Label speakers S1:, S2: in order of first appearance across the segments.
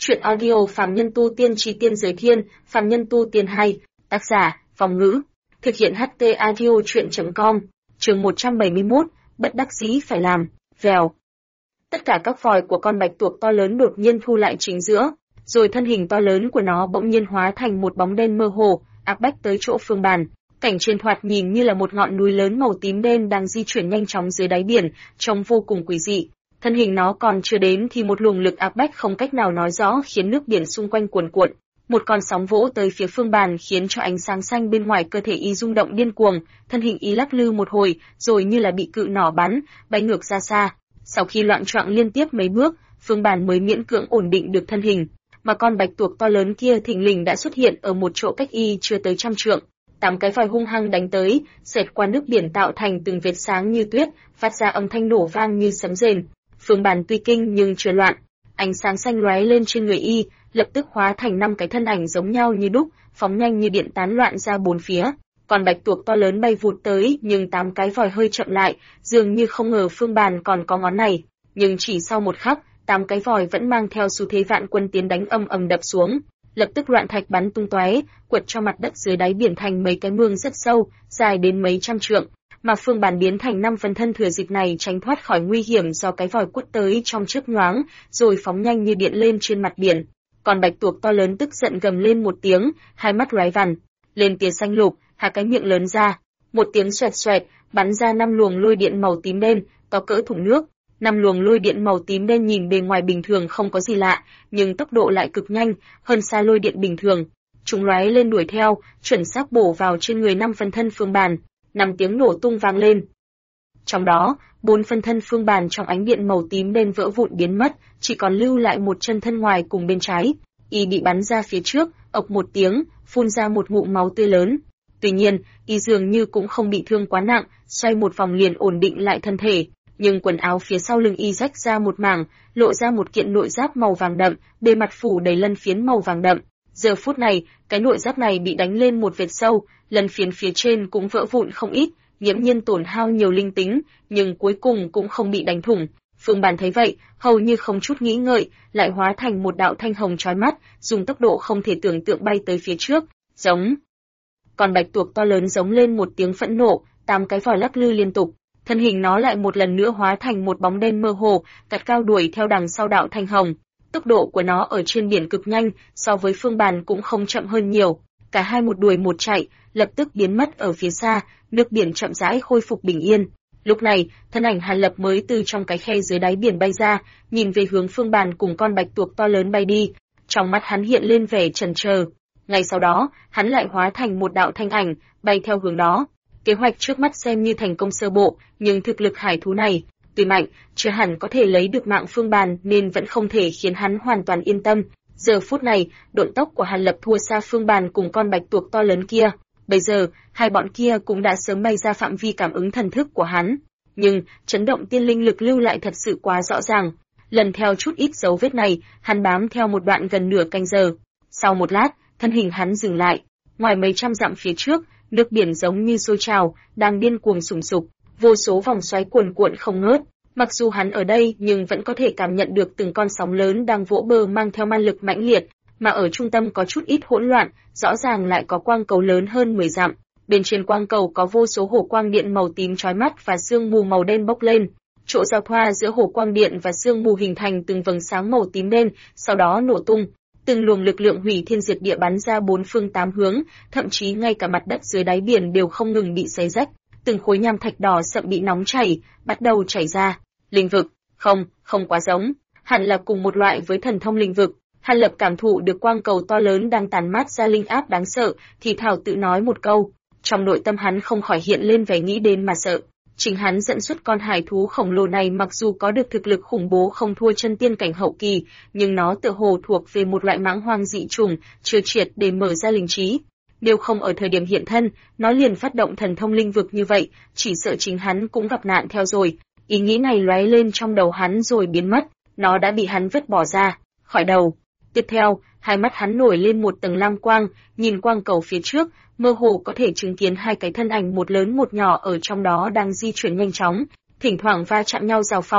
S1: Chuyện audio Phàm Nhân Tu Tiên Chí Tiên Giới Thiên, Phàm Nhân Tu Tiên hay, tác giả, Phong Ngữ, thực hiện HT Audio Chuyện.com, chương 171, bất đắc dĩ phải làm, vèo. Tất cả các vòi của con bạch tuộc to lớn đột nhiên thu lại chính giữa, rồi thân hình to lớn của nó bỗng nhiên hóa thành một bóng đen mơ hồ, áp bách tới chỗ Phương Bàn. Cảnh trên thoạt nhìn như là một ngọn núi lớn màu tím đen đang di chuyển nhanh chóng dưới đáy biển, trông vô cùng quỷ dị. Thân hình nó còn chưa đến thì một luồng lực áp bách không cách nào nói rõ khiến nước biển xung quanh cuồn cuộn. Một con sóng vỗ tới phía Phương Bàn khiến cho ánh sáng xanh bên ngoài cơ thể y rung động điên cuồng, thân hình y lắc lư một hồi, rồi như là bị cự nỏ bắn, bay ngược ra xa. Sau khi loạng choạng liên tiếp mấy bước, Phương Bàn mới miễn cưỡng ổn định được thân hình, mà con bạch tuộc to lớn kia thình lình đã xuất hiện ở một chỗ cách y chưa tới 100 trượng. 8 cái vòi hung hăng đánh tới, xẹt qua nước biển tạo thành từng vệt sáng như tuyết, phát ra âm thanh nổ vang như sấm rền. Phương Bàn tuy kinh nhưng chưa loạn, ánh sáng xanh lóe lên trên người y, lập tức hóa thành 5 cái thân ảnh giống nhau như đúc, phóng nhanh như điện tán loạn ra bốn phía. Còn bạch tuộc to lớn bay vụt tới, nhưng 8 cái vòi hơi chậm lại, dường như không ngờ Phương Bàn còn có ngón này. Nhưng chỉ sau một khắc, 8 cái vòi vẫn mang theo xu thế vạn quân tiến đánh ầm ầm đập xuống, lập tức loạn thạch bắn tung tóe, quật cho mặt đất dưới đáy biển thành mấy cái mương rất sâu, dài đến mấy trăm trượng. Mà Phương Bàn biến thành 5 phần thân thừa dịp này tránh thoát khỏi nguy hiểm do cái vòi quất tới trong chớp nhoáng, rồi phóng nhanh như điện lên trên mặt biển. Còn bạch tuộc to lớn tức giận gầm lên một tiếng, hai mắt lóe vằn lên tia xanh lục, hạ cái miệng lớn ra, một tiếng xoẹt xoẹt, bắn ra 5 luồng lôi điện màu tím đen, to cỡ thùng nước. 5 luồng lôi điện màu tím đen nhìn bề ngoài bình thường không có gì lạ, nhưng tốc độ lại cực nhanh, hơn xa lôi điện bình thường. Chúng lóe lên đuổi theo, chuẩn xác bổ vào trên người 5 phần thân Phương Bàn. 5 tiếng nổ tung vang lên. Trong đó, 4 phân thân Phương Bàn trong ánh điện màu tím đen vỡ vụn biến mất, chỉ còn lưu lại một chân thân ngoài cùng bên trái. Y bị bắn ra phía trước, ộc một tiếng, phun ra một ngụm máu tươi lớn. Tuy nhiên, y dường như cũng không bị thương quá nặng, xoay một vòng liền ổn định lại thân thể. Nhưng quần áo phía sau lưng y rách ra một mảng, lộ ra một kiện nội giáp màu vàng đậm, bề mặt phủ đầy lân phiến màu vàng đậm. Giờ phút này, cái nội giáp này bị đánh lên một vệt sâu, lân phiến phía trên cũng vỡ vụn không ít, nghiễm nhiên tổn hao nhiều linh tính, nhưng cuối cùng cũng không bị đánh thủng. Phương Bàn thấy vậy, hầu như không chút nghĩ ngợi, lại hóa thành một đạo thanh hồng chói mắt, dùng tốc độ không thể tưởng tượng bay tới phía trước, giống. Còn bạch tuộc to lớn giống lên một tiếng phẫn nộ, 8 cái vòi lắc lư liên tục. Thân hình nó lại một lần nữa hóa thành một bóng đen mơ hồ, cắt cao đuổi theo đằng sau đạo thanh hồng. Tốc độ của nó ở trên biển cực nhanh, so với Phương Bàn cũng không chậm hơn nhiều. Cả hai một đuổi một chạy, lập tức biến mất ở phía xa, nước biển chậm rãi khôi phục bình yên. Lúc này, thân ảnh Hàn Lập mới từ trong cái khe dưới đáy biển bay ra, nhìn về hướng Phương Bàn cùng con bạch tuộc to lớn bay đi. Trong mắt hắn hiện lên vẻ chần chờ. Ngay sau đó, hắn lại hóa thành một đạo thanh ảnh, bay theo hướng đó. Kế hoạch trước mắt xem như thành công sơ bộ, nhưng thực lực hải thú này, tuy mạnh, chưa hẳn có thể lấy được mạng Phương Bàn nên vẫn không thể khiến hắn hoàn toàn yên tâm. Giờ phút này, độn tốc của Hàn Lập thua xa Phương Bàn cùng con bạch tuộc to lớn kia. Bây giờ, hai bọn kia cũng đã sớm bay ra phạm vi cảm ứng thần thức của hắn. Nhưng, chấn động tiên linh lực lưu lại thật sự quá rõ ràng. Lần theo chút ít dấu vết này, hắn bám theo một đoạn gần nửa canh giờ. Sau một lát, thân hình hắn dừng lại. Ngoài mấy trăm dặm phía trước, nước biển giống như sôi trào, đang điên cuồng sùng sục, vô số vòng xoáy cuồn cuộn không ngớt. Mặc dù hắn ở đây nhưng vẫn có thể cảm nhận được từng con sóng lớn đang vỗ bờ mang theo man lực mãnh liệt, mà ở trung tâm có chút ít hỗn loạn, rõ ràng lại có quang cầu lớn hơn 10 dặm. Bên trên quang cầu có vô số hồ quang điện màu tím chói mắt và sương mù màu đen bốc lên. Chỗ giao thoa giữa hồ quang điện và sương mù hình thành từng vầng sáng màu tím đen, sau đó nổ tung. Từng luồng lực lượng hủy thiên diệt địa bắn ra 4 phương 8 hướng, thậm chí ngay cả mặt đất dưới đáy biển đều không ngừng bị xé rách. Từng khối nham thạch đỏ sậm bị nóng chảy, bắt đầu chảy ra. Linh vực, không quá giống, hẳn là cùng một loại với thần thông linh vực. Hàn Lập cảm thụ được quang cầu to lớn đang tàn mát ra linh áp đáng sợ, thì thào tự nói một câu. Trong nội tâm hắn không khỏi hiện lên vẻ nghĩ đến mà sợ. Chính hắn dẫn xuất con hải thú khổng lồ này mặc dù có được thực lực khủng bố không thua chân tiên cảnh hậu kỳ, nhưng nó tựa hồ thuộc về một loại mãng hoang dị chủng, chưa triệt để mở ra linh trí. Nếu không ở thời điểm hiện thân, nó liền phát động thần thông linh vực như vậy, chỉ sợ chính hắn cũng gặp nạn theo rồi. Ý nghĩ này lóe lên trong đầu hắn rồi biến mất, nó đã bị hắn vứt bỏ ra khỏi đầu. Tiếp theo, hai mắt hắn nổi lên một tầng lam quang, nhìn quang cầu phía trước, mơ hồ có thể chứng kiến hai cái thân ảnh một lớn một nhỏ ở trong đó đang di chuyển nhanh chóng, thỉnh thoảng va chạm nhau giao phong.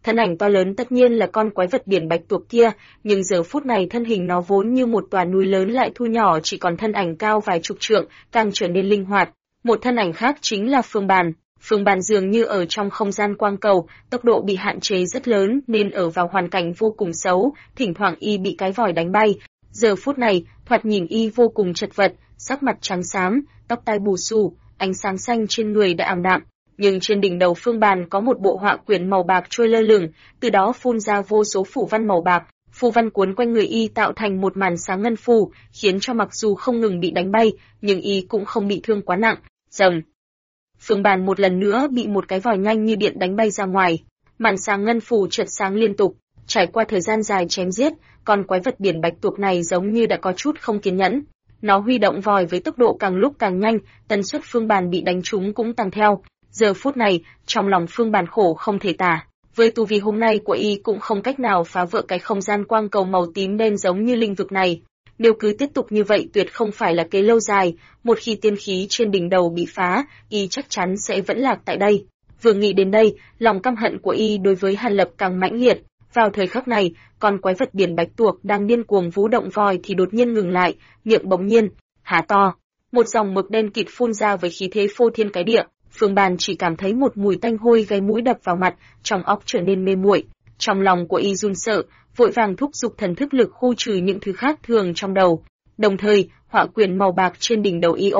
S1: Thân ảnh to lớn tất nhiên là con quái vật biển bạch tuộc kia, nhưng giờ phút này thân hình nó vốn như một tòa núi lớn lại thu nhỏ chỉ còn thân ảnh cao vài chục trượng, càng trở nên linh hoạt. Một thân ảnh khác chính là Phương Bàn. Phương Bàn dường như ở trong không gian quang cầu, tốc độ bị hạn chế rất lớn nên ở vào hoàn cảnh vô cùng xấu, thỉnh thoảng y bị cái vòi đánh bay. Giờ phút này, thoạt nhìn y vô cùng chật vật, sắc mặt trắng xám, tóc tai bù xù, ánh sáng xanh trên người đã ảm đạm. Nhưng trên đỉnh đầu Phương Bàn có một bộ họa quyển màu bạc trôi lơ lửng, từ đó phun ra vô số phù văn màu bạc, phù văn cuốn quanh người y tạo thành một màn sáng ngân phù, khiến cho mặc dù không ngừng bị đánh bay, nhưng y cũng không bị thương quá nặng. Rầm. Phương Bàn một lần nữa bị một cái vòi nhanh như điện đánh bay ra ngoài, màn sáng ngân phù chợt sáng liên tục. Trải qua thời gian dài chém giết, con quái vật biển bạch tuộc này giống như đã có chút không kiên nhẫn. Nó huy động vòi với tốc độ càng lúc càng nhanh, tần suất Phương Bàn bị đánh trúng cũng tăng theo. Giờ phút này, trong lòng Phương Bàn khổ không thể tả. Với tu vi hôm nay của y cũng không cách nào phá vỡ cái không gian quang cầu màu tím đen giống như linh vực này. Nếu cứ tiếp tục như vậy tuyệt không phải là kế lâu dài, một khi tiên khí trên đỉnh đầu bị phá, y chắc chắn sẽ vẫn lạc tại đây. Vừa nghĩ đến đây, lòng căm hận của y đối với Hàn Lập càng mãnh liệt. Vào thời khắc này, con quái vật biển bạch tuộc đang điên cuồng vũ động vòi thì đột nhiên ngừng lại, miệng bỗng nhiên há to, một dòng mực đen kịt phun ra với khí thế phô thiên cái địa. Phương Bàn chỉ cảm thấy một mùi tanh hôi gáy mũi đập vào mặt, trong óc trở nên mê muội. Trong lòng của y run sợ, vội vàng thúc giục thần thức lực khu trừ những thứ khác thường trong đầu. Đồng thời, họa quyển màu bạc trên đỉnh đầu y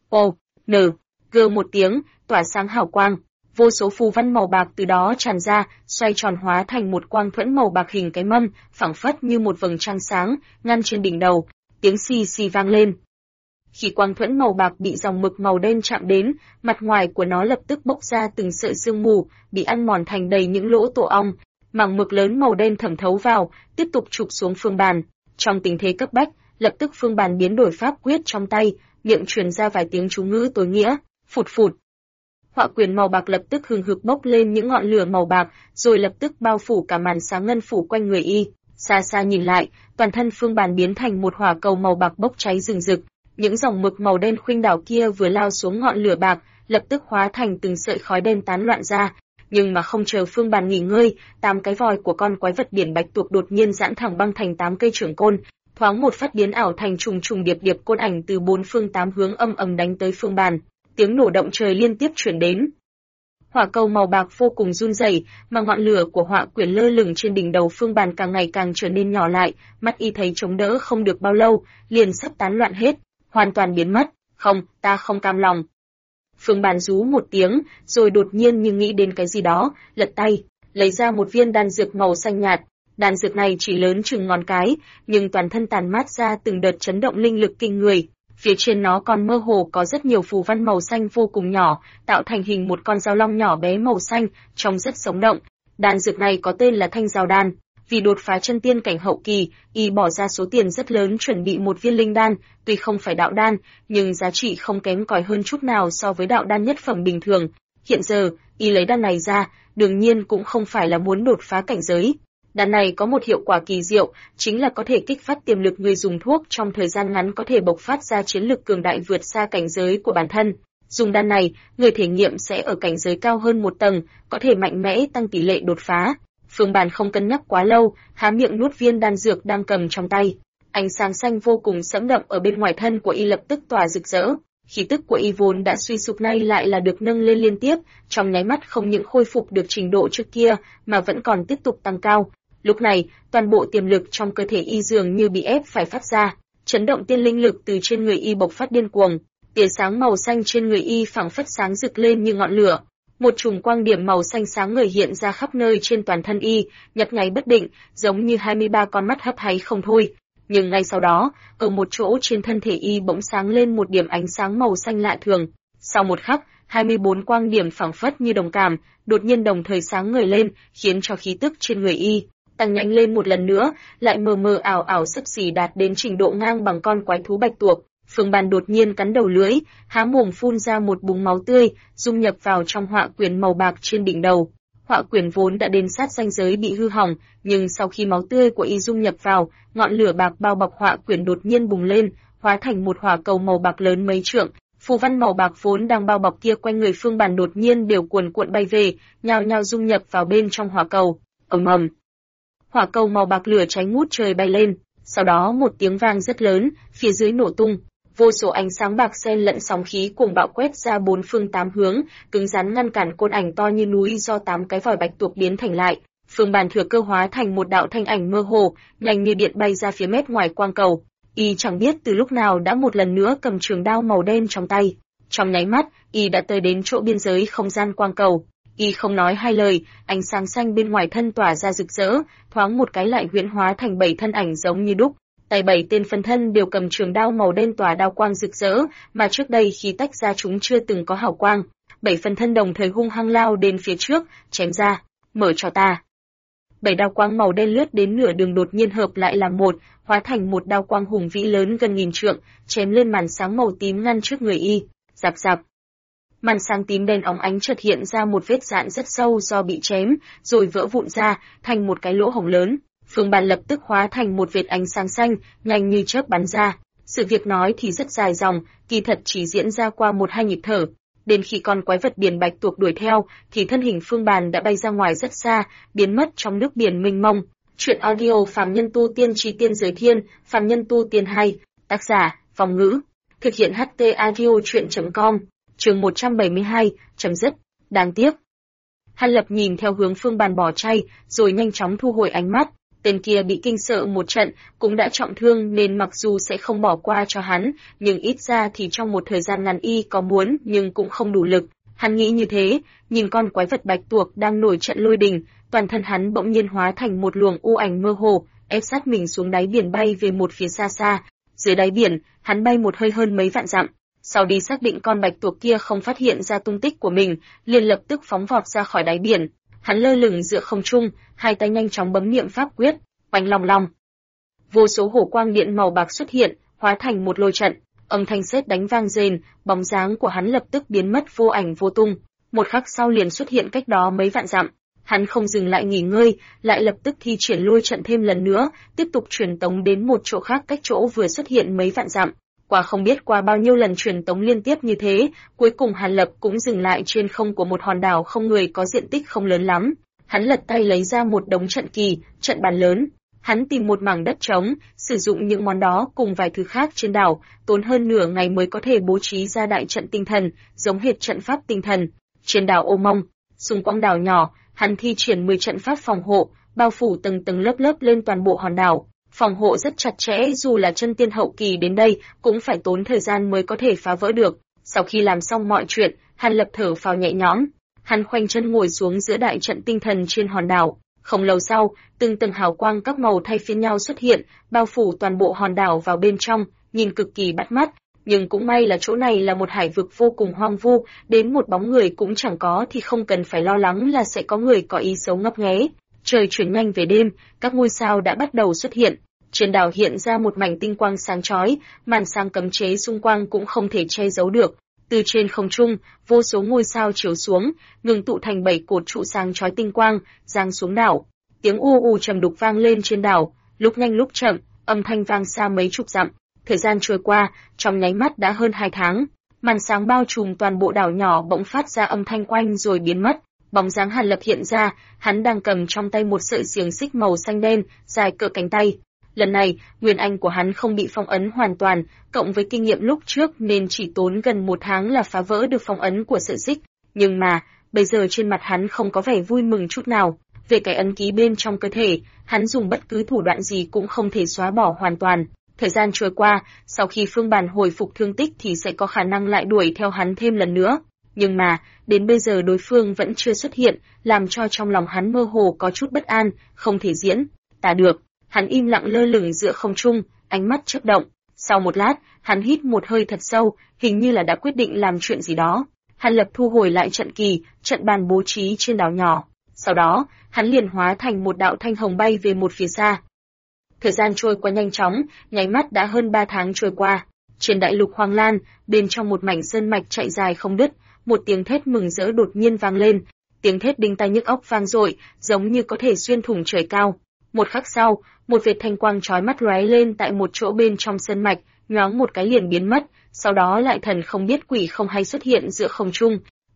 S1: gừ một tiếng, tỏa sáng hào quang. Vô số phù văn màu bạc từ đó tràn ra, xoay tròn hóa thành một quang thuẫn màu bạc hình cái mâm, phẳng phất như một vầng trăng sáng, ngăn trên đỉnh đầu. Tiếng xì xì vang lên. Khi quang thuẫn màu bạc bị dòng mực màu đen chạm đến, mặt ngoài của nó lập tức bốc ra từng sợi sương mù, bị ăn mòn thành đầy những lỗ tổ ong. Mảng mực lớn màu đen thẩm thấu vào, tiếp tục chụp xuống Phương Bàn. Trong tình thế cấp bách, lập tức Phương Bàn biến đổi pháp quyết trong tay, miệng truyền ra vài tiếng chú ngữ tối nghĩa, phụt phụt. Họa quyển màu bạc lập tức hừng hực bốc lên những ngọn lửa màu bạc, rồi lập tức bao phủ cả màn sáng ngân phủ quanh người y. Xa xa nhìn lại, toàn thân Phương Bàn biến thành một hỏa cầu màu bạc bốc cháy rừng rực. Những dòng mực màu đen khuynh đảo kia vừa lao xuống ngọn lửa bạc, lập tức hóa thành từng sợi khói đen tán loạn ra. Nhưng mà không chờ Phương Bàn nghỉ ngơi, 8 cái vòi của con quái vật biển bạch tuộc đột nhiên giãn thẳng băng thành 8 cây trưởng côn, thoáng một phát biến ảo thành trùng trùng điệp điệp côn ảnh từ 4 phương 8 hướng âm ầm đánh tới Phương Bàn. Tiếng nổ động trời liên tiếp truyền đến. Hỏa cầu màu bạc vô cùng run rẩy, mà ngọn lửa của họa quyển lơ lửng trên đỉnh đầu Phương Bàn càng ngày càng trở nên nhỏ lại, mắt y thấy chống đỡ không được bao lâu, liền sắp tán loạn hết, hoàn toàn biến mất. Không, ta không cam lòng. Phương Bàn rú một tiếng, rồi đột nhiên như nghĩ đến cái gì đó, lật tay, lấy ra một viên đan dược màu xanh nhạt. Đan dược này chỉ lớn chừng ngón cái, nhưng toàn thân tàn mát ra từng đợt chấn động linh lực kinh người. Phía trên nó còn mơ hồ có rất nhiều phù văn màu xanh vô cùng nhỏ, tạo thành hình một con dao long nhỏ bé màu xanh, trông rất sống động. Đan dược này có tên là Thanh Giao Đan. Vì đột phá chân tiên cảnh hậu kỳ, y bỏ ra số tiền rất lớn chuẩn bị một viên linh đan, tuy không phải đạo đan, nhưng giá trị không kém cỏi hơn chút nào so với đạo đan nhất phẩm bình thường. Hiện giờ, y lấy đan này ra, đương nhiên cũng không phải là muốn đột phá cảnh giới. Đan này có một hiệu quả kỳ diệu, chính là có thể kích phát tiềm lực người dùng thuốc trong thời gian ngắn có thể bộc phát ra chiến lực cường đại vượt xa cảnh giới của bản thân. Dùng đan này, người thể nghiệm sẽ ở cảnh giới cao hơn một tầng, có thể mạnh mẽ tăng tỷ lệ đột phá. Phương Bàn không cân nhắc quá lâu, há miệng nuốt viên đan dược đang cầm trong tay. Ánh sáng xanh vô cùng sẫm đậm ở bên ngoài thân của y lập tức tỏa rực rỡ. Khí tức của y vốn đã suy sụp nay lại là được nâng lên liên tiếp, trong nháy mắt không những khôi phục được trình độ trước kia, mà vẫn còn tiếp tục tăng cao. Lúc này, toàn bộ tiềm lực trong cơ thể y dường như bị ép phải phát ra, chấn động tiên linh lực từ trên người y bộc phát điên cuồng. Tia sáng màu xanh trên người y phảng phất sáng rực lên như ngọn lửa. Một chùm quang điểm màu xanh sáng ngời hiện ra khắp nơi trên toàn thân y, nhấp nháy bất định, giống như 23 con mắt hấp háy không thôi. Nhưng ngay sau đó, ở một chỗ trên thân thể y bỗng sáng lên một điểm ánh sáng màu xanh lạ thường. Sau một khắc, 24 quang điểm phảng phất như đồng cảm, đột nhiên đồng thời sáng ngời lên, khiến cho khí tức trên người y tăng nhanh lên một lần nữa, lại mờ mờ ảo ảo xấp xỉ đạt đến trình độ ngang bằng con quái thú bạch tuộc. Phương Bàn đột nhiên cắn đầu lưỡi, há mồm phun ra một búng máu tươi, dung nhập vào trong họa quyển màu bạc trên đỉnh đầu. Họa quyển vốn đã đến sát ranh giới bị hư hỏng, nhưng sau khi máu tươi của y dung nhập vào, ngọn lửa bạc bao bọc họa quyển đột nhiên bùng lên, hóa thành một hỏa cầu màu bạc lớn mấy trượng. Phù văn màu bạc vốn đang bao bọc kia quanh người Phương Bàn đột nhiên đều cuồn cuộn bay về, nhao nhao dung nhập vào bên trong hỏa cầu. ầm ầm. Hỏa cầu màu bạc lửa cháy ngút trời bay lên, sau đó một tiếng vang rất lớn, phía dưới nổ tung, vô số ánh sáng bạc xen lẫn sóng khí cuồng bạo quét ra bốn phương tám hướng, cứng rắn ngăn cản côn ảnh to như núi do 8 cái vòi bạch tuộc biến thành lại. Phương Bàn thừa cơ hóa thành một đạo thanh ảnh mơ hồ, nhanh như điện bay ra phía mép ngoài quang cầu. Y chẳng biết từ lúc nào đã một lần nữa cầm trường đao màu đen trong tay. Trong nháy mắt, Y đã tới đến chỗ biên giới không gian quang cầu. Y không nói hai lời, ánh sáng xanh bên ngoài thân tỏa ra rực rỡ, thoáng một cái lại huyễn hóa thành 7 thân ảnh giống như đúc. Tay 7 tên phân thân đều cầm trường đao màu đen tỏa đao quang rực rỡ, mà trước đây khi tách ra chúng chưa từng có hào quang. 7 phân thân đồng thời hung hăng lao đến phía trước, chém ra, mở cho ta. 7 đao quang màu đen lướt đến nửa đường đột nhiên hợp lại làm một, hóa thành một đao quang hùng vĩ lớn gần nghìn trượng, chém lên màn sáng màu tím ngăn trước người Y. Rạp rạp. Màn sáng tím đen óng ánh chợt hiện ra một vết rạn rất sâu do bị chém, rồi vỡ vụn ra thành một cái lỗ hổng lớn. Phương Bàn lập tức hóa thành một vệt ánh sáng xanh, nhanh như chớp bắn ra. Sự việc nói thì rất dài dòng, kỳ thật chỉ diễn ra qua 1-2 nhịp thở. Đến khi con quái vật biển bạch tuộc đuổi theo, thì thân hình Phương Bàn đã bay ra ngoài rất xa, biến mất trong nước biển mênh mông. Truyện audio Phàm Nhân Tu Tiên Chí Tiên Giới Thiên, Phàm Nhân Tu Tiên 2, tác giả, Phong Ngữ. Thực hiện HT Audio Truyện.com, chương 172, chấm dứt. Đáng tiếc. Hàn Lập nhìn theo hướng Phương Bàn bỏ chạy, rồi nhanh chóng thu hồi ánh mắt. Tên kia bị kinh sợ một trận, cũng đã trọng thương nên mặc dù sẽ không bỏ qua cho hắn, nhưng ít ra thì trong một thời gian ngắn Y có muốn nhưng cũng không đủ lực. Hắn nghĩ như thế, nhìn con quái vật bạch tuộc đang nổi trận lôi đình, toàn thân hắn bỗng nhiên hóa thành một luồng u ảnh mơ hồ, ép sát mình xuống đáy biển bay về một phía xa xa. Dưới đáy biển, hắn bay một hơi hơn mấy vạn dặm. Sau đi xác định con bạch tuộc kia không phát hiện ra tung tích của mình, liền lập tức phóng vọt ra khỏi đáy biển. Hắn lơ lửng giữa không trung, hai tay nhanh chóng bấm niệm pháp quyết, oanh long long. Vô số hổ quang điện màu bạc xuất hiện, hóa thành một lôi trận, âm thanh sét đánh vang rền, bóng dáng của hắn lập tức biến mất vô ảnh vô tung. Một khắc sau liền xuất hiện cách đó mấy vạn dặm. Hắn không dừng lại nghỉ ngơi, lại lập tức thi triển lôi trận thêm lần nữa, tiếp tục truyền tống đến một chỗ khác cách chỗ vừa xuất hiện mấy vạn dặm. Không biết qua bao nhiêu lần truyền tống liên tiếp như thế, cuối cùng Hàn Lập cũng dừng lại trên không của một hòn đảo không người có diện tích không lớn lắm. Hắn lật tay lấy ra một đống trận kỳ, trận bàn lớn. Hắn tìm một mảng đất trống, sử dụng những món đó cùng vài thứ khác trên đảo, tốn hơn nửa ngày mới có thể bố trí ra đại trận tinh thần, giống hệt trận pháp tinh thần. Trên đảo Ô Mông, xung quanh đảo nhỏ, hắn thi triển 10 trận pháp phòng hộ, bao phủ từng tầng lớp lớp lên toàn bộ hòn đảo. Phòng hộ rất chặt chẽ, dù là chân tiên hậu kỳ đến đây cũng phải tốn thời gian mới có thể phá vỡ được. Sau khi làm xong mọi chuyện, Hàn Lập thở phào nhẹ nhõm. Hắn khoanh chân ngồi xuống giữa đại trận tinh thần trên hòn đảo. Không lâu sau, từng tầng hào quang các màu thay phiên nhau xuất hiện, bao phủ toàn bộ hòn đảo vào bên trong, nhìn cực kỳ bắt mắt. Nhưng cũng may là chỗ này là một hải vực vô cùng hoang vu, đến một bóng người cũng chẳng có thì không cần phải lo lắng là sẽ có người có ý xấu ngấp nghé. Trời chuyển nhanh về đêm, các ngôi sao đã bắt đầu xuất hiện. Trên đảo hiện ra một mảnh tinh quang sáng chói, màn sáng cấm chế xung quanh cũng không thể che giấu được. Từ trên không trung, vô số ngôi sao chiếu xuống, ngừng tụ thành 7 cột trụ sáng chói tinh quang, giáng xuống đảo. Tiếng u u trầm đục vang lên trên đảo, lúc nhanh lúc chậm, âm thanh vang xa mấy chục dặm. Thời gian trôi qua, trong nháy mắt đã hơn 2 tháng. Màn sáng bao trùm toàn bộ đảo nhỏ bỗng phát ra âm thanh oanh rồi biến mất. Bóng dáng Hàn Lập hiện ra, hắn đang cầm trong tay một sợi xiềng xích màu xanh đen, dài cỡ cánh tay. Lần này, nguyên anh của hắn không bị phong ấn hoàn toàn, cộng với kinh nghiệm lúc trước nên chỉ tốn gần 1 tháng là phá vỡ được phong ấn của sợi xích. Nhưng mà, bây giờ trên mặt hắn không có vẻ vui mừng chút nào. Về cái ấn ký bên trong cơ thể, hắn dùng bất cứ thủ đoạn gì cũng không thể xóa bỏ hoàn toàn. Thời gian trôi qua, sau khi Phương Bàn hồi phục thương tích thì sẽ có khả năng lại đuổi theo hắn thêm lần nữa. Nhưng mà, đến bây giờ đối phương vẫn chưa xuất hiện, làm cho trong lòng hắn mơ hồ có chút bất an, không thể diễn tả được. Hắn im lặng lơ lửng giữa không trung, ánh mắt chớp động. Sau một lát, hắn hít một hơi thật sâu, hình như là đã quyết định làm chuyện gì đó. Hàn Lập thu hồi lại trận kỳ, trận bàn bố trí trên đảo nhỏ. Sau đó, hắn liền hóa thành một đạo thanh hồng bay về một phía xa. Thời gian trôi qua nhanh chóng, nháy mắt đã hơn 3 tháng trôi qua. Trên đại lục Hoang Lan, bên trong một mảnh sơn mạch chạy dài không đứt, một tiếng thét mừng rỡ đột nhiên vang lên. Tiếng thét đinh tai nhức óc vang dội, giống như có thể xuyên thủng trời cao. Một khắc sau, một vệt thanh quang chói mắt lóe lên tại một chỗ bên trong sơn mạch, nhoáng một cái liền biến mất, sau đó lại thần không biết quỷ không hay xuất hiện giữa không trung.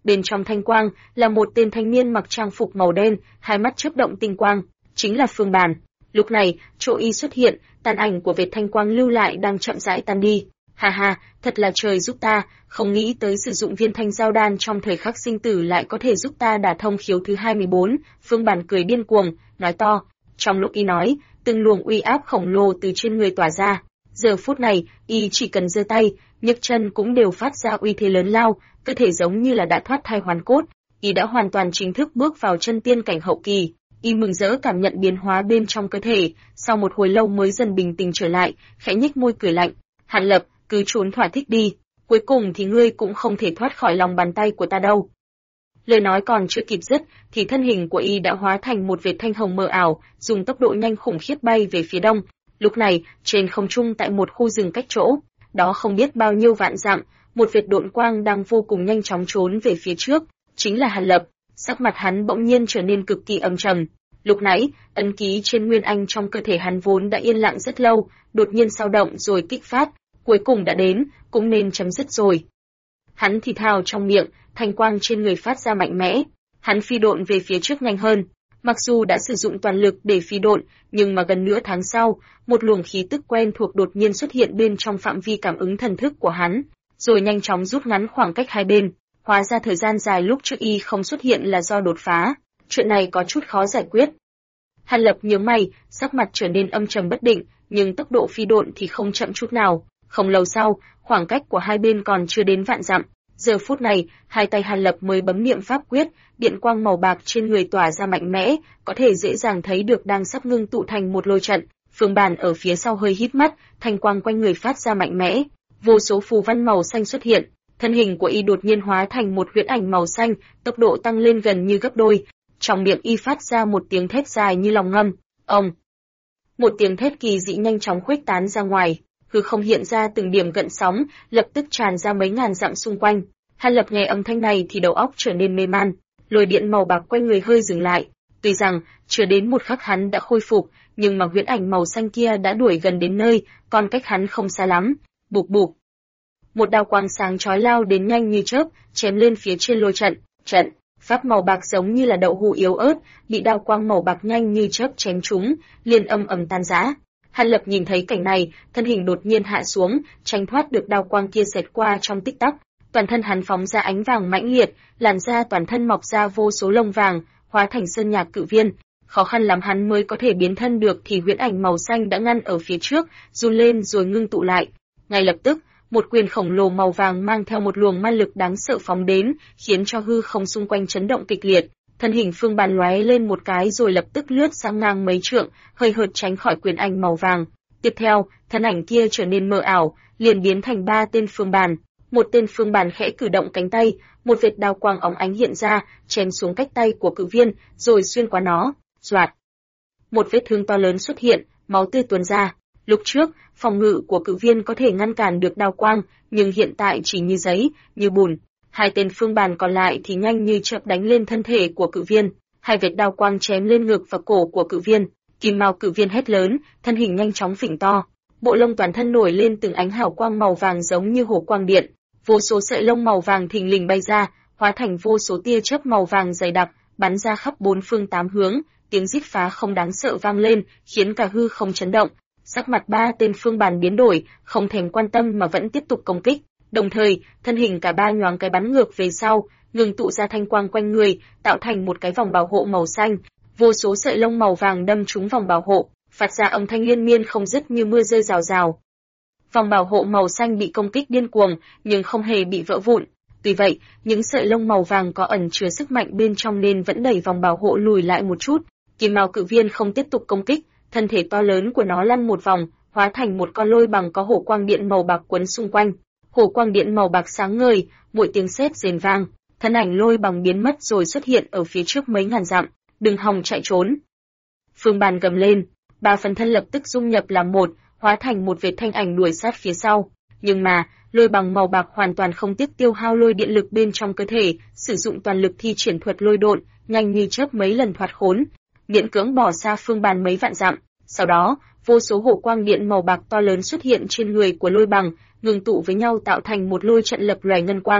S1: Bên trong thanh quang là một tên thanh niên mặc trang phục màu đen, hai mắt chớp động tinh quang, chính là Phương Bàn. Lúc này, chỗ y xuất hiện, tàn ảnh của vệt thanh quang lưu lại đang chậm rãi tan đi. Ha ha, thật là trời giúp ta, không nghĩ tới sử dụng viên thanh giao đan trong thời khắc sinh tử lại có thể giúp ta đả thông khiếu thứ 24. Phương Bàn cười điên cuồng, nói to. Trong lúc y nói, từng luồng uy áp khổng lồ từ trên người tỏa ra. Giờ phút này, y chỉ cần giơ tay, nhấc chân cũng đều phát ra uy thế lớn lao, cơ thể giống như là đã thoát thai hoàn cốt. Y đã hoàn toàn chính thức bước vào chân tiên cảnh hậu kỳ. Y mừng rỡ cảm nhận biến hóa bên trong cơ thể, sau một hồi lâu mới dần bình tĩnh trở lại, khẽ nhếch môi cười lạnh. Hàn Lập, cứ trốn thỏa thích đi, cuối cùng thì ngươi cũng không thể thoát khỏi lòng bàn tay của ta đâu. Lời nói còn chưa kịp dứt, thì thân hình của y đã hóa thành một vệt thanh hồng mờ ảo, dùng tốc độ nhanh khủng khiếp bay về phía đông. Lúc này, trên không trung tại một khu rừng cách chỗ, đó không biết bao nhiêu vạn dặm, một vệt độn quang đang vô cùng nhanh chóng trốn về phía trước, chính là Hàn Lập. Sắc mặt hắn bỗng nhiên trở nên cực kỳ âm trầm. Lúc nãy, ấn ký trên nguyên anh trong cơ thể hắn vốn đã yên lặng rất lâu, đột nhiên sao động rồi kích phát, cuối cùng đã đến, cũng nên chấm dứt rồi. Hắn thì thào trong miệng, thanh quang trên người phát ra mạnh mẽ, hắn phi độn về phía trước nhanh hơn. Mặc dù đã sử dụng toàn lực để phi độn, nhưng mà gần nửa tháng sau, một luồng khí tức quen thuộc đột nhiên xuất hiện bên trong phạm vi cảm ứng thần thức của hắn, rồi nhanh chóng rút ngắn khoảng cách hai bên. Hóa ra thời gian dài lúc trước y không xuất hiện là do đột phá, chuyện này có chút khó giải quyết. Hàn Lập nhướng mày, sắc mặt trở nên âm trầm bất định, nhưng tốc độ phi độn thì không chậm chút nào. Không lâu sau, khoảng cách của hai bên còn chưa đến vạn dặm. Giờ phút này, hai tay Hàn Lập mới bấm niệm pháp quyết, điện quang màu bạc trên người tỏa ra mạnh mẽ, có thể dễ dàng thấy được đang sắp ngưng tụ thành một lôi trận. Phương Bàn ở phía sau hơi híp mắt, thanh quang quanh người phát ra mạnh mẽ, vô số phù văn màu xanh xuất hiện. Thân hình của y đột nhiên hóa thành một huyễn ảnh màu xanh, tốc độ tăng lên gần như gấp đôi. Trong miệng y phát ra một tiếng thét dài như lòng ngâm. Ông! Một tiếng thét kỳ dị nhanh chóng khuếch tán ra ngoài, hư không hiện ra từng điểm gợn sóng, lập tức tràn ra mấy ngàn dặm xung quanh. Hàn Lập nghe âm thanh này thì đầu óc trở nên mê man, lôi điện màu bạc quanh người hơi dừng lại. Tuy rằng chưa đến một khắc hắn đã khôi phục, nhưng mà huyễn ảnh màu xanh kia đã đuổi gần đến nơi, còn cách hắn không xa lắm. Bụp bụp. Một đao quang sáng chói lao đến nhanh như chớp, chém lên phía trên lôi trận. Pháp màu bạc giống như là đậu hũ yếu ớt, bị đao quang màu bạc nhanh như chớp chém trúng, liền âm ầm tan rã. Hàn Lập nhìn thấy cảnh này, thân hình đột nhiên hạ xuống, tránh thoát được đao quang kia xẹt qua trong tích tắc. Toàn thân hắn phóng ra ánh vàng mãnh liệt, làn da toàn thân mọc ra vô số lông vàng, hóa thành sơn nhạc cự viên. Khó khăn lắm hắn mới có thể biến thân được thì huyễn ảnh màu xanh đã ngăn ở phía trước, run lên rồi ngưng tụ lại. Ngay lập tức, một quyền khổng lồ màu vàng mang theo một luồng ma lực đáng sợ phóng đến, khiến cho hư không xung quanh chấn động kịch liệt. Thân hình Phương Bàn lóe lên một cái rồi lập tức lướt sang ngang mấy trượng, hơi hợt tránh khỏi quyền ảnh màu vàng. Tiếp theo, thân ảnh kia trở nên mờ ảo, liền biến thành ba tên Phương Bàn. Một tên Phương Bàn khẽ cử động cánh tay, một vệt đao quang óng ánh hiện ra, chém xuống cách tay của cự viên, rồi xuyên qua nó. Soạt. Một vết thương to lớn xuất hiện, máu tươi tuôn ra. Lúc trước, phòng ngự của cự viên có thể ngăn cản được đao quang, nhưng hiện tại chỉ như giấy, như bùn. Hai tên Phương Bàn còn lại thì nhanh như chớp đánh lên thân thể của cự viên, hai vệt đao quang chém lên ngực và cổ của cự viên. Kim mao cự viên hét lớn, thân hình nhanh chóng phình to, bộ lông toàn thân nổi lên từng ánh hào quang màu vàng giống như hổ quang điện, vô số sợi lông màu vàng thình lình bay ra, hóa thành vô số tia chớp màu vàng dày đặc, bắn ra khắp bốn phương tám hướng, tiếng rít phá không đáng sợ vang lên, khiến cả hư không chấn động. Sắc mặt ba tên Phương Bàn biến đổi, không thèm quan tâm mà vẫn tiếp tục công kích. Đồng thời, thân hình cả ba nhoáng cái bắn ngược về sau, ngừng tụ ra thanh quang quanh người, tạo thành một cái vòng bảo hộ màu xanh. Vô số sợi lông màu vàng đâm trúng vòng bảo hộ, phát ra âm thanh liên miên không dứt như mưa rơi rào rào. Vòng bảo hộ màu xanh bị công kích điên cuồng, nhưng không hề bị vỡ vụn. Tuy vậy, những sợi lông màu vàng có ẩn chứa sức mạnh bên trong nên vẫn đẩy vòng bảo hộ lùi lại một chút. Kim mao cự viên không tiếp tục công kích, thân thể to lớn của nó lăn một vòng, hóa thành một con lôi bằng có hổ quang điện màu bạc quấn xung quanh. Hổ quang điện màu bạc sáng ngời, mỗi tiếng sét rền vang, thân ảnh lôi bằng biến mất rồi xuất hiện ở phía trước mấy ngàn dặm. Đừng hòng chạy trốn! Phương Bàn gầm lên, ba phần thân lập tức dung nhập làm một, hóa thành một vệt thanh ảnh đuổi sát phía sau. Nhưng mà, lôi bằng màu bạc hoàn toàn không tiếc tiêu hao lôi điện lực bên trong cơ thể, sử dụng toàn lực thi triển thuật lôi độn, nhanh như chớp mấy lần thoát khốn, miễn cưỡng bỏ xa Phương Bàn mấy vạn dặm. Sau đó, vô số hổ quang điện màu bạc to lớn xuất hiện trên người của lôi bằng, ngừng tụ với nhau tạo thành một lôi trận lập lòe ngân quang.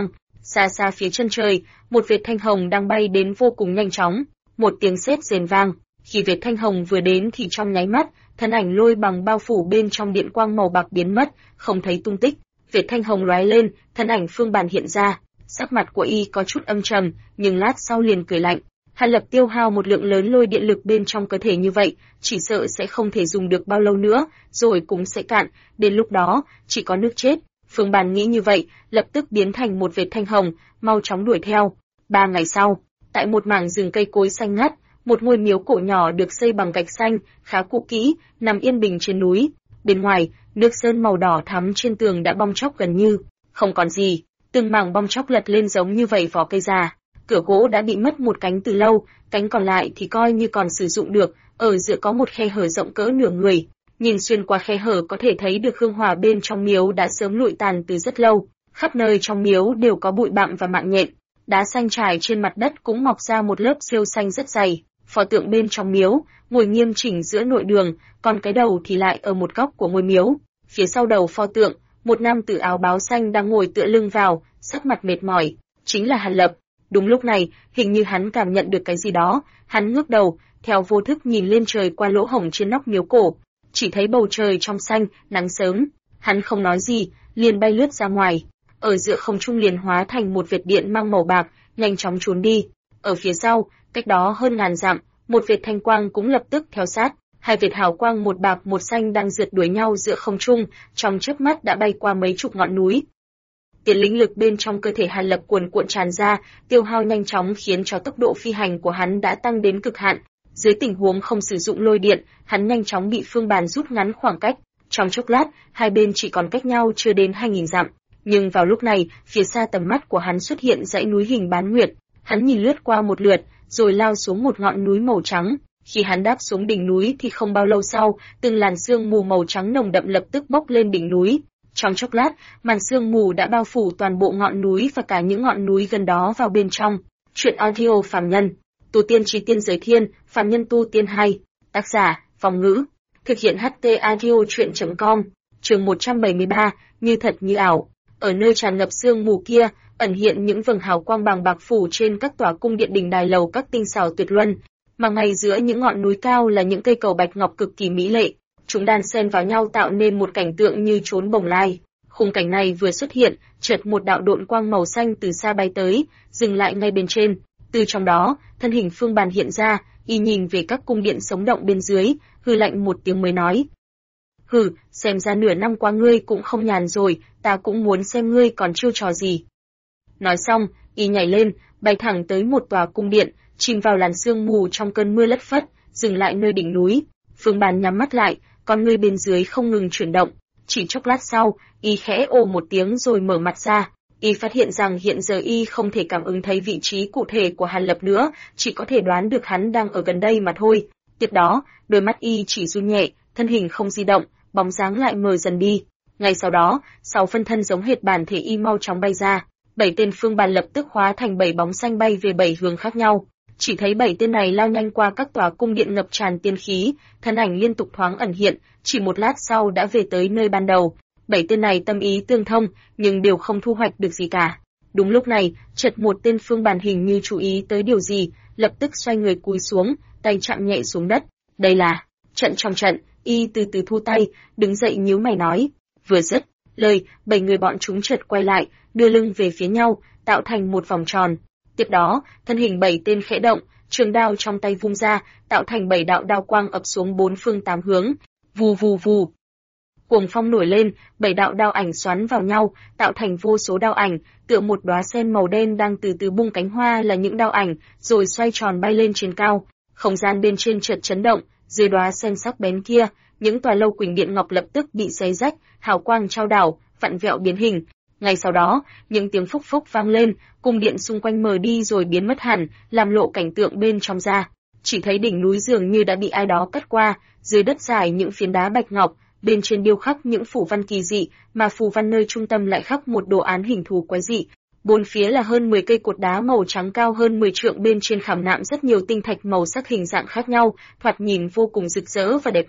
S1: Xa xa phía chân trời, một vệt thanh hồng đang bay đến vô cùng nhanh chóng, một tiếng sét rền vang. Khi vệt thanh hồng vừa đến thì trong nháy mắt, thân ảnh Lôi Bằng bao phủ bên trong điện quang màu bạc biến mất, không thấy tung tích. Vệt thanh hồng lóe lên, thân ảnh Phương Bàn hiện ra, sắc mặt của y có chút âm trầm, nhưng lát sau liền cười lạnh. Hàn Lập tiêu hao một lượng lớn lôi điện lực bên trong cơ thể như vậy, chỉ sợ sẽ không thể dùng được bao lâu nữa, rồi cũng sẽ cạn, đến lúc đó, chỉ có nước chết. Phương Bàn nghĩ như vậy, lập tức biến thành một vệt thanh hồng, mau chóng đuổi theo. 3 ngày sau, tại một mảng rừng cây cối xanh ngắt, một ngôi miếu cổ nhỏ được xây bằng gạch xanh, khá cũ kỹ, nằm yên bình trên núi. Bên ngoài, nước sơn màu đỏ thắm trên tường đã bong tróc gần như không còn gì, từng mảng bong tróc lật lên giống như vảy vỏ cây già. Cửa gỗ đã bị mất một cánh từ lâu, cánh còn lại thì coi như còn sử dụng được, ở giữa có một khe hở rộng cỡ nửa người. Nhìn xuyên qua khe hở có thể thấy được hương hỏa bên trong miếu đã sớm lụi tàn từ rất lâu. Khắp nơi trong miếu đều có bụi bặm và mạng nhện, đá xanh trải trên mặt đất cũng mọc ra một lớp rêu xanh rất dày. Pho tượng bên trong miếu ngồi nghiêm chỉnh giữa nội đường, còn cái đầu thì lại ở một góc của ngôi miếu. Phía sau đầu pho tượng, một nam tử áo báo xanh đang ngồi tựa lưng vào, sắc mặt mệt mỏi, chính là Hàn Lập. Đúng lúc này, hình như hắn cảm nhận được cái gì đó, hắn ngước đầu, theo vô thức nhìn lên trời qua lỗ hổng trên nóc miếu cổ, chỉ thấy bầu trời trong xanh, nắng sớm. Hắn không nói gì, liền bay lướt ra ngoài, ở giữa không trung liền hóa thành một vệt điện mang màu bạc, nhanh chóng trốn đi. Ở phía sau, cách đó hơn ngàn dặm, một vệt thanh quang cũng lập tức theo sát. Hai vệt hào quang một bạc một xanh đang rượt đuổi nhau giữa không trung, trong chớp mắt đã bay qua mấy chục ngọn núi. Tiền linh lực bên trong cơ thể Hàn Lập cuồn cuộn tràn ra, tiêu hao nhanh chóng khiến cho tốc độ phi hành của hắn đã tăng đến cực hạn. Dưới tình huống không sử dụng lôi điện, hắn nhanh chóng bị Phương Bàn rút ngắn khoảng cách. Trong chốc lát, hai bên chỉ còn cách nhau chưa đến 2000 dặm. Nhưng vào lúc này, phía xa tầm mắt của hắn xuất hiện dãy núi hình bán nguyệt. Hắn nhìn lướt qua một lượt, rồi lao xuống một ngọn núi màu trắng. Khi hắn đáp xuống đỉnh núi thì không bao lâu sau, từng làn sương mù màu trắng nồng đậm lập tức bốc lên đỉnh núi. Trong chốc lát, màn sương mù đã bao phủ toàn bộ ngọn núi và cả những ngọn núi gần đó vào bên trong. Truyện audio phàm nhân, tu tiên chí tiên giới thiên, phàm nhân tu tiên 2. Tác giả, Phong Ngữ. Thực hiện HT audio truyện.com. Chương 173, như thật như ảo. Ở nơi tràn ngập sương mù kia, ẩn hiện những vầng hào quang bàng bạc phủ trên các tòa cung điện đình đài lầu các tinh xảo tuyệt luân, mà ngay giữa những ngọn núi cao là những cây cầu bạch ngọc cực kỳ mỹ lệ. Chúng đan xen vào nhau tạo nên một cảnh tượng như trốn bồng lai. Khung cảnh này vừa xuất hiện, chợt một đạo độn quang màu xanh từ xa bay tới, dừng lại ngay bên trên. Từ trong đó, thân hình Phương Bàn hiện ra, y nhìn về các cung điện sống động bên dưới, hừ lạnh một tiếng mới nói: "Hừ, xem ra nửa năm qua ngươi cũng không nhàn rồi, ta cũng muốn xem ngươi còn chiêu trò gì." Nói xong, y nhảy lên, bay thẳng tới một tòa cung điện, chìm vào làn sương mù trong cơn mưa lất phất, dừng lại nơi đỉnh núi. Phương Bàn nhắm mắt lại, con ngươi bên dưới không ngừng chuyển động. Chỉ chốc lát sau, y khẽ ồ một tiếng rồi mở mặt ra. Y phát hiện rằng hiện giờ y không thể cảm ứng thấy vị trí cụ thể của Hàn Lập nữa, chỉ có thể đoán được hắn đang ở gần đây mà thôi. Tiếp đó, đôi mắt y chỉ run nhẹ, thân hình không di động, bóng dáng lại mờ dần đi. Ngay sau đó, 6 phân thân giống hệt bản thể y mau chóng bay ra. 7 tên Phương Bàn lập tức hóa thành 7 bóng xanh bay về 7 hướng khác nhau. Chỉ thấy 7 tên này lao nhanh qua các tòa cung điện ngập tràn tiên khí, thân ảnh liên tục thoáng ẩn hiện, chỉ một lát sau đã về tới nơi ban đầu. 7 tên này tâm ý tương thông, nhưng đều không thu hoạch được gì cả. Đúng lúc này, chợt một tên Phương Bàn hình như chú ý tới điều gì, lập tức xoay người cúi xuống, tay chạm nhẹ xuống đất. Đây là trận trong trận. Y từ từ thu tay, đứng dậy nhíu mày nói. Vừa dứt lời, 7 người bọn chúng chợt quay lại, đưa lưng về phía nhau, tạo thành một vòng tròn. Tiếp đó, thân hình 7 tên khẽ động, trường đao trong tay vung ra, tạo thành 7 đạo đao quang ập xuống 4 phương 8 hướng. Vù vù vù. Cuồng phong nổi lên, 7 đạo đao ảnh xoắn vào nhau, tạo thành vô số đao ảnh, tựa một đóa sen màu đen đang từ từ bung cánh hoa là những đao ảnh, rồi xoay tròn bay lên trên cao. Không gian bên trên chợt chấn động, dưới đóa sen sắc bén kia, những tòa lâu quỳnh điện ngọc lập tức bị xé rách, hào quang trao đảo, vặn vẹo biến hình. Ngay sau đó, những tiếng phúc phúc vang lên, cung điện xung quanh mờ đi rồi biến mất hẳn, làm lộ cảnh tượng bên trong ra. Chỉ thấy đỉnh núi dường như đã bị ai đó cắt qua, dưới đất dài những phiến đá bạch ngọc, bên trên điêu khắc những phù văn kỳ dị, mà phù văn nơi trung tâm lại khắc một đồ án hình thù quái dị. Bốn phía là hơn 10 cây cột đá màu trắng cao hơn 10 trượng, bên trên khảm nạm rất nhiều tinh thạch màu sắc hình dạng khác nhau, thoạt nhìn vô cùng rực rỡ và đẹp mắt.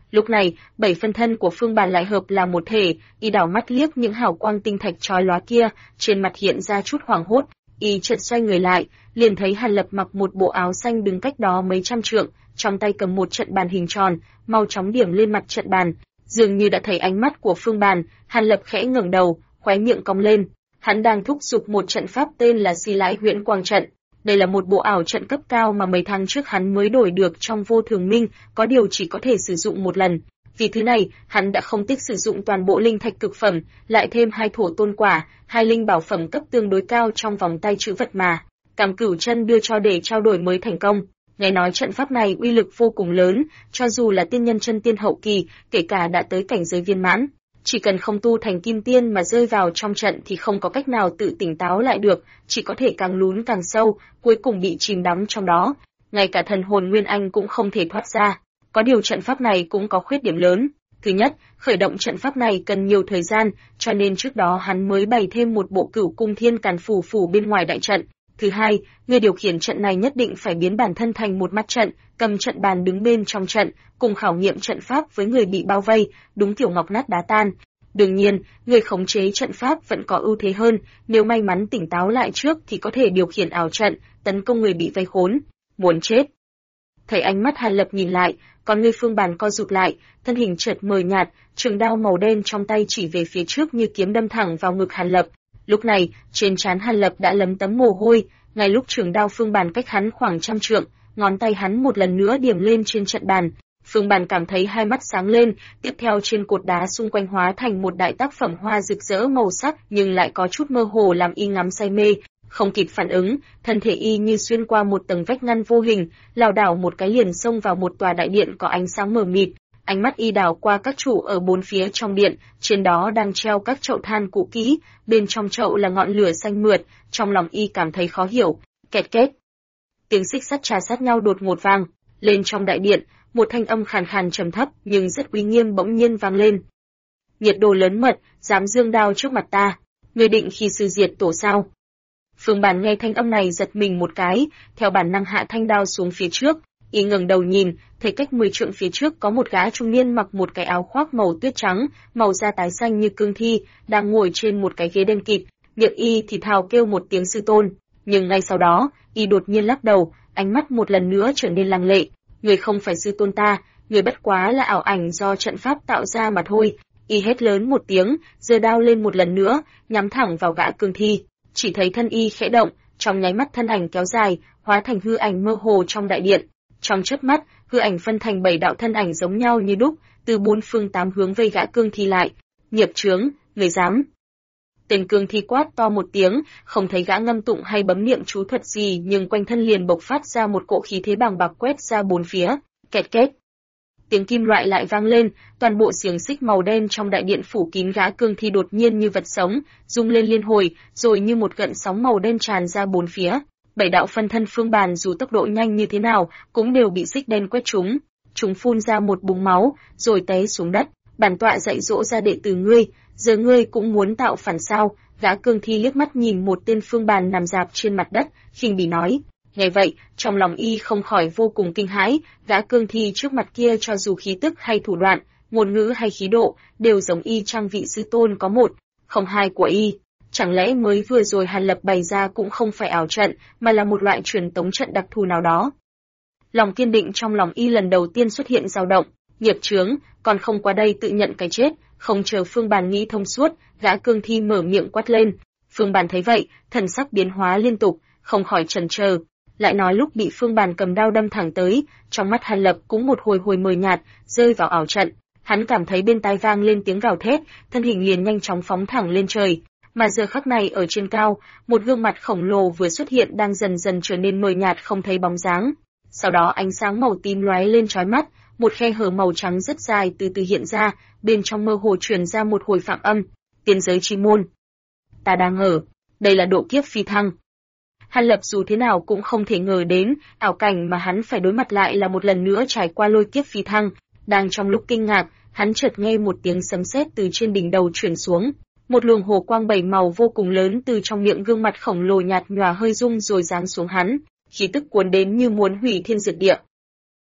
S1: Lúc này, 7 phân thân của Phương Bàn lại hợp là một thể, y đảo mắt liếc những hào quang tinh thạch chói lóa kia, trên mặt hiện ra chút hoảng hốt, y chợt xoay người lại, liền thấy Hàn Lập mặc một bộ áo xanh đứng cách đó mấy trăm trượng, trong tay cầm một trận bàn hình tròn, mau chóng điểm lên mặt trận bàn. Dường như đã thấy ánh mắt của Phương Bàn, Hàn Lập khẽ ngẩng đầu, khóe miệng cong lên. Hắn đang thúc giục một trận pháp tên là Si Lãi Huyễn Quang trận. Đây là một bộ ảo trận cấp cao mà mấy tháng trước hắn mới đổi được trong Vô Thường Minh, có điều chỉ có thể sử dụng một lần. Vì thứ này, hắn đã không tiếc sử dụng toàn bộ linh thạch cực phẩm, lại thêm 2 thổ tôn quả, 2 linh bảo phẩm cấp tương đối cao trong vòng tay trữ vật mà Cam Cửu Chân đưa cho để trao đổi mới thành công. Nghe nói trận pháp này uy lực vô cùng lớn, cho dù là tiên nhân chân tiên hậu kỳ, kể cả đã tới cảnh giới viên mãn, chỉ cần không tu thành kim tiên mà rơi vào trong trận thì không có cách nào tự tỉnh táo lại được, chỉ có thể càng lún càng sâu, cuối cùng bị chìm đắm trong đó. Ngay cả thần hồn Nguyên Anh cũng không thể thoát ra. Có điều trận pháp này cũng có khuyết điểm lớn. Thứ nhất, khởi động trận pháp này cần nhiều thời gian, cho nên trước đó hắn mới bày thêm một bộ Cửu Cung Thiên Càn phủ bên ngoài đại trận. Thứ hai, người điều khiển trận này nhất định phải biến bản thân thành một mắt trận, cầm trận bàn đứng bên trong trận, cùng khảo nghiệm trận pháp với người bị bao vây, đúng kiểu ngọc nát đá tan. Đương nhiên, người khống chế trận pháp vẫn có ưu thế hơn, nếu may mắn tỉnh táo lại trước thì có thể điều khiển ảo trận, tấn công người bị vây khốn. Muốn chết. Thấy ánh mắt Hàn Lập nhìn lại, còn người Phương Bàn co rụt lại, thân hình chợt mờ nhạt, trường đao màu đen trong tay chỉ về phía trước như kiếm đâm thẳng vào ngực Hàn Lập. Lúc này, trên trán Hàn Lập đã lấm tấm mồ hôi, ngay lúc trường đao Phương Bàn cách hắn khoảng trăm trượng, ngón tay hắn một lần nữa điểm lên trên trận bàn. Phương Bàn cảm thấy hai mắt sáng lên, tiếp theo trên cột đá xung quanh hóa thành một đại tác phẩm hoa rực rỡ màu sắc, nhưng lại có chút mơ hồ làm y ngắm say mê. Không kịp phản ứng, thân thể y như xuyên qua một tầng vách ngăn vô hình, lảo đảo một cái liền xông vào một tòa đại điện có ánh sáng mờ mịt. Ánh mắt y đảo qua các trụ ở bốn phía trong điện, trên đó đang treo các chậu than cũ kỹ, bên trong chậu là ngọn lửa xanh mượt, trong lòng y cảm thấy khó hiểu. Kẹt két. Tiếng xích sắt trà sát nhau đột ngột vang lên trong đại điện, một thanh âm khàn khàn trầm thấp nhưng rất uy nghiêm bỗng nhiên vang lên. Nhiệt đồ lớn mật, dám giương đao trước mặt ta, ngươi định khi sư diệt tổ sao? Phương Bàn nghe thanh âm này giật mình một cái, theo bản năng hạ thanh đao xuống phía trước, y ngẩng đầu nhìn, thấy cách 10 trượng phía trước có một gã trung niên mặc một cái áo khoác màu tuyết trắng, màu da tái xanh như cương thi, đang ngồi trên một cái ghế đen kịt, miệng y thì thào kêu một tiếng sư tôn, nhưng ngay sau đó, y đột nhiên lắc đầu, ánh mắt một lần nữa trở nên lăng lệ, người không phải sư tôn ta, người bất quá là ảo ảnh do trận pháp tạo ra mà thôi. Y hét lớn một tiếng, giơ đao lên một lần nữa, nhắm thẳng vào gã cương thi. Chỉ thấy thân y khẽ động, trong nháy mắt thân ảnh kéo dài, hóa thành hư ảnh mơ hồ trong đại điện. Trong chớp mắt, hư ảnh phân thành 7 đạo thân ảnh giống nhau như đúc, từ 4 phương 8 hướng vây gã cương thi lại. Nghiệp chướng, người dám? Tên cương thi quát to một tiếng, không thấy gã ngâm tụng hay bấm niệm chú thuật gì, nhưng quanh thân liền bộc phát ra một cỗ khí thế bàng bạc quét ra bốn phía. Kẹt két. Tiếng kim loại lại vang lên, toàn bộ xiềng xích màu đen trong đại điện phủ kín gã cương thi đột nhiên như vật sống, rung lên liên hồi, rồi như một gợn sóng màu đen tràn ra bốn phía. 7 đạo phân thân Phương Bàn dù tốc độ nhanh như thế nào, cũng đều bị xích đen quét trúng. Chúng phun ra một búng máu, rồi té xuống đất. Bản tọa dạy dỗ ra đệ tử ngươi, giờ ngươi cũng muốn tạo phản sao? Gã cương thi liếc mắt nhìn một tên Phương Bàn nằm rạp trên mặt đất, khinh bỉ nói. Nghe vậy, trong lòng y không khỏi vô cùng kinh hãi, gã cương thi trước mặt kia cho dù khí tức hay thủ đoạn, ngôn ngữ hay khí độ, đều giống y chang vị sư tôn có một, không hai của y. Chẳng lẽ mới vừa rồi Hàn Lập bày ra cũng không phải ảo trận, mà là một loại truyền tống trận đặc thù nào đó? Lòng kiên định trong lòng y lần đầu tiên xuất hiện dao động, nghiệp chướng, còn không qua đây tự nhận cái chết, không chờ Phương Bàn nghĩ thông suốt, gã cương thi mở miệng quát lên. Phương Bàn thấy vậy, thần sắc biến hóa liên tục, không khỏi chần chờ. Lại nói lúc bị Phương Bàn cầm đao đâm thẳng tới, trong mắt Hàn Lập cũng một hồi mờ nhạt, rơi vào ảo trận. Hắn cảm thấy bên tai vang lên tiếng gào thét, thân hình liền nhanh chóng phóng thẳng lên trời. Mà giờ khắc này ở trên cao, một gương mặt khổng lồ vừa xuất hiện đang dần dần trở nên mờ nhạt không thấy bóng dáng. Sau đó ánh sáng màu tím lóe lên chói mắt, một khe hở màu trắng rất dài từ từ hiện ra, bên trong mơ hồ truyền ra một hồi phạm âm. Tiên giới chi môn. Ta đang ở. Đây là độ kiếp phi thăng. Hàn Lập dù thế nào cũng không thể ngờ đến, ảo cảnh mà hắn phải đối mặt lại là một lần nữa trải qua lôi kiếp phi thăng. Đang trong lúc kinh ngạc, hắn chợt nghe một tiếng sấm sét từ trên đỉnh đầu truyền xuống. Một luồng hồ quang 7 màu vô cùng lớn từ trong miệng gương mặt khổng lồ nhạt nhòa hơi rung rồi giáng xuống hắn, khí tức cuốn đến như muốn hủy thiên diệt địa.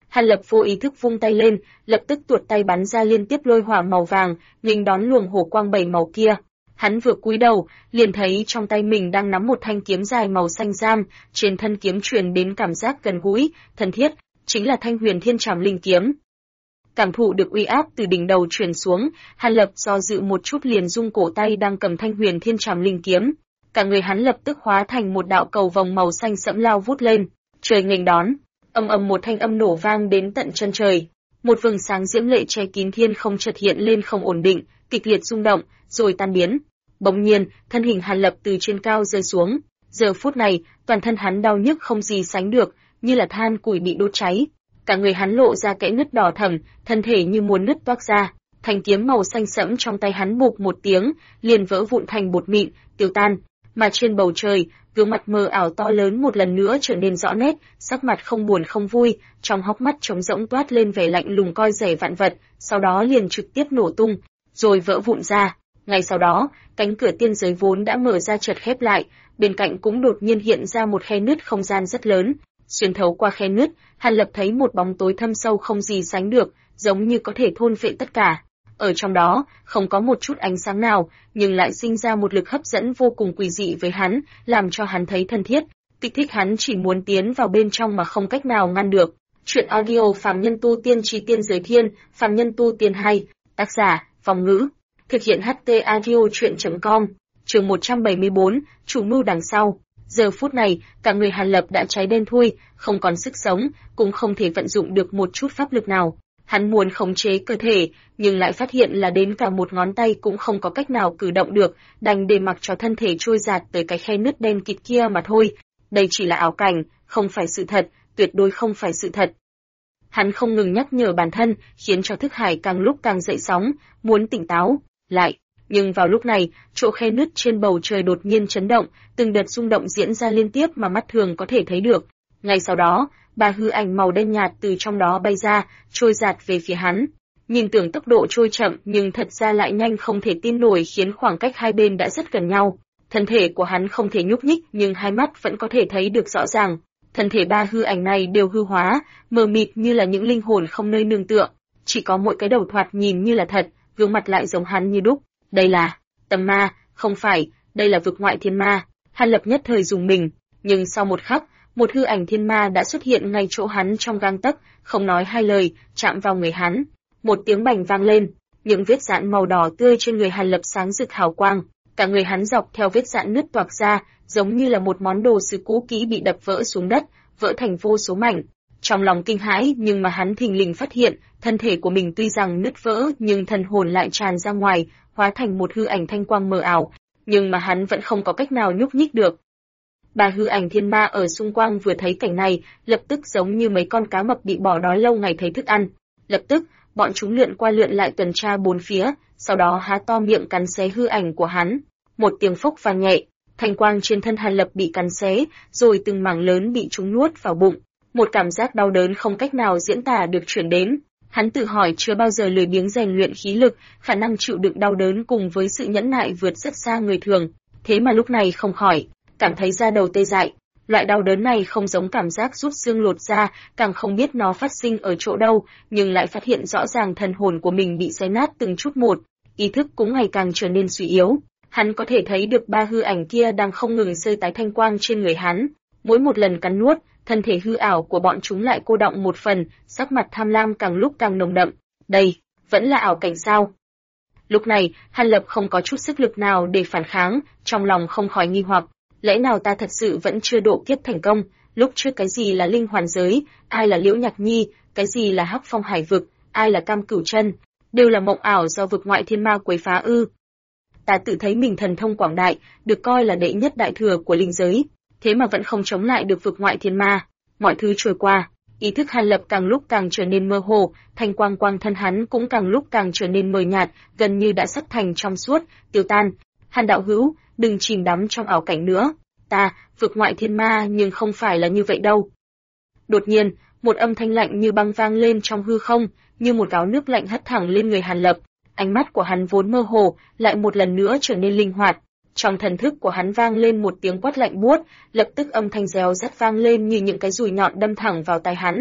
S1: Hàn Lập vô ý thức vung tay lên, lập tức tuột tay bắn ra liên tiếp lôi hỏa màu vàng, nghênh đón luồng hổ quang 7 màu kia. Hắn vừa cúi đầu, liền thấy trong tay mình đang nắm một thanh kiếm dài màu xanh lam, trên thân kiếm truyền đến cảm giác gần gũi, thân thiết, chính là thanh Huyền Thiên Trảm Linh kiếm. Cảm thụ được uy áp từ đỉnh đầu truyền xuống, Hàn Lập do dự một chút liền rung cổ tay đang cầm thanh Huyền Thiên Trảm Linh kiếm. Cả người hắn lập tức hóa thành một đạo cầu vồng màu xanh sẫm lao vút lên, trời nghênh đón. Ầm ầm một thanh âm nổ vang đến tận chân trời. Một vầng sáng diễm lệ che kín thiên không chợt hiện lên không ổn định, kịch liệt rung động, rồi tan biến. Bỗng nhiên, thân hình Hàn Lập từ trên cao rơi xuống. Giờ phút này, toàn thân hắn đau nhức không gì sánh được, như là than củi bị đốt cháy. Cả người hắn lộ ra kẽ nứt đỏ thẫm, thân thể như muốn nứt toác ra. Thanh kiếm màu xanh sẫm trong tay hắn bụp một tiếng, liền vỡ vụn thành bột mịn, tiêu tan. Mà trên bầu trời, gương mặt mờ ảo to lớn một lần nữa trở nên rõ nét, sắc mặt không buồn không vui, trong hốc mắt trống rỗng toát lên vẻ lạnh lùng coi rẻ vạn vật, sau đó liền trực tiếp nổ tung, rồi vỡ vụn ra. Ngay sau đó, cánh cửa tiên giới vốn đã mở ra chợt khép lại, bên cạnh cũng đột nhiên hiện ra một khe nứt không gian rất lớn. Xuyên thấu qua khe nứt, Hàn Lập thấy một bóng tối thâm sâu không gì sánh được, giống như có thể thôn phệ tất cả. Ở trong đó, không có một chút ánh sáng nào, nhưng lại sinh ra một lực hấp dẫn vô cùng quỷ dị với hắn, làm cho hắn thấy thân thiết, kích thích hắn chỉ muốn tiến vào bên trong mà không cách nào ngăn được. Chuyện audio Phàm Nhân Tu Tiên Chi Tiên Giới Thiên, Phàm Nhân Tu Tiên hay, tác giả, Phong Ngữ, thực hiện HT audio chuyện.com, chương 174, chủ mưu đằng sau. Giờ phút này, cả người Hàn Lập đã cháy đen thui, không còn sức sống, cũng không thể vận dụng được một chút pháp lực nào. Hắn muốn khống chế cơ thể, nhưng lại phát hiện là đến cả một ngón tay cũng không có cách nào cử động được, đành để mặc cho thân thể trôi dạt tới cái khe nứt đen kịt kia mà thôi. Đây chỉ là ảo cảnh, không phải sự thật, tuyệt đối không phải sự thật. Hắn không ngừng nhắc nhở bản thân, khiến cho thức hải càng lúc càng dậy sóng, muốn tỉnh táo lại. Nhưng vào lúc này, chỗ khe nứt trên bầu trời đột nhiên chấn động, từng đợt rung động diễn ra liên tiếp mà mắt thường có thể thấy được. Ngay sau đó, ba hư ảnh màu đen nhạt từ trong đó bay ra, trôi dạt về phía hắn. Nhìn tưởng tốc độ trôi chậm nhưng thật ra lại nhanh không thể tin nổi, khiến khoảng cách hai bên đã rất gần nhau. Thân thể của hắn không thể nhúc nhích nhưng hai mắt vẫn có thể thấy được rõ ràng. Thân thể ba hư ảnh này đều hư hóa, mờ mịt như là những linh hồn không nơi nương tựa. Chỉ có mỗi cái đầu thoạt nhìn như là thật, gương mặt lại giống hắn như đúc. Đây là tâm ma, không phải, đây là vực ngoại thiên ma. Hàn Lập nhất thời dùng mình, nhưng sau một khắc, một hư ảnh thiên ma đã xuất hiện ngay chỗ hắn trong gang tấc, không nói hai lời, chạm vào người hắn. Một tiếng bành vang lên, những vết rạn màu đỏ tươi trên người Hàn Lập sáng rực hào quang, cả người hắn dọc theo vết rạn nứt toạc ra, giống như là một món đồ sứ cũ kỹ bị đập vỡ xuống đất, vỡ thành vô số mảnh. Trong lòng kinh hãi, nhưng mà hắn thình lình phát hiện, thân thể của mình tuy rằng nứt vỡ nhưng thần hồn lại tràn ra ngoài, hóa thành một hư ảnh thanh quang mờ ảo, nhưng mà hắn vẫn không có cách nào nhúc nhích được. Ba hư ảnh thiên ma ở xung quanh vừa thấy cảnh này, lập tức giống như mấy con cá mập bị bỏ đói lâu ngày thấy thức ăn. Lập tức, bọn chúng lượn qua lượn lại tuần tra bốn phía, sau đó há to miệng cắn xé hư ảnh của hắn. Một tiếng phốc vang nhẹ, thanh quang trên thân Hàn Lập bị cắn xé, rồi từng mảng lớn bị chúng nuốt vào bụng. Một cảm giác đau đớn không cách nào diễn tả được truyền đến. Hắn tự hỏi chưa bao giờ lười biếng rèn luyện khí lực, khả năng chịu đựng đau đớn cùng với sự nhẫn nại vượt rất xa người thường. Thế mà lúc này không khỏi, cảm thấy da đầu tê dại. Loại đau đớn này không giống cảm giác rút xương lột da, càng không biết nó phát sinh ở chỗ đâu, nhưng lại phát hiện rõ ràng thần hồn của mình bị xé nát từng chút một, ý thức cũng ngày càng trở nên suy yếu. Hắn có thể thấy được ba hư ảnh kia đang không ngừng sơi tái thanh quang trên người hắn. Mỗi một lần cắn nuốt, thân thể hư ảo của bọn chúng lại cô đọng một phần, sắc mặt tham lam càng lúc càng nồng đậm. Đây, vẫn là ảo cảnh sao? Lúc này, Hàn Lập không có chút sức lực nào để phản kháng, trong lòng không khỏi nghi hoặc. Lẽ nào ta thật sự vẫn chưa độ kiếp thành công? Lúc trước cái gì là linh hoàn giới, ai là Liễu Nhạc Nhi, cái gì là Hắc Phong Hải vực, ai là Cam Cửu Chân, đều là mộng ảo do vực ngoại thiên ma quấy phá ư? Ta tự thấy mình thần thông quảng đại, được coi là đệ nhất đại thừa của linh giới, thế mà vẫn không chống lại được vực ngoại thiên ma. Mọi thứ trôi qua, ý thức Hàn Lập càng lúc càng trở nên mơ hồ, thanh quang quang thân hắn cũng càng lúc càng trở nên mờ nhạt, gần như đã sắp thành trong suốt, tiêu tan. Hàn đạo hữu, đừng chìm đắm trong ảo cảnh nữa. Ta, vực ngoại thiên ma nhưng không phải là như vậy đâu. Đột nhiên, một âm thanh lạnh như băng vang lên trong hư không, như một gáo nước lạnh hất thẳng lên người Hàn Lập. Ánh mắt của hắn vốn mơ hồ, lại một lần nữa trở nên linh hoạt. Trong thần thức của hắn vang lên một tiếng quát lạnh buốt, lập tức âm thanh réo rắt vang lên như những cái dùi nhọn đâm thẳng vào tai hắn.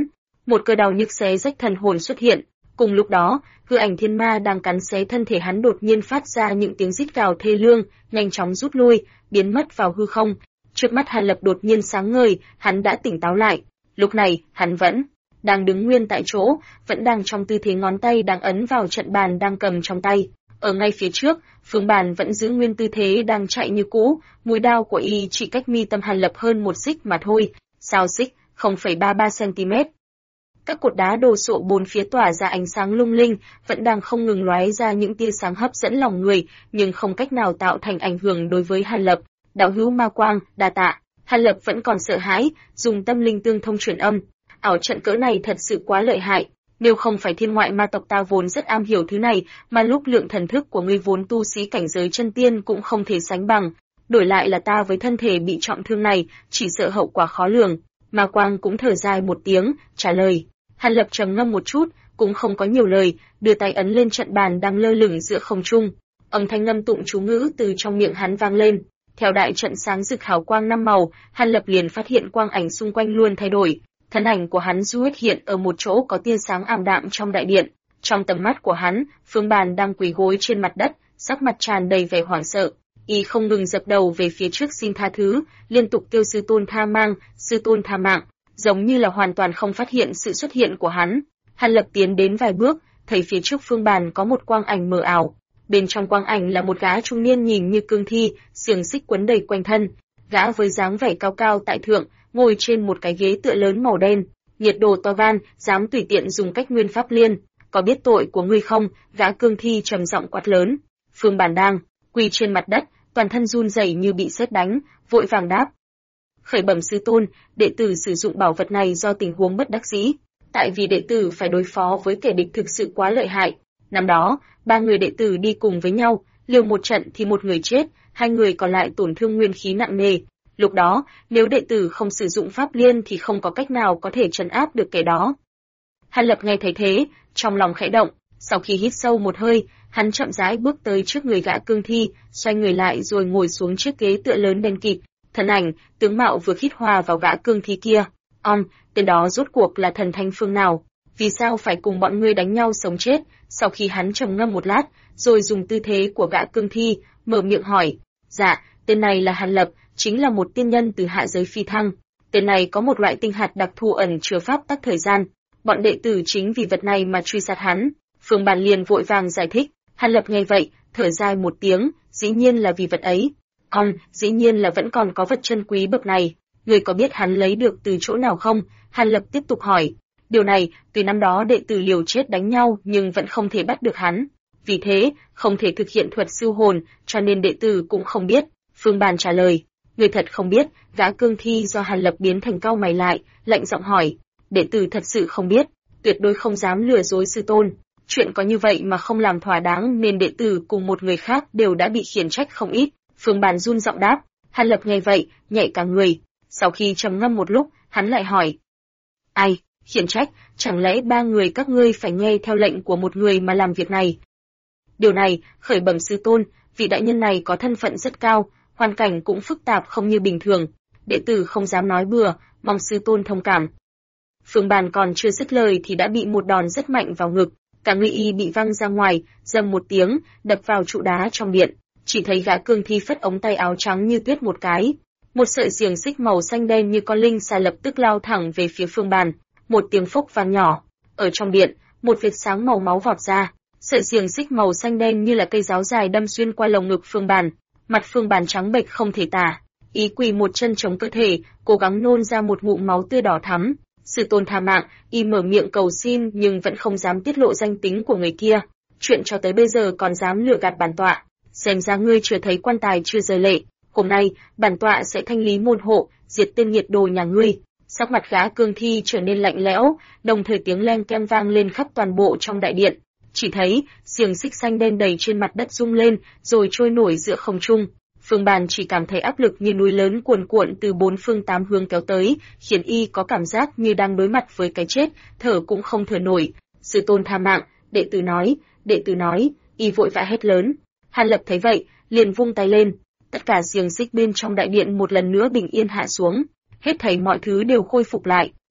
S1: Một cơn đau nhức xé rách thần hồn xuất hiện. Cùng lúc đó, hư ảnh thiên ma đang cắn xé thân thể hắn đột nhiên phát ra những tiếng rít gào thê lương, nhanh chóng rút lui, biến mất vào hư không. Trước mắt Hàn Lập đột nhiên sáng ngời, hắn đã tỉnh táo lại. Lúc này, hắn vẫn đang đứng nguyên tại chỗ, vẫn đang trong tư thế ngón tay đang ấn vào trận bàn đang cầm trong tay. Ở ngay phía trước, Phương Bàn vẫn giữ nguyên tư thế đang chạy như cũ, mũi đao của y chỉ cách mi tâm Hàn Lập hơn 1 xích mà thôi. Sao xích, 0,33 cm. Các cột đá đồ sộ bốn phía tỏa ra ánh sáng lung linh, vẫn đang không ngừng lóe ra những tia sáng hấp dẫn lòng người, nhưng không cách nào tạo thành ảnh hưởng đối với Hàn Lập. Đạo hữu ma quang, đa tạ. Hàn Lập vẫn còn sợ hãi, dùng tâm linh tương thông truyền âm. Ảo trận cỡ này thật sự quá lợi hại. Nếu không phải thiên ngoại ma tộc ta vốn rất am hiểu thứ này, mà lúc lượng thần thức của ngươi vốn tu sĩ cảnh giới chân tiên cũng không thể sánh bằng. Đổi lại là ta với thân thể bị trọng thương này, chỉ sợ hậu quả khó lường. Ma quang cũng thở dài một tiếng, trả lời. Hàn Lập trầm ngâm một chút, cũng không có nhiều lời, đưa tay ấn lên trận bàn đang lơ lửng giữa không trung. Âm thanh ngâm tụng chú ngữ từ trong miệng hắn vang lên. Theo đại trận sáng rực hào quang 5 màu, Hàn Lập liền phát hiện quang ảnh xung quanh luôn thay đổi. Thân ảnh của hắn xuất hiện ở một chỗ có tia sáng ảm đạm trong đại điện. Trong tầm mắt của hắn, Phương Bàn đang quỳ gối trên mặt đất, sắc mặt tràn đầy vẻ hoảng sợ. Y không ngừng dập đầu về phía trước xin tha thứ, liên tục kêu sư tôn tha mang, sư tôn tha mạng, giống như là hoàn toàn không phát hiện sự xuất hiện của hắn. Hàn Lập tiến đến vài bước, thấy phía trước Phương Bàn có một quang ảnh mờ ảo. Bên trong quang ảnh là một gã trung niên nhìn như cương thi, xiềng xích quấn đầy quanh thân. Gã với dáng vẻ cao cao tại thượng, ngồi trên một cái ghế tựa lớn màu đen, nhiệt đồ to gan, dám tùy tiện dùng cách nguyên pháp liên. Có biết tội của ngươi không? Gã cương thi trầm giọng quát lớn. Phương Bàn đang quỳ trên mặt đất, toàn thân run rẩy như bị sét đánh, vội vàng đáp. Khởi bẩm sư tôn, đệ tử sử dụng bảo vật này do tình huống bất đắc dĩ. Tại vì đệ tử phải đối phó với kẻ địch thực sự quá lợi hại. Năm đó, 3 người đệ tử đi cùng với nhau, liều một trận thì một người chết, 2 người còn lại tổn thương nguyên khí nặng nề. Lúc đó, nếu đệ tử không sử dụng pháp liên thì không có cách nào có thể trấn áp được kẻ đó. Hàn Lập nghe thấy thế, trong lòng khẽ động, sau khi hít sâu một hơi, hắn chậm rãi bước tới trước người gã cương thi, xoay người lại rồi ngồi xuống chiếc ghế tựa lớn đen kịt. Thân ảnh, tướng mạo vừa khít hòa vào gã cương thi kia. Tên đó rốt cuộc là thần thánh phương nào? Vì sao phải cùng bọn ngươi đánh nhau sống chết? Sau khi hắn trầm ngâm một lát, rồi dùng tư thế của gã cương thi, mở miệng hỏi. Dạ, tên này là Hàn Lập, chính là một tiên nhân từ hạ giới phi thăng. Tên này có một loại tinh hạt đặc thù ẩn chứa pháp tắc thời gian. Bọn đệ tử chính vì vật này mà truy sát hắn. Phương Bàn liền vội vàng giải thích. Hàn Lập nghe vậy, thở dài một tiếng, dĩ nhiên là vì vật ấy. Dĩ nhiên là vẫn còn có vật chân quý bậc này. Người có biết hắn lấy được từ chỗ nào không? Hàn Lập tiếp tục hỏi. Điều này, từ năm đó đệ tử liều chết đánh nhau nhưng vẫn không thể bắt được hắn. Vì thế, không thể thực hiện thuật siêu hồn, cho nên đệ tử cũng không biết. Phương Bàn trả lời. Người thật không biết, gã cương thi do Hàn Lập biến thành cau mày lại, lạnh giọng hỏi. Đệ tử thật sự không biết, tuyệt đối không dám lừa dối sư tôn. Chuyện có như vậy mà không làm thỏa đáng nên đệ tử cùng một người khác đều đã bị khiển trách không ít. Phương Bàn run giọng đáp. Hàn Lập nghe vậy, nhảy cả người. Sau khi trầm ngâm một lúc, hắn lại hỏi. Ai, khiển trách, chẳng lẽ 3 người các ngươi phải nghe theo lệnh của một người mà làm việc này? Điều này, khởi bẩm sư tôn, vị đại nhân này có thân phận rất cao, hoàn cảnh cũng phức tạp không như bình thường. Đệ tử không dám nói bừa, mong sư tôn thông cảm. Phương Bàn còn chưa dứt lời thì đã bị một đòn rất mạnh vào ngực, cả người y bị văng ra ngoài, rầm một tiếng, đập vào trụ đá trong điện. Chỉ thấy gã cương thi phất ống tay áo trắng như tuyết một cái. Một sợi xiềng xích màu xanh đen như con linh xà lập tức lao thẳng về phía Phương Bàn. Một tiếng phốc vang nhỏ. Ở trong điện, một vệt sáng màu máu vọt ra. Sợi xiềng xích màu xanh đen như là cây giáo dài đâm xuyên qua lồng ngực Phương Bàn. Mặt Phương Bàn trắng bệch không thể tả. Ý quỳ một chân chống cơ thể, cố gắng nôn ra một ngụm máu tươi đỏ thắm. Sư tôn tha mạng, y mở miệng cầu xin nhưng vẫn không dám tiết lộ danh tính của người kia. Chuyện cho tới bây giờ còn dám lừa gạt bản tọa. Xem ra ngươi chưa thấy quan tài chưa rời lệ. Hôm nay, bản tọa sẽ thanh lý môn hộ, diệt tên nhiệt đồ nhà ngươi. Sắc mặt gã cương thi trở nên lạnh lẽo, đồng thời tiếng leng keng vang lên khắp toàn bộ trong đại điện. Chỉ thấy, xiềng xích xanh đen đầy trên mặt đất rung lên, rồi trôi nổi giữa không trung. Phương Bàn chỉ cảm thấy áp lực như núi lớn cuồn cuộn từ 4 phương 8 hướng kéo tới, khiến y có cảm giác như đang đối mặt với cái chết, thở cũng không thở nổi. Sư tôn tha mạng, đệ tử nói, y vội vã hét lớn. Hàn Lập thấy vậy, liền vung tay lên. Tất cả xiềng xích bên trong đại điện một lần nữa bình yên hạ xuống. Hết thảy mọi thứ đều khôi phục lại.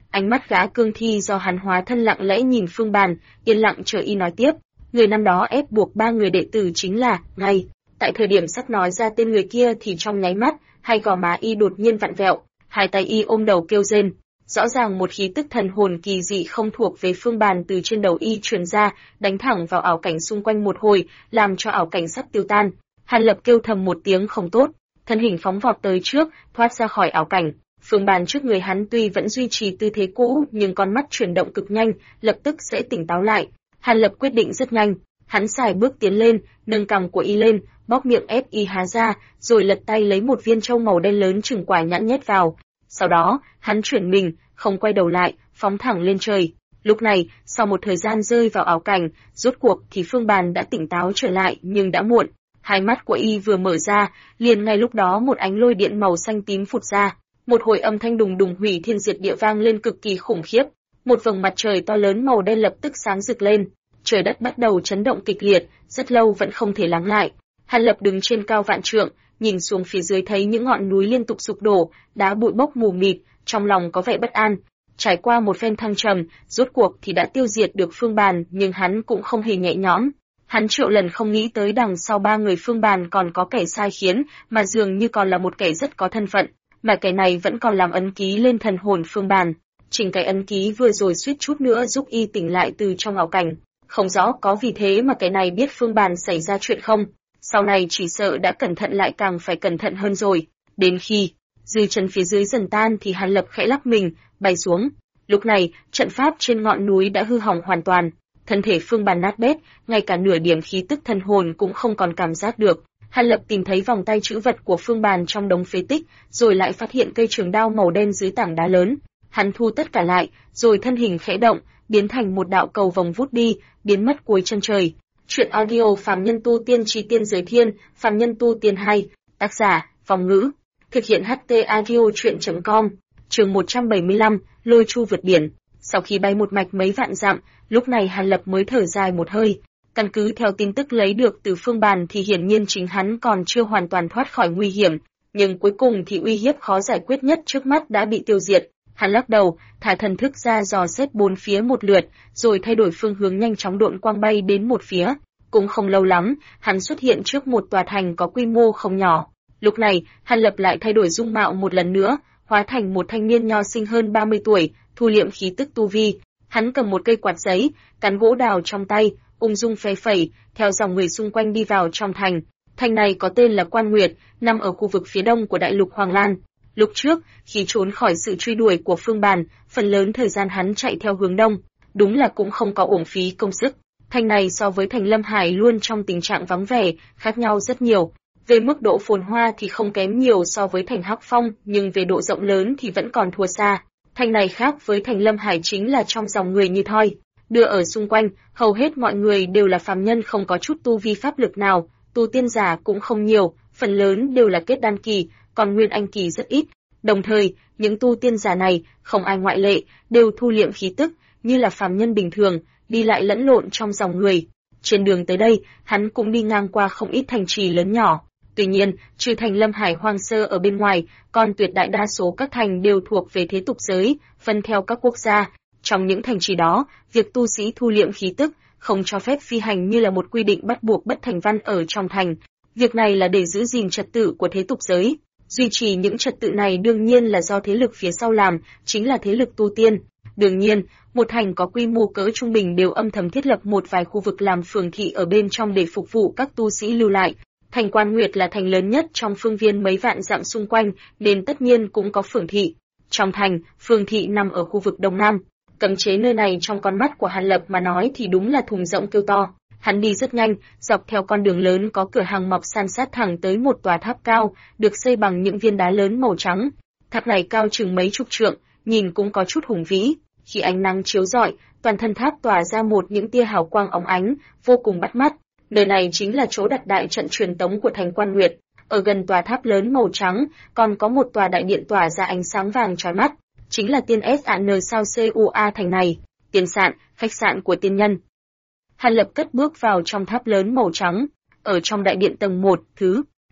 S1: Ánh mắt gã cương thi do hắn hóa thân lặng lẽ nhìn Phương Bàn, yên lặng chờ y nói tiếp. Người năm đó ép buộc 3 người đệ tử chính là, ngay. Tại thời điểm sắp nói ra tên người kia thì trong nháy mắt, hai gò má y đột nhiên vặn vẹo, hai tay y ôm đầu kêu rên. Rõ ràng một khí tức thần hồn kỳ dị không thuộc về Phương Bàn từ trên đầu y truyền ra, đánh thẳng vào ảo cảnh xung quanh một hồi, làm cho ảo cảnh sắp tiêu tan. Hàn Lập kêu thầm một tiếng không tốt, thân hình phóng vọt tới trước, thoát ra khỏi ảo cảnh. Phương Bàn trước người hắn tuy vẫn duy trì tư thế cũ, nhưng con mắt chuyển động cực nhanh, lập tức sẽ tỉnh táo lại. Hàn Lập quyết định rất nhanh, hắn xài bước tiến lên, nâng cằm của y lên, bóp miệng ép y há ra, rồi lật tay lấy một viên châu màu đen lớn chừng quả nhãn nhét vào. Sau đó, hắn chuyển mình, không quay đầu lại, phóng thẳng lên trời. Lúc này, sau một thời gian rơi vào ảo cảnh, rốt cuộc thì Phương Bàn đã tỉnh táo trở lại, nhưng đã muộn. Hai mắt của y vừa mở ra, liền ngay lúc đó một ánh lôi điện màu xanh tím phụt ra. Một hồi âm thanh đùng đùng hủy thiên diệt địa vang lên cực kỳ khủng khiếp. Một vầng mặt trời to lớn màu đen lập tức sáng rực lên. Trời đất bắt đầu chấn động kịch liệt, rất lâu vẫn không thể lắng lại. Hàn Lập đứng trên cao vạn trượng, nhìn xuống phía dưới thấy những ngọn núi liên tục sụp đổ, đá bụi bốc mù mịt, trong lòng có vẻ bất an. Trải qua một phen thăng trầm, rốt cuộc thì đã tiêu diệt được Phương Bàn, nhưng hắn cũng không hề nhẹ nhõm. Hắn triệu lần không nghĩ tới đằng sau 3 người Phương Bàn còn có kẻ sai khiến, mà dường như còn là một kẻ rất có thân phận, mà kẻ này vẫn còn làm ấn ký lên thần hồn Phương Bàn. Chỉnh cái ấn ký vừa rồi suýt chút nữa giúp y tỉnh lại từ trong ảo cảnh. Không rõ có vì thế mà cái này biết Phương Bàn xảy ra chuyện không, sau này chỉ sợ đã cẩn thận lại càng phải cẩn thận hơn rồi. Đến khi dư chân phía dưới dần tan thì Hàn Lập khẽ lắc mình, bay xuống. Lúc này, trận pháp trên ngọn núi đã hư hỏng hoàn toàn, thân thể Phương Bàn nát bét, ngay cả nửa điểm khí tức thần hồn cũng không còn cảm giác được. Hàn Lập tìm thấy vòng tay trữ vật của Phương Bàn trong đống phế tích, rồi lại phát hiện cây trường đao màu đen dưới tảng đá lớn. Hắn thu tất cả lại, rồi thân hình khẽ động, biến thành một đạo cầu vòng vút đi, biến mất cuối chân trời. Chuyện audio Phàm Nhân Tu Tiên Chí Tiên Giới Thiên, Phàm Nhân Tu Tiên 2, tác giả, Phong Ngữ. Thực hiện HT audio chuyện.com. Chương 175, Lôi Chu vượt biển. Sau khi bay một mạch mấy vạn dặm, lúc này Hàn Lập mới thở dài một hơi. Căn cứ theo tin tức lấy được từ Phương Bàn thì hiển nhiên chính hắn còn chưa hoàn toàn thoát khỏi nguy hiểm, nhưng cuối cùng thì uy hiếp khó giải quyết nhất trước mắt đã bị tiêu diệt. Hắn lắc đầu, thả thần thức ra dò xét bốn phía một lượt, rồi thay đổi phương hướng nhanh chóng độn quang bay đến một phía. Cũng không lâu lắm, hắn xuất hiện trước một tòa thành có quy mô không nhỏ. Lúc này, Hàn Lập lại thay đổi dung mạo một lần nữa, hóa thành một thanh niên nho sinh hơn 30 tuổi, thu liệm khí tức tu vi. Hắn cầm một cây quạt giấy, cán gỗ đào trong tay, ung dung phe phẩy, theo dòng người xung quanh đi vào trong thành. Thành này có tên là Quan Nguyệt, nằm ở khu vực phía đông của đại lục Hoàng Lan. Lúc trước, khi trốn khỏi sự truy đuổi của Phương Bàn, phần lớn thời gian hắn chạy theo hướng đông, đúng là cũng không có uổng phí công sức. Thành này so với thành Lâm Hải luôn trong tình trạng vắng vẻ, khác nhau rất nhiều. Về mức độ phồn hoa thì không kém nhiều so với thành Hắc Phong, nhưng về độ rộng lớn thì vẫn còn thua xa. Thành này khác với thành Lâm Hải chính là trong dòng người như thoi. Đưa ở xung quanh, hầu hết mọi người đều là phàm nhân không có chút tu vi pháp lực nào, tu tiên giả cũng không nhiều, phần lớn đều là kết đan kỳ, còn nguyên anh kỳ rất ít. Đồng thời, những tu tiên giả này, không ai ngoại lệ, đều thu liệm khí tức, như là phàm nhân bình thường, đi lại lẫn lộn trong dòng người. Trên đường tới đây, hắn cũng đi ngang qua không ít thành trì lớn nhỏ. Tuy nhiên, trừ thành Lâm Hải hoang sơ ở bên ngoài, còn tuyệt đại đa số các thành đều thuộc về thế tục giới, phân theo các quốc gia. Trong những thành trì đó, việc tu sĩ thu liệm khí tức, không cho phép phi hành như là một quy định bắt buộc bất thành văn ở trong thành. Việc này là để giữ gìn trật tự của thế tục giới. Duy trì những trật tự này đương nhiên là do thế lực phía sau làm, chính là thế lực tu tiên. Đương nhiên, một thành có quy mô cỡ trung bình đều âm thầm thiết lập một vài khu vực làm phường thị ở bên trong để phục vụ các tu sĩ lưu lại. Thành Quan Nguyệt là thành lớn nhất trong phương viên mấy vạn dặm xung quanh, nên tất nhiên cũng có phường thị. Trong thành, phường thị nằm ở khu vực đông nam. Cấm chế nơi này trong con mắt của Hàn Lập mà nói thì đúng là thùng rỗng kêu to. Hắn đi rất nhanh, dọc theo con đường lớn có cửa hàng mọc san sát thẳng tới một tòa tháp cao, được xây bằng những viên đá lớn màu trắng. Tháp này cao chừng mấy chục trượng, nhìn cũng có chút hùng vĩ. Khi ánh nắng chiếu rọi, toàn thân tháp tỏa ra những tia hào quang óng ánh, vô cùng bắt mắt. Nơi này chính là chỗ đặt đại trận truyền tống của thành Quan Nguyệt. Ở gần tòa tháp lớn màu trắng, còn có một tòa đại điện tỏa ra ánh sáng vàng chói mắt, chính là tiên SAN sao CUA thành này, tiền sạn, khách sạn của tiên nhân. Hàn Lập cất bước vào trong tháp lớn màu trắng, ở trong đại điện tầng 1, thứ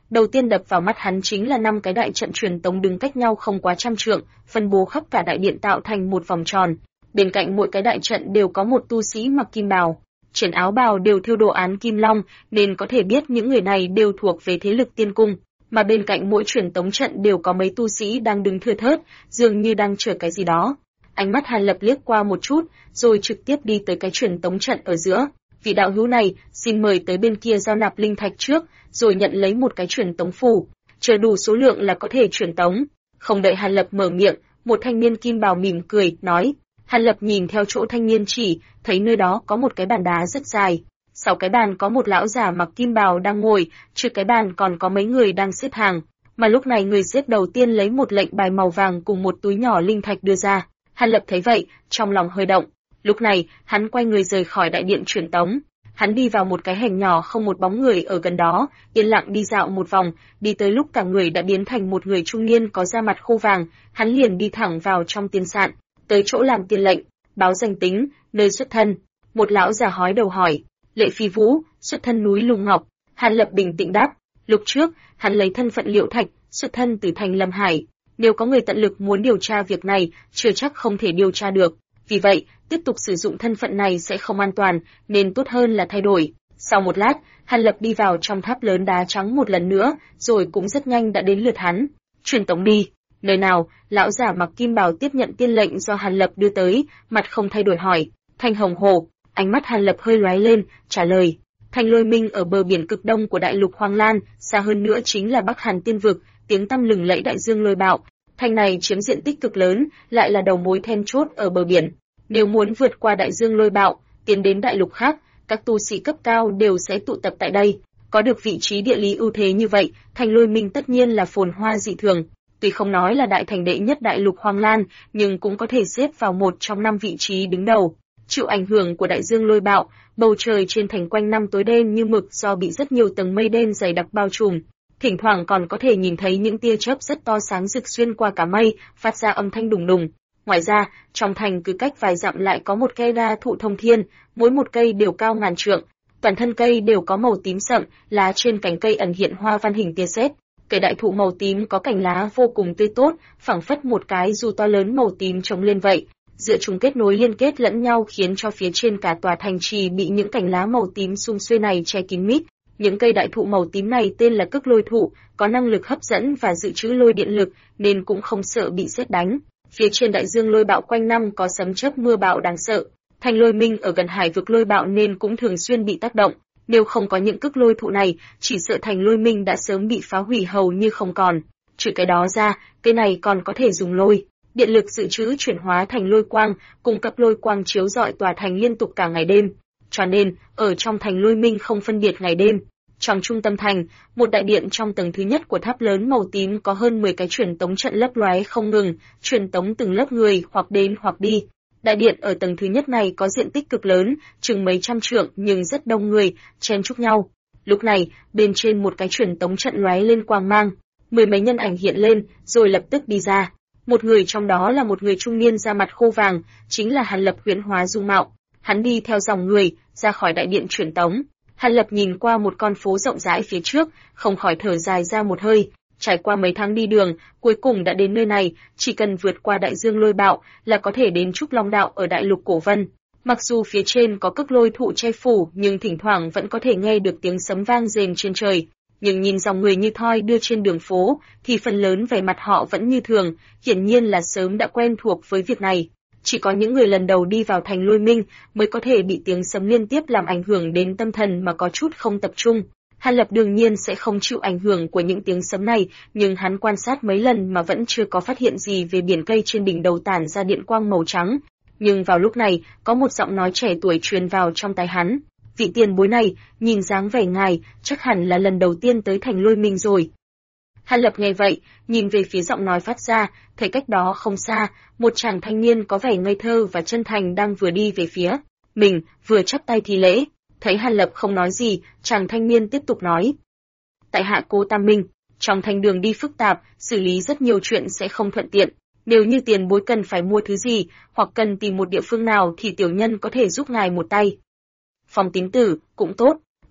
S1: Đầu tiên đập vào mắt hắn chính là 5 cái đại trận truyền tống đứng cách nhau không quá trăm trượng, phân bố khắp cả đại điện tạo thành một vòng tròn. Bên cạnh mỗi cái đại trận đều có một tu sĩ mặc kim bào, trên áo bào đều thêu đồ án kim long, nên có thể biết những người này đều thuộc về thế lực tiên cung. Mà bên cạnh mỗi truyền tống trận đều có mấy tu sĩ đang đứng thưa thớt, dường như đang chờ cái gì đó. Ánh mắt Hàn Lập liếc qua một chút, rồi trực tiếp đi tới cái truyền tống trận ở giữa. Vị đạo hữu này, xin mời tới bên kia giao nạp linh thạch trước, rồi nhận lấy một cái truyền tống phù, chờ đủ số lượng là có thể truyền tống. Không đợi Hàn Lập mở miệng, một thanh niên kim bào mỉm cười, nói. Hàn Lập nhìn theo chỗ thanh niên chỉ, thấy nơi đó có một cái bàn đá rất dài. Sau cái bàn có một lão già mặc kim bào đang ngồi, trước cái bàn còn có mấy người đang xếp hàng. Mà lúc này người xếp đầu tiên lấy một lệnh bài màu vàng cùng một túi nhỏ linh thạch đưa ra. Hàn Lập thấy vậy, trong lòng hơi động. Lúc này, hắn quay người rời khỏi đại điện truyền tống. Hắn đi vào một cái hẻm nhỏ không một bóng người ở gần đó, yên lặng đi dạo một vòng, đi tới lúc cả người đã biến thành một người trung niên có da mặt khô vàng, hắn liền đi thẳng vào trong tiền sạn, tới chỗ làm tiền lệnh, báo danh tính, nơi xuất thân. Một lão già hói đầu hỏi, Lệ Phi Vũ, xuất thân núi Lùng Ngọc. Hàn Lập bình tĩnh đáp, lúc trước, hắn lấy thân phận Liễu Thạch, xuất thân từ thành Lâm Hải. Nếu có người tận lực muốn điều tra việc này, chưa chắc không thể điều tra được. Vì vậy, tiếp tục sử dụng thân phận này sẽ không an toàn, nên tốt hơn là thay đổi. Sau một lát, Hàn Lập đi vào trong tháp lớn đá trắng một lần nữa, rồi cũng rất nhanh đã đến lượt hắn. Truyền tống đi. Nơi nào? Lão giả mặc kim bào tiếp nhận tiên lệnh do Hàn Lập đưa tới, mặt không thay đổi hỏi. Thanh Hồng Hồ. Ánh mắt Hàn Lập hơi lóe lên, trả lời. Thành Lôi Minh ở bờ biển cực đông của đại lục Hoang Lan, xa hơn nữa chính là Bắc Hàn Tiên Vực, tiếng tăm lừng lẫy đại dương lôi bạo. Thành này chiếm diện tích cực lớn, lại là đầu mối then chốt ở bờ biển. Nếu muốn vượt qua đại dương lôi bạo, tiến đến đại lục khác, các tu sĩ cấp cao đều sẽ tụ tập tại đây. Có được vị trí địa lý ưu thế như vậy, Thành Lôi Minh tất nhiên là phồn hoa dị thường. Tuy không nói là đại thành đệ nhất đại lục Hoang Lan, nhưng cũng có thể xếp vào một trong 5 vị trí đứng đầu. Chịu ảnh hưởng của đại dương lôi bạo, bầu trời trên thành quanh năm tối đen như mực do bị rất nhiều tầng mây đen dày đặc bao trùm. Thỉnh thoảng còn có thể nhìn thấy những tia chớp rất to sáng rực xuyên qua cả mây, phát ra âm thanh đùng đùng. Ngoài ra, trong thành cứ cách vài dặm lại có một cây đa thụ thông thiên, mỗi một cây đều cao ngàn trượng. Toàn thân cây đều có màu tím sậm, lá trên cành cây ẩn hiện hoa văn hình tia sét. Cây đại thụ màu tím có cành lá vô cùng tươi tốt, phảng phất một cái dù to lớn màu tím trồng lên vậy. Giữa chúng kết nối liên kết lẫn nhau khiến cho phía trên cả tòa thành trì bị những cành lá màu tím sum xuê này che kín mít. Những cây đại thụ màu tím này tên là Cực Lôi thụ, có năng lực hấp dẫn và dự trữ lôi điện lực, nên cũng không sợ bị sét đánh. Phía trên đại dương lôi bạo quanh năm có sấm chớp mưa bão đáng sợ. Thành Lôi Minh ở gần hải vực lôi bạo nên cũng thường xuyên bị tác động. Nếu không có những Cực Lôi thụ này, chỉ sợ Thành Lôi Minh đã sớm bị phá hủy hầu như không còn. Trừ cái đó ra, cây này còn có thể dùng lôi điện lực dự trữ chuyển hóa thành lôi quang, cung cấp lôi quang chiếu rọi tòa thành liên tục cả ngày đêm. Cho nên, ở trong Thành Lôi Minh không phân biệt ngày đêm. Trong trung tâm thành, một đại điện trong tầng thứ nhất của tháp lớn màu tím có hơn 10 cái truyền tống trận lấp lóe không ngừng, truyền tống từng lớp người hoặc đến hoặc đi. Đại điện ở tầng thứ nhất này có diện tích cực lớn, chừng mấy trăm trượng nhưng rất đông người, chen chúc nhau. Lúc này, bên trên một cái truyền tống trận lóe lên quang mang, 10 mấy nhân ảnh hiện lên, rồi lập tức đi ra. Một người trong đó là một người trung niên da mặt khô vàng, chính là Hàn Lập huyễn hóa dung mạo. Hắn đi theo dòng người, ra khỏi đại điện truyền tống. Hàn Lập nhìn qua một con phố rộng rãi phía trước, không khỏi thở dài ra một hơi. Trải qua mấy tháng đi đường, cuối cùng đã đến nơi này, chỉ cần vượt qua đại dương lôi bạo là có thể đến Trúc Long Đạo ở đại lục Cổ Vân. Mặc dù phía trên có Cực Lôi thụ che phủ, nhưng thỉnh thoảng vẫn có thể nghe được tiếng sấm vang rền trên trời. Nhưng nhìn dòng người như thoi đưa trên đường phố, thì phần lớn vẻ mặt họ vẫn như thường, hiển nhiên là sớm đã quen thuộc với việc này. Chỉ có những người lần đầu đi vào Thành Lôi Minh mới có thể bị tiếng sấm liên tiếp làm ảnh hưởng đến tâm thần mà có chút không tập trung. Hàn Lập đương nhiên sẽ không chịu ảnh hưởng của những tiếng sấm này, nhưng hắn quan sát mấy lần mà vẫn chưa có phát hiện gì về biển cây trên đỉnh đầu tản ra điện quang màu trắng. Nhưng vào lúc này, có một giọng nói trẻ tuổi truyền vào trong tai hắn. Vị tiền bối này, nhìn dáng vẻ ngài, chắc hẳn là lần đầu tiên tới Thành Lôi Minh rồi. Hàn Lập nghe vậy, nhìn về phía giọng nói phát ra, thấy cách đó không xa, một chàng thanh niên có vẻ ngây thơ và chân thành đang vừa đi về phía mình, vừa chắp tay thi lễ. Thấy Hàn Lập không nói gì, chàng thanh niên tiếp tục nói. Tại hạ Cố Tam Minh, trong thành đường đi phức tạp, xử lý rất nhiều chuyện sẽ không thuận tiện. Nếu như tiền bối cần phải mua thứ gì, hoặc cần tìm một địa phương nào thì tiểu nhân có thể giúp ngài một tay. Phong Tín Tử, cũng tốt.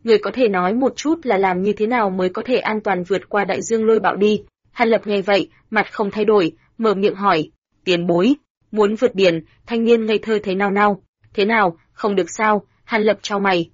S1: Người có thể nói một chút là làm như thế nào mới có thể an toàn vượt qua đại dương lôi bạo đi. Hàn Lập nghe vậy, mặt không thay đổi, mở miệng hỏi, tiền bối, muốn vượt biển, thanh niên ngây thơ thấy nào, thế nào, không được sao? Hàn Lập chau mày,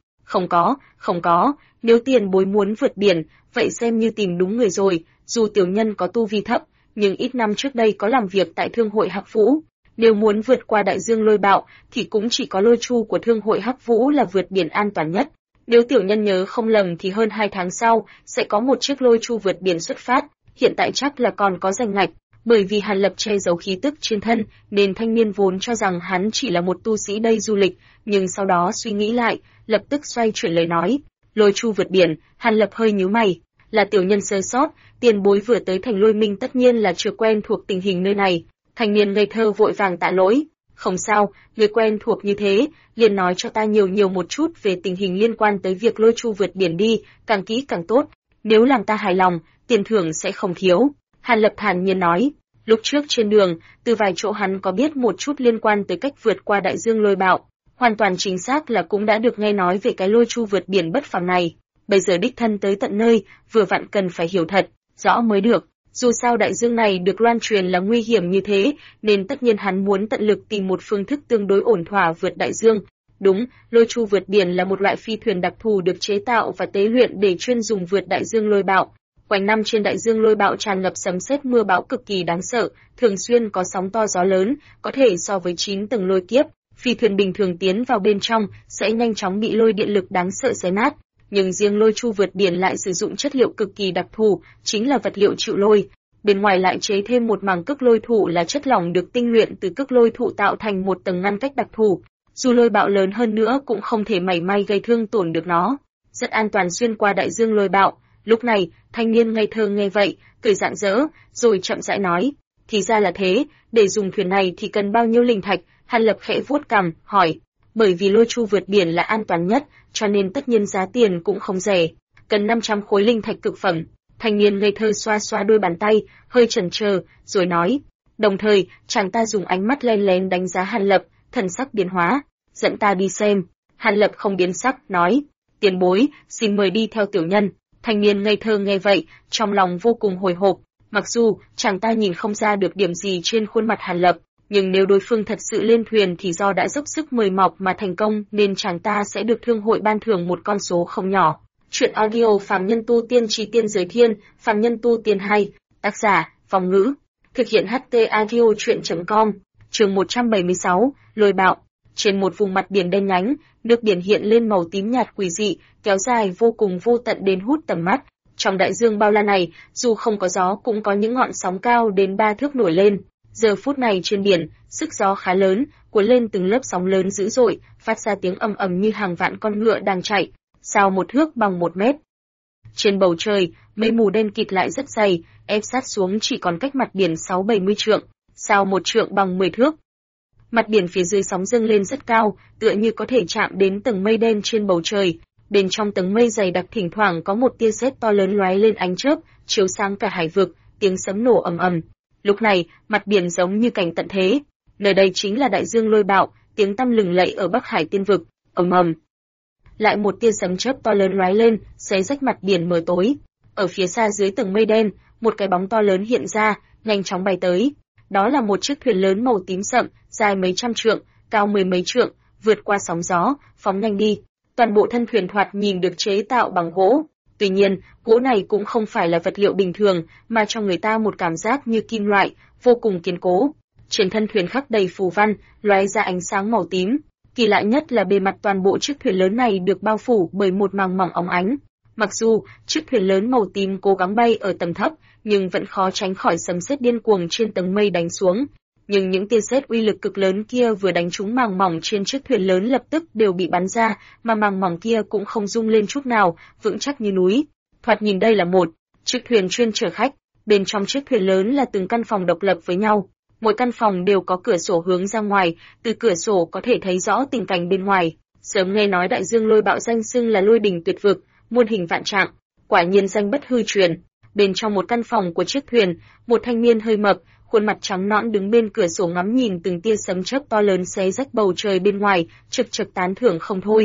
S1: không có, nếu tiền bối muốn vượt biển, vậy xem như tìm đúng người rồi, dù tiểu nhân có tu vi thấp, nhưng ít năm trước đây có làm việc tại Thương hội Hắc Vũ. Nếu muốn vượt qua đại dương lôi bạo, thì cũng chỉ có lôi chu của Thương hội Hắc Vũ là vượt biển an toàn nhất. Nếu tiểu nhân nhớ không lầm thì hơn 2 tháng sau, sẽ có một chiếc lôi chu vượt biển xuất phát, hiện tại chắc là còn có danh ngạch. Bởi vì Hàn Lập che giấu khí tức trên thân, nên thanh niên vốn cho rằng hắn chỉ là một tu sĩ đây du lịch, nhưng sau đó suy nghĩ lại, lập tức xoay chuyển lời nói. Lôi chu vượt biển, Hàn Lập hơi nhíu mày, là tiểu nhân sơ sót, tiền bối vừa tới thành Lôi Minh tất nhiên là chưa quen thuộc tình hình nơi này. Thanh niên ngây thơ vội vàng tạ lỗi, không sao, người quen thuộc như thế, liền nói cho ta nhiều một chút về tình hình liên quan tới việc lôi chu vượt biển đi, càng kỹ càng tốt, nếu làm ta hài lòng, tiền thưởng sẽ không thiếu. Hàn Lập thản nhiên nói, lúc trước trên đường, từ vài chỗ hắn có biết một chút liên quan tới cách vượt qua đại dương lôi bạo, hoàn toàn chính xác là cũng đã được nghe nói về cái lôi chu vượt biển bất phàm này, bây giờ đích thân tới tận nơi, vừa vặn cần phải hiểu thật, rõ mới được. Dù sao đại dương này được loan truyền là nguy hiểm như thế, nên tất nhiên hắn muốn tận lực tìm một phương thức tương đối ổn thỏa vượt đại dương. Đúng, lôi chu vượt biển là một loại phi thuyền đặc thù được chế tạo và tế luyện để chuyên dùng vượt đại dương lôi bạo. Quanh năm trên đại dương lôi bạo tràn ngập sấm sét mưa bão cực kỳ đáng sợ, thường xuyên có sóng to gió lớn, có thể so với 9 tầng lôi kiếp. Phi thuyền bình thường tiến vào bên trong sẽ nhanh chóng bị lôi điện lực đáng sợ xé nát. Nhưng riêng lôi chu vượt biển lại sử dụng chất liệu cực kỳ đặc thù, chính là vật liệu chịu lôi. Bên ngoài lại chế thêm một màng cực lôi thụ là chất lỏng được tinh luyện từ cực lôi thụ tạo thành một tầng ngăn cách đặc thù. Dù lôi bạo lớn hơn nữa cũng không thể mảy may gây thương tổn được nó. Rất an toàn xuyên qua đại dương lôi bạo. Lúc này, thanh niên ngây thơ nghe vậy, cười rạng rỡ, rồi chậm rãi nói, thì ra là thế, để dùng thuyền này thì cần bao nhiêu linh thạch? Hàn Lập khẽ vuốt cằm, hỏi, bởi vì lôi chu vượt biển là an toàn nhất, cho nên tất nhiên giá tiền cũng không rẻ, cần 500 khối linh thạch cực phẩm. Thanh niên ngây thơ xoa xoa đôi bàn tay, hơi chần chờ, rồi nói, đồng thời, chàng ta dùng ánh mắt len lén đánh giá Hàn Lập, thần sắc biến hóa, dẫn ta đi xem. Hàn Lập không biến sắc, nói, tiền bối, xin mời đi theo tiểu nhân. Thanh niên ngây thơ nghe vậy, trong lòng vô cùng hồi hộp, mặc dù chàng ta nhìn không ra được điểm gì trên khuôn mặt Hàn Lập, nhưng nếu đối phương thật sự lên thuyền thì do đã dốc sức mời mọc mà thành công nên chàng ta sẽ được thương hội ban thưởng một con số không nhỏ. Chuyện audio Phàm Nhân Tu Tiên Chí Tiên Giới Thiên, Phàm Nhân Tu Tiên 2, tác giả, Phong Ngữ, thực hiện HT audio truyện.com, chương 176, lôi bạo. Trên một vùng mặt biển đen nhánh, nước biển hiện lên màu tím nhạt quỷ dị, kéo dài vô cùng vô tận đến hút tầm mắt. Trong đại dương bao la này, dù không có gió cũng có những ngọn sóng cao đến 3 thước nổi lên. Giờ phút này trên biển, sức gió khá lớn, cuốn lên từng lớp sóng lớn dữ dội, phát ra tiếng ầm ầm như hàng vạn con ngựa đang chạy, sao 1 thước bằng 1 mét. Trên bầu trời, mây mù đen kịt lại rất dày, ép sát xuống chỉ còn cách mặt biển 6-70 trượng, sao 1 trượng bằng 10 thước. Mặt biển phía dưới sóng dâng lên rất cao, tựa như có thể chạm đến tầng mây đen trên bầu trời. Bên trong tầng mây dày đặc thỉnh thoảng có một tia sét to lớn lóe lên ánh chớp, chiếu sáng cả hải vực, tiếng sấm nổ ầm ầm. Lúc này, mặt biển giống như cảnh tận thế. Nơi đây chính là đại dương lôi bạo, tiếng tăm lừng lẫy ở Bắc Hải Tiên vực. Ầm ầm. Lại một tia sấm chớp to lớn lóe lên, xé rách mặt biển mờ tối. Ở phía xa dưới tầng mây đen, một cái bóng to lớn hiện ra, nhanh chóng bay tới. Đó là một chiếc thuyền lớn màu tím sậm, dài mấy trăm trượng, cao 10 mấy trượng, vượt qua sóng gió, phóng nhanh đi. Toàn bộ thân thuyền thoạt nhìn được chế tạo bằng gỗ. Tuy nhiên, gỗ này cũng không phải là vật liệu bình thường, mà cho người ta một cảm giác như kim loại, vô cùng kiên cố. Trên thân thuyền khắc đầy phù văn, lóe ra ánh sáng màu tím. Kỳ lạ nhất là bề mặt toàn bộ chiếc thuyền lớn này được bao phủ bởi một màng mỏng óng ánh. Mặc dù chiếc thuyền lớn màu tím cố gắng bay ở tầng thấp, nhưng vẫn khó tránh khỏi sấm sét điên cuồng trên tầng mây đánh xuống. Nhưng những tia sét uy lực cực lớn kia vừa đánh trúng màng mỏng trên chiếc thuyền lớn lập tức đều bị bắn ra, mà màng mỏng kia cũng không rung lên chút nào, vững chắc như núi. Thoạt nhìn đây là một chiếc thuyền chuyên chở khách, bên trong chiếc thuyền lớn là từng căn phòng độc lập với nhau. Mỗi căn phòng đều có cửa sổ hướng ra ngoài, từ cửa sổ có thể thấy rõ tình cảnh bên ngoài. Sớm nghe nói đại dương lôi bạo danh xưng là lôi đỉnh tuyệt vực, muôn hình vạn trạng, quả nhiên danh bất hư truyền. Bên trong một căn phòng của chiếc thuyền, một thanh niên hơi mập, khuôn mặt trắng nõn đứng bên cửa sổ ngắm nhìn từng tia sấm chớp to lớn xé rách bầu trời bên ngoài, trực tán thưởng không thôi.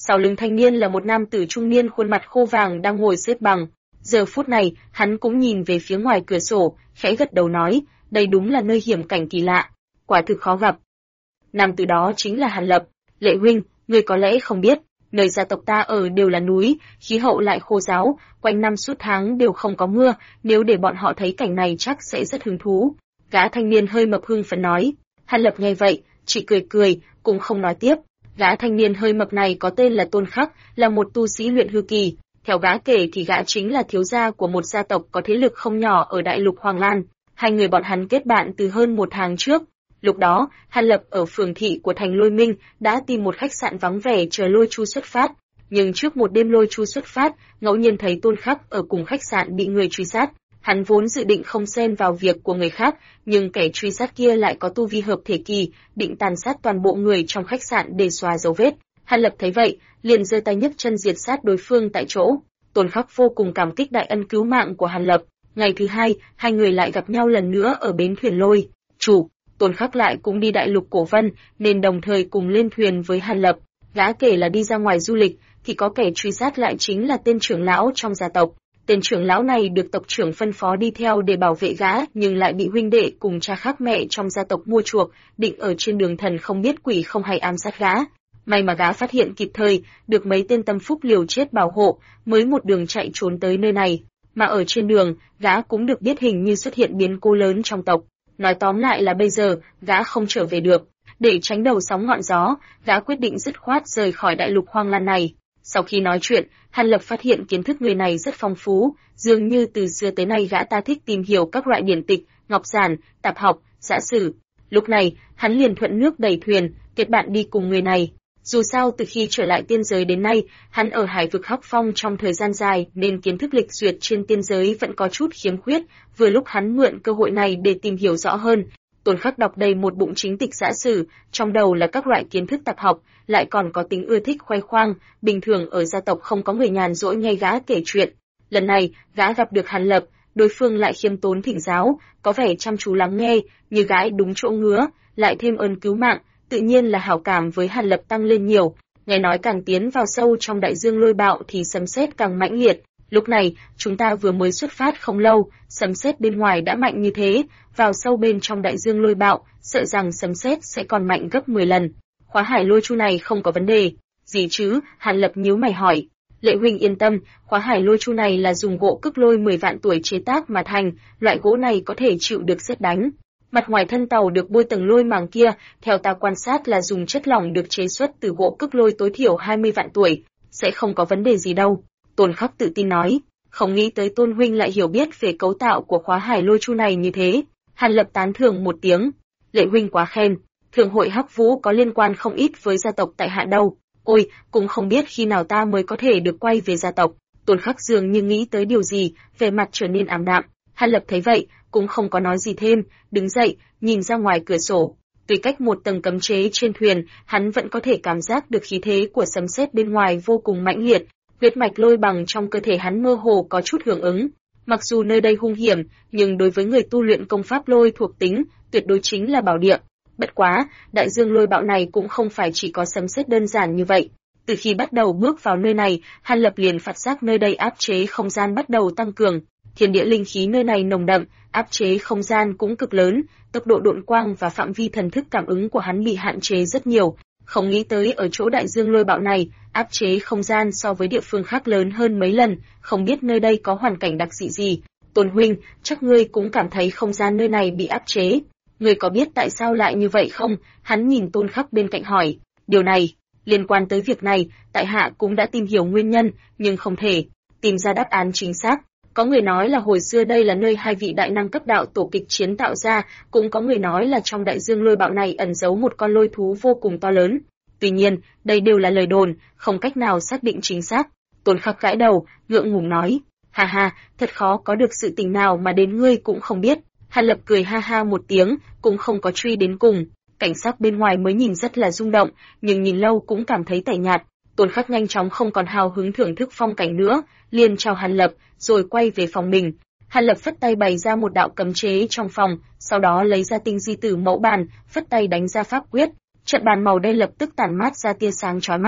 S1: Sau lưng thanh niên là một nam tử trung niên khuôn mặt khô vàng đang ngồi xếp bằng. Giờ phút này, hắn cũng nhìn về phía ngoài cửa sổ, khẽ gật đầu nói, đây đúng là nơi hiểm cảnh kỳ lạ, quả thực khó gặp. Nam tử đó chính là Hàn Lập. Lệ huynh, ngươi có lẽ không biết, nơi gia tộc ta ở đều là núi, khí hậu lại khô ráo, quanh năm suốt tháng đều không có mưa, nếu để bọn họ thấy cảnh này chắc sẽ rất hứng thú. Gã thanh niên hơi mập hưng phấn nói. Hàn Lập nghe vậy, chỉ cười cười, cũng không nói tiếp. Gã thanh niên hơi mập này có tên là Tôn Khắc, là một tu sĩ luyện hư kỳ. Theo gã kể thì gã chính là thiếu gia của một gia tộc có thế lực không nhỏ ở đại lục Hoàng Lan. Hai người bọn hắn kết bạn từ hơn một tháng trước. Lúc đó, Hàn Lập ở phường thị của thành Lôi Minh đã tìm một khách sạn vắng vẻ chờ Lôi Chu xuất phát. Nhưng trước một đêm Lôi Chu xuất phát, ngẫu nhiên thấy Tôn Khắc ở cùng khách sạn bị người truy sát. Hắn vốn dự định không xen vào việc của người khác, nhưng kẻ truy sát kia lại có tu vi hợp thể kỳ, định tàn sát toàn bộ người trong khách sạn để xóa dấu vết. Hàn Lập thấy vậy, liền giơ tay nhấc chân diệt sát đối phương tại chỗ. Tôn Khắc vô cùng cảm kích đại ân cứu mạng của Hàn Lập. Ngày thứ hai, hai người lại gặp nhau lần nữa ở bến thuyền Lôi Chủ. Tôn Khắc lại cũng đi đại lục Cổ Vân, nên đồng thời cùng lên thuyền với Hàn Lập. Gã kể là đi ra ngoài du lịch, thì có kẻ truy sát lại chính là tên trưởng lão trong gia tộc. Tên trưởng lão này được tộc trưởng phân phó đi theo để bảo vệ gã, nhưng lại bị huynh đệ cùng cha khác mẹ trong gia tộc mua chuộc, định ở trên đường thần không biết quỷ không hay ám sát gã. May mà gã phát hiện kịp thời, được mấy tên tâm phúc liều chết bảo hộ, mới một đường chạy trốn tới nơi này. Mà ở trên đường, gã cũng được biết hình như xuất hiện biến cố lớn trong tộc. Nói tóm lại là bây giờ, gã không trở về được. Để tránh đầu sóng ngọn gió, gã quyết định dứt khoát rời khỏi đại lục Hoang Lan này. Sau khi nói chuyện, Hàn Lập phát hiện kiến thức người này rất phong phú, dường như từ xưa tới nay gã ta thích tìm hiểu các loại điển tịch, ngọc giản, tạp học, giả sử. Lúc này, hắn liền thuận nước đẩy thuyền, kết bạn đi cùng người này. Dù sao từ khi trở lại tiên giới đến nay, hắn ở hải vực Hắc Phong trong thời gian dài nên kiến thức lịch duyệt trên tiên giới vẫn có chút khiếm khuyết, vừa lúc hắn mượn cơ hội này để tìm hiểu rõ hơn. Tôn Khắc đọc đầy một bụng chính tịch giả sử, trong đầu là các loại kiến thức tạp học, lại còn có tính ưa thích khoe khoang, bình thường ở gia tộc không có người nhàn rỗi nghe gã kể chuyện. Lần này, gã gặp được Hàn Lập, đối phương lại khiêm tốn thỉnh giáo, có vẻ chăm chú lắng nghe, như gái đúng chỗ ngứa, lại thêm ơn cứu mạng, tự nhiên là hảo cảm với Hàn Lập tăng lên nhiều. Nghe nói càng tiến vào sâu trong đại dương lôi bạo thì sấm sét càng mãnh liệt. Lúc này, chúng ta vừa mới xuất phát không lâu, sấm sét bên ngoài đã mạnh như thế, vào sâu bên trong đại dương lôi bạo, sợ rằng sấm sét sẽ còn mạnh gấp 10 lần. Khóa hải lôi chu này không có vấn đề. Gì chứ? Hàn Lập nhíu mày hỏi. Lệ huynh yên tâm, khóa hải lôi chu này là dùng gỗ cức lôi 10 vạn tuổi chế tác mà thành, loại gỗ này có thể chịu được sét đánh. Mặt ngoài thân tàu được bôi tầng lôi màng kia, theo ta quan sát là dùng chất lỏng được chế xuất từ gỗ cức lôi tối thiểu 20 vạn tuổi, sẽ không có vấn đề gì đâu. Tôn Khắc tự tin nói, không nghĩ tới Tôn huynh lại hiểu biết về cấu tạo của khóa hải lôi chu này như thế. Hàn Lập tán thưởng một tiếng, Lệ huynh quá khen, thường hội Hắc Vũ có liên quan không ít với gia tộc tại hạ đâu. Ôi, cũng không biết khi nào ta mới có thể được quay về gia tộc. Tôn Khắc dường như nghĩ tới điều gì, vẻ mặt trở nên ảm đạm. Hàn Lập thấy vậy, cũng không có nói gì thêm, đứng dậy, nhìn ra ngoài cửa sổ. Tuy cách một tầng cấm chế trên thuyền, hắn vẫn có thể cảm giác được khí thế của sấm sét bên ngoài vô cùng mãnh liệt. Huyết mạch lôi bằng trong cơ thể hắn mơ hồ có chút hưởng ứng. Mặc dù nơi đây hung hiểm, nhưng đối với người tu luyện công pháp lôi thuộc tính, tuyệt đối chính là bảo địa. Bất quá, đại dương lôi bạo này cũng không phải chỉ có sấm sét đơn giản như vậy. Từ khi bắt đầu bước vào nơi này, Hàn Lập liền phát giác nơi đây áp chế không gian bắt đầu tăng cường. Thiên địa linh khí nơi này nồng đậm, áp chế không gian cũng cực lớn, tốc độ độn quang và phạm vi thần thức cảm ứng của hắn bị hạn chế rất nhiều. Không nghĩ tới ở chỗ đại dương lôi bạo này, áp chế không gian so với địa phương khác lớn hơn mấy lần, không biết nơi đây có hoàn cảnh đặc dị gì. Tôn huynh, chắc ngươi cũng cảm thấy không gian nơi này bị áp chế. Ngươi có biết tại sao lại như vậy không? Hắn nhìn Tôn Khắc bên cạnh hỏi. Điều này, liên quan tới việc này, tại hạ cũng đã tìm hiểu nguyên nhân, nhưng không thể tìm ra đáp án chính xác. Có người nói là hồi xưa đây là nơi hai vị đại năng cấp đạo tổ kịch chiến tạo ra, cũng có người nói là trong đại dương lôi bạo này ẩn giấu một con lôi thú vô cùng to lớn. Tuy nhiên, đây đều là lời đồn, không cách nào xác định chính xác. Tôn Khắc gãi đầu, ngượng ngùng nói, ha ha, thật khó có được sự tình nào mà đến ngươi cũng không biết. Hàn Lập cười ha ha một tiếng, cũng không có truy đến cùng. Cảnh sắc bên ngoài mới nhìn rất là rung động, nhưng nhìn lâu cũng cảm thấy tẻ nhạt. Tôn Khắc nhanh chóng không còn hào hứng thưởng thức phong cảnh nữa, liền chào Hàn Lập, rồi quay về phòng mình. Hàn Lập phất tay bày ra một đạo cấm chế trong phòng, sau đó lấy ra tinh di tử mẫu bàn, phất tay đánh ra pháp quyết. Trận bàn màu đen lập tức tản mát ra tia sáng chói mắt.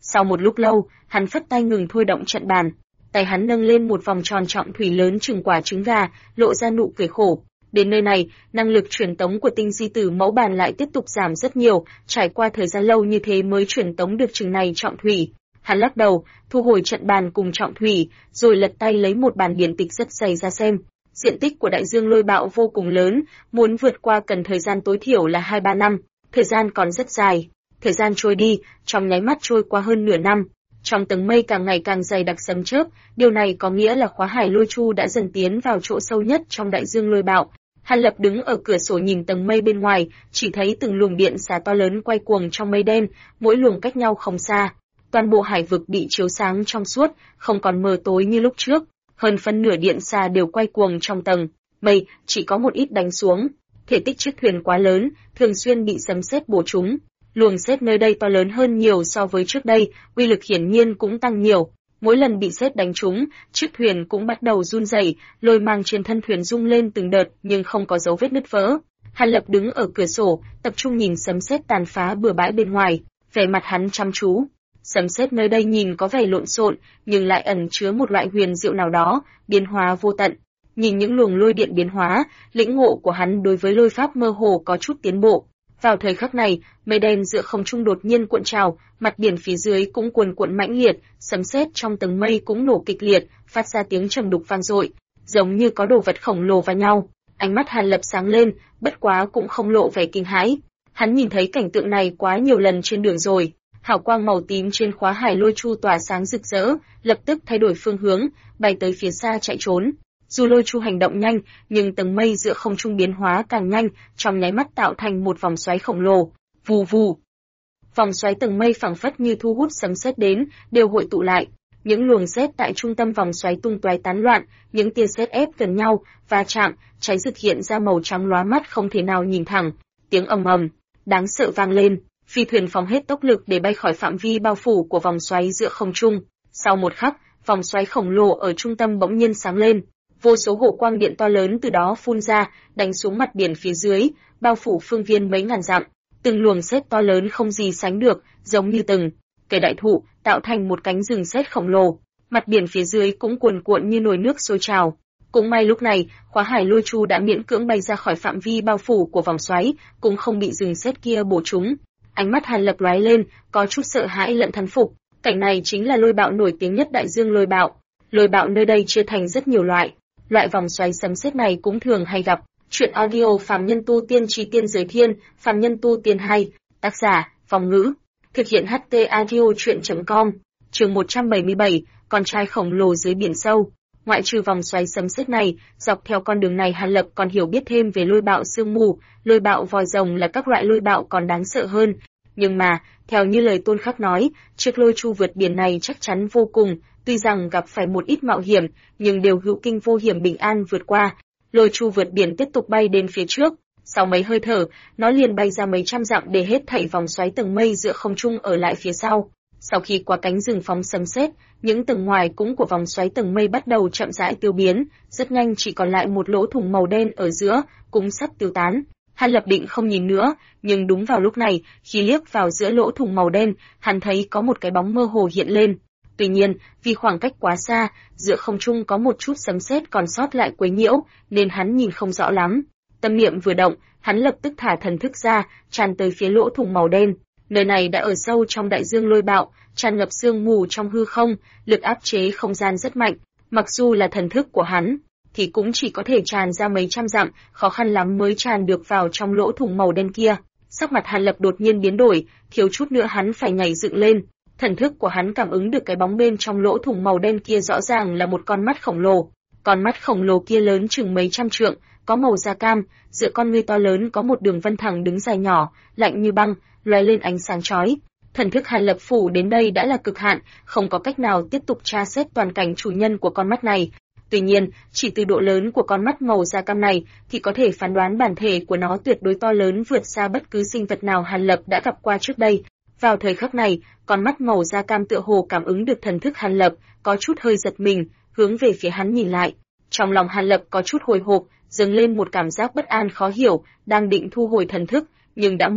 S1: Sau một lúc lâu, hắn phất tay ngừng thôi động trận bàn. Tay hắn nâng lên một vòng tròn trọng thủy lớn chừng quả trứng gà, lộ ra nụ cười khổ. Đến nơi này, năng lực truyền tống của tinh di tử mẫu bàn lại tiếp tục giảm rất nhiều, trải qua thời gian lâu như thế mới truyền tống được chừng này trọng thủy. Hắn lắc đầu, thu hồi trận bàn cùng trọng thủy, rồi lật tay lấy một bản điển tịch rất dày ra xem. Diện tích của đại dương lôi bạo vô cùng lớn, muốn vượt qua cần thời gian tối thiểu là 2-3 năm, thời gian còn rất dài. Thời gian trôi đi, trong nháy mắt trôi qua hơn nửa năm. Trong tầng mây càng ngày càng dày đặc sấm chớp, điều này có nghĩa là khóa hải lôi chu đã dần tiến vào chỗ sâu nhất trong đại dương lôi bạo. Hàn Lập đứng ở cửa sổ nhìn tầng mây bên ngoài, chỉ thấy từng luồng điện xà to lớn quay cuồng trong mây đen, mỗi luồng cách nhau không xa. Toàn bộ hải vực bị chiếu sáng trong suốt, không còn mờ tối như lúc trước. Hơn phân nửa điện xà đều quay cuồng trong tầng mây, chỉ có một ít đánh xuống. Thể tích chiếc thuyền quá lớn, thường xuyên bị sấm sét bổ trúng. Luồng sét nơi đây to lớn hơn nhiều so với trước đây, uy lực hiển nhiên cũng tăng nhiều. Mỗi lần bị sét đánh trúng, chiếc thuyền cũng bắt đầu run rẩy, lôi mang trên thân thuyền rung lên từng đợt nhưng không có dấu vết nứt vỡ. Hàn Lập đứng ở cửa sổ, tập trung nhìn sấm sét tàn phá bừa bãi bên ngoài, vẻ mặt hắn chăm chú. Sấm sét nơi đây nhìn có vẻ lộn xộn, nhưng lại ẩn chứa một loại huyền diệu nào đó, biến hóa vô tận. Nhìn những luồng lôi điện biến hóa, lĩnh ngộ của hắn đối với lôi pháp mơ hồ có chút tiến bộ. Vào thời khắc này, mây đen giữa không trung đột nhiên cuộn trào, mặt biển phía dưới cũng cuồn cuộn mãnh liệt, sấm sét trong tầng mây cũng nổ kịch liệt, phát ra tiếng trầm đục vang dội, giống như có đồ vật khổng lồ va nhau. Ánh mắt Hàn Lập sáng lên, bất quá cũng không lộ vẻ kinh hãi. Hắn nhìn thấy cảnh tượng này quá nhiều lần trên đường rồi. Hào quang màu tím trên khóa hải lôi chu tỏa sáng rực rỡ, lập tức thay đổi phương hướng, bay tới phía xa chạy trốn. Dù lôi chu hành động nhanh, nhưng tầng mây giữa không trung biến hóa càng nhanh, trong nháy mắt tạo thành một vòng xoáy khổng lồ. Vù vù. Vòng xoáy tầng mây phảng phất như thu hút sấm sét đến, đều hội tụ lại. Những luồng sét tại trung tâm vòng xoáy tung tóe tán loạn, những tia sét ép gần nhau, va chạm, cháy rực hiện ra màu trắng lóa mắt không thể nào nhìn thẳng. Tiếng ầm ầm đáng sợ vang lên, phi thuyền phóng hết tốc lực để bay khỏi phạm vi bao phủ của vòng xoáy giữa không trung. Sau một khắc, vòng xoáy khổng lồ ở trung tâm bỗng nhiên sáng lên. Vô số hổ quang điện to lớn từ đó phun ra, đánh xuống mặt biển phía dưới, bao phủ phương viên mấy ngàn dặm. Từng luồng sét to lớn không gì sánh được, giống như từng cây đại thụ, tạo thành một cánh rừng sét khổng lồ. Mặt biển phía dưới cũng cuồn cuộn như nồi nước sôi trào. Cũng may lúc này, khóa hải lôi chu đã miễn cưỡng bay ra khỏi phạm vi bao phủ của vòng xoáy, cũng không bị rừng sét kia bổ trúng. Ánh mắt Hàn Lập lóe lên, có chút sợ hãi lẫn thán phục. Cảnh này chính là lôi bạo nổi tiếng nhất đại dương lôi bạo. Lôi bạo nơi đây chia thành rất nhiều loại. Loại vòng xoáy sấm sét này cũng thường hay gặp. Truyện audio Phàm Nhân Tu Tiên Chí Tiên Giới Thiên, Phàm Nhân Tu Tiên 2, tác giả, Phong Ngữ. Thực hiện HT audio truyện.com. Chương 177, con trai khổng lồ dưới biển sâu. Ngoại trừ vòng xoáy sấm sét này, dọc theo con đường này Hàn Lập còn hiểu biết thêm về lôi bạo sương mù, lôi bạo vòi rồng là các loại lôi bạo còn đáng sợ hơn. Nhưng mà, theo như lời Tôn Khắc nói, chiếc lôi chu vượt biển này chắc chắn vô cùng, tuy rằng gặp phải một ít mạo hiểm, nhưng đều hữu kinh vô hiểm bình an vượt qua. Lôi chu vượt biển tiếp tục bay đến phía trước, sau mấy hơi thở, nó liền bay ra mấy trăm dặm để hết thảy vòng xoáy tầng mây giữa không trung ở lại phía sau. Sau khi qua cánh rừng phóng sấm sét, những tầng ngoài cũng của vòng xoáy tầng mây bắt đầu chậm rãi tiêu biến, rất nhanh chỉ còn lại một lỗ thủng màu đen ở giữa, cũng sắp tiêu tán. Hàn Lập định không nhìn nữa, nhưng đúng vào lúc này, khi liếc vào giữa lỗ thủng màu đen, hắn thấy có một cái bóng mơ hồ hiện lên. Tuy nhiên, vì khoảng cách quá xa, giữa không trung có một chút sấm sét còn sót lại quấy nhiễu, nên hắn nhìn không rõ lắm. Tâm niệm vừa động, hắn lập tức thả thần thức ra, tràn tới phía lỗ thủng màu đen. Nơi này đã ở sâu trong đại dương lôi bạo, tràn ngập sương mù trong hư không, lực áp chế không gian rất mạnh. Mặc dù là thần thức của hắn, thì cũng chỉ có thể tràn ra mấy trăm dặm, khó khăn lắm mới tràn được vào trong lỗ thủng màu đen kia. Sắc mặt Hàn Lập đột nhiên biến đổi, thiếu chút nữa hắn phải nhảy dựng lên. Thần thức của hắn cảm ứng được cái bóng bên trong lỗ thủng màu đen kia rõ ràng là một con mắt khổng lồ. Con mắt khổng lồ kia lớn chừng mấy trăm trượng, có màu da cam, giữa con ngươi to lớn có một đường vân thẳng đứng dài nhỏ, lạnh như băng, lóe lên ánh sáng chói. Thần thức Hàn Lập phủ đến đây đã là cực hạn, không có cách nào tiếp tục tra xét toàn cảnh chủ nhân của con mắt này. Tuy nhiên, chỉ từ độ lớn của con mắt màu da cam này thì có thể phán đoán bản thể của nó tuyệt đối to lớn vượt xa bất cứ sinh vật nào Hàn Lập đã gặp qua trước đây. Vào thời khắc này, con mắt màu da cam tựa hồ cảm ứng được thần thức Hàn Lập, có chút hơi giật mình, hướng về phía hắn nhìn lại. Trong lòng Hàn Lập có chút hồi hộp, dâng lên một cảm giác bất an khó hiểu, đang định thu hồi thần thức, nhưng đã muộn.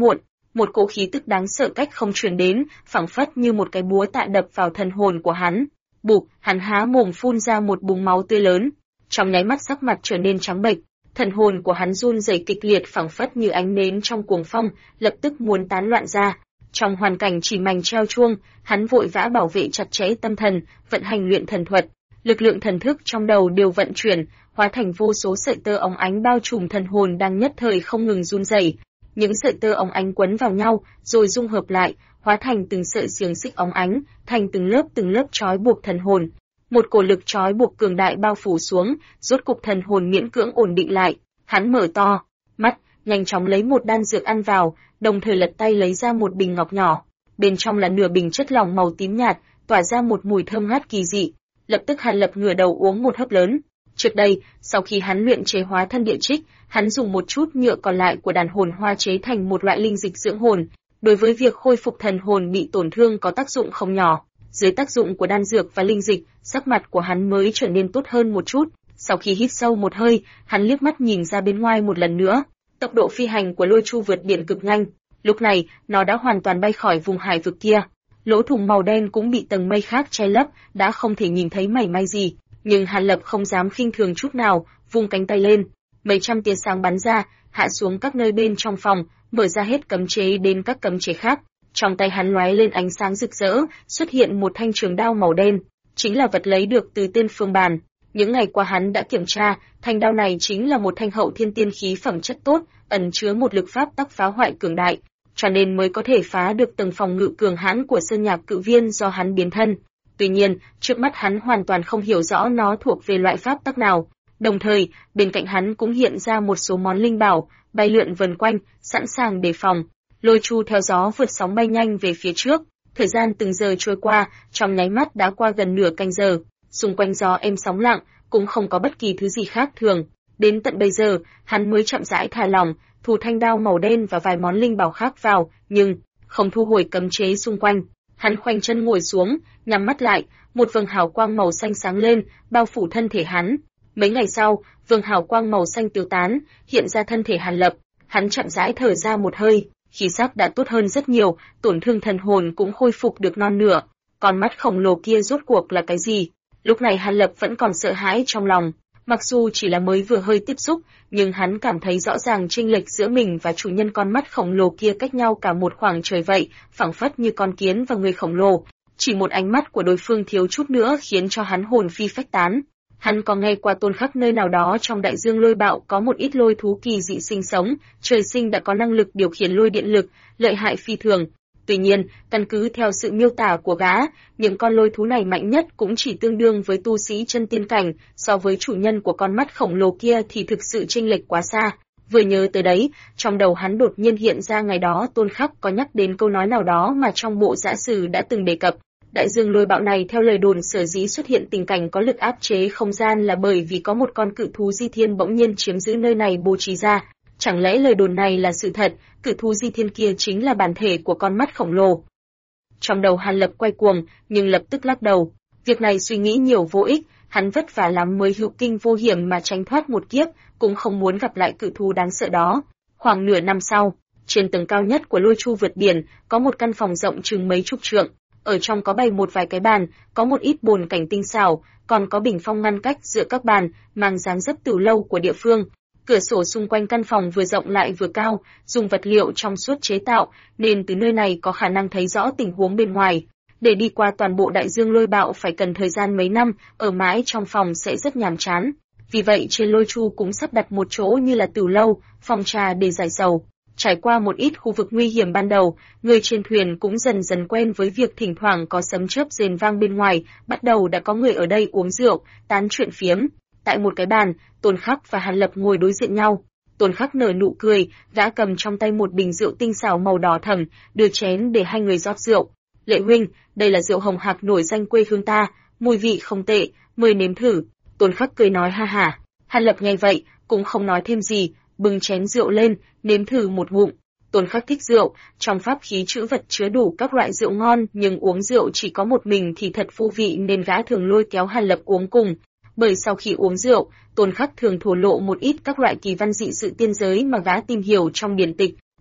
S1: một cỗ khí tức đáng sợ cách không truyền đến, phảng phất như một cái búa tạ đập vào thần hồn của hắn. Bụp, hắn há mồm phun ra một búng máu tươi lớn, trong nháy mắt sắc mặt trở nên trắng bệch, thần hồn của hắn run rẩy kịch liệt phảng phất như ánh nến trong cuồng phong, lập tức muốn tán loạn ra. Trong hoàn cảnh chỉ mảnh treo chuông, hắn vội vã bảo vệ chặt chẽ tâm thần, vận hành luyện thần thuật, lực lượng thần thức trong đầu đều vận chuyển, hóa thành vô số sợi tơ óng ánh bao trùm thần hồn đang nhất thời không ngừng run rẩy. Những sợi tơ óng ánh quấn vào nhau, rồi dung hợp lại, hóa thành từng sợi xiềng xích óng ánh, thành từng lớp trói buộc thần hồn. Một cổ lực trói buộc cường đại bao phủ xuống, rốt cục thần hồn miễn cưỡng ổn định lại. Hắn mở to mắt, nhanh chóng lấy một đan dược ăn vào, đồng thời lật tay lấy ra một bình ngọc nhỏ. Bên trong là nửa bình chất lỏng màu tím nhạt, tỏa ra một mùi thơm ngát kỳ dị. Lập tức Hàn Lập ngửa đầu uống một hớp lớn. Trước đây, sau khi hắn luyện chế hóa thân địa trích, hắn dùng một chút nhựa còn lại của đàn hồn hoa chế thành một loại linh dịch dưỡng hồn, đối với việc khôi phục thần hồn bị tổn thương có tác dụng không nhỏ. Dưới tác dụng của đan dược và linh dịch, sắc mặt của hắn mới trở nên tốt hơn một chút. Sau khi hít sâu một hơi, hắn liếc mắt nhìn ra bên ngoài một lần nữa. Tốc độ phi hành của Lôi Chu vượt biển cực nhanh, lúc này nó đã hoàn toàn bay khỏi vùng hải vực kia. Lỗ thủng màu đen cũng bị tầng mây khác che lấp, đã không thể nhìn thấy mảy may gì. Nhưng Hàn Lập không dám khinh thường chút nào, vung cánh tay lên, mấy trăm tia sáng bắn ra, hạ xuống các nơi bên trong phòng, mở ra hết cấm chế đến các cấm chế khác. Trong tay hắn lóe lên ánh sáng rực rỡ, xuất hiện một thanh trường đao màu đen, chính là vật lấy được từ Tiên Phương Bàn. Những ngày qua hắn đã kiểm tra, thanh đao này chính là một thanh hậu thiên tiên khí phẩm chất tốt, ẩn chứa một lực pháp tắc phá hoại cường đại, cho nên mới có thể phá được tầng phòng ngự cường hãn của Sơn Nhạc Cự Viên do hắn biến thân. Tuy nhiên, trước mắt hắn hoàn toàn không hiểu rõ nó thuộc về loại pháp tắc nào. Đồng thời, bên cạnh hắn cũng hiện ra một số món linh bảo, bay lượn vần quanh, sẵn sàng đề phòng. Lôi Chu theo gió vượt sóng bay nhanh về phía trước. Thời gian từng giờ trôi qua, trong nháy mắt đã qua gần nửa canh giờ. Xung quanh gió êm sóng lặng, cũng không có bất kỳ thứ gì khác thường. Đến tận bây giờ, hắn mới chậm rãi thả lỏng, thu thanh đao màu đen và vài món linh bảo khác vào, nhưng không thu hồi cấm chế xung quanh. Hắn khoanh chân ngồi xuống, nhắm mắt lại, một vầng hào quang màu xanh sáng lên, bao phủ thân thể hắn. Mấy ngày sau, vầng hào quang màu xanh tiêu tán, hiện ra thân thể Hàn Lập. Hắn chậm rãi thở ra một hơi, khí sắc đã tốt hơn rất nhiều, tổn thương thần hồn cũng khôi phục được non nửa. Con mắt khổng lồ kia rốt cuộc là cái gì? Lúc này Hàn Lập vẫn còn sợ hãi trong lòng. Mặc dù chỉ là mới vừa hơi tiếp xúc, nhưng hắn cảm thấy rõ ràng chênh lệch giữa mình và chủ nhân con mắt khổng lồ kia cách nhau cả một khoảng trời vậy, phảng phất như con kiến và người khổng lồ. Chỉ một ánh mắt của đối phương thiếu chút nữa khiến cho hắn hồn phi phách tán. Hắn có nghe qua Tôn Khắc nơi nào đó trong đại dương lôi bạo có một ít lôi thú kỳ dị sinh sống, trời sinh đã có năng lực điều khiển lôi điện lực, lợi hại phi thường. Tuy nhiên, căn cứ theo sự miêu tả của gã, những con lôi thú này mạnh nhất cũng chỉ tương đương với tu sĩ chân tiên cảnh, so với chủ nhân của con mắt khổng lồ kia thì thực sự chênh lệch quá xa. Vừa nhớ tới đấy, trong đầu hắn đột nhiên hiện ra ngày đó Tôn Khắc có nhắc đến câu nói nào đó mà trong bộ giã sử đã từng đề cập. Đại dương lôi bạo này theo lời đồn sở dĩ xuất hiện tình cảnh có lực áp chế không gian là bởi vì có một con cự thú di thiên bỗng nhiên chiếm giữ nơi này bố trí ra. Chẳng lẽ lời đồn này là sự thật, cự thú di thiên kia chính là bản thể của con mắt khổng lồ? Trong đầu Hàn Lập quay cuồng, nhưng lập tức lắc đầu. Việc này suy nghĩ nhiều vô ích, hắn vất vả lắm mới hữu kinh vô hiểm mà tránh thoát một kiếp, cũng không muốn gặp lại cự thú đáng sợ đó. Khoảng nửa năm sau, trên tầng cao nhất của Lôi Chu vượt biển, có một căn phòng rộng chừng mấy chục trượng. Ở trong có bày một vài cái bàn, có một ít bồn cảnh tinh xảo, còn có bình phong ngăn cách giữa các bàn, mang dáng dấp từ lâu của địa phương. Cửa sổ xung quanh căn phòng vừa rộng lại vừa cao, dùng vật liệu trong suốt chế tạo, nên từ nơi này có khả năng thấy rõ tình huống bên ngoài. Để đi qua toàn bộ đại dương lôi bạo phải cần thời gian mấy năm, ở mãi trong phòng sẽ rất nhàm chán. Vì vậy trên Lôi Chu cũng sắp đặt một chỗ như là tửu lâu, phòng trà để giải sầu. Trải qua một ít khu vực nguy hiểm ban đầu, người trên thuyền cũng dần dần quen với việc thỉnh thoảng có sấm chớp rền vang bên ngoài, bắt đầu đã có người ở đây uống rượu, tán chuyện phiếm. Tại một cái bàn, Tôn Khắc và Hàn Lập ngồi đối diện nhau. Tôn Khắc nở nụ cười, gã cầm trong tay một bình rượu tinh xảo màu đỏ thẫm, đưa chén để hai người rót rượu. Lệ huynh, đây là rượu hồng hạc nổi danh quê hương ta, mùi vị không tệ, mời nếm thử. Tôn Khắc cười nói ha hả. Hàn Lập nghe vậy, cũng không nói thêm gì, bưng chén rượu lên, nếm thử một ngụm. Tôn Khắc thích rượu, trong pháp khí trữ vật chứa đủ các loại rượu ngon, nhưng uống rượu chỉ có một mình thì thật vô vị nên gã thường lôi kéo Hàn Lập uống cùng. Bởi sau khi uống rượu, Tôn Khắc thường thổ lộ một ít các loại kỳ văn dị sự tiên giới mà gã tìm hiểu trong điển tịch,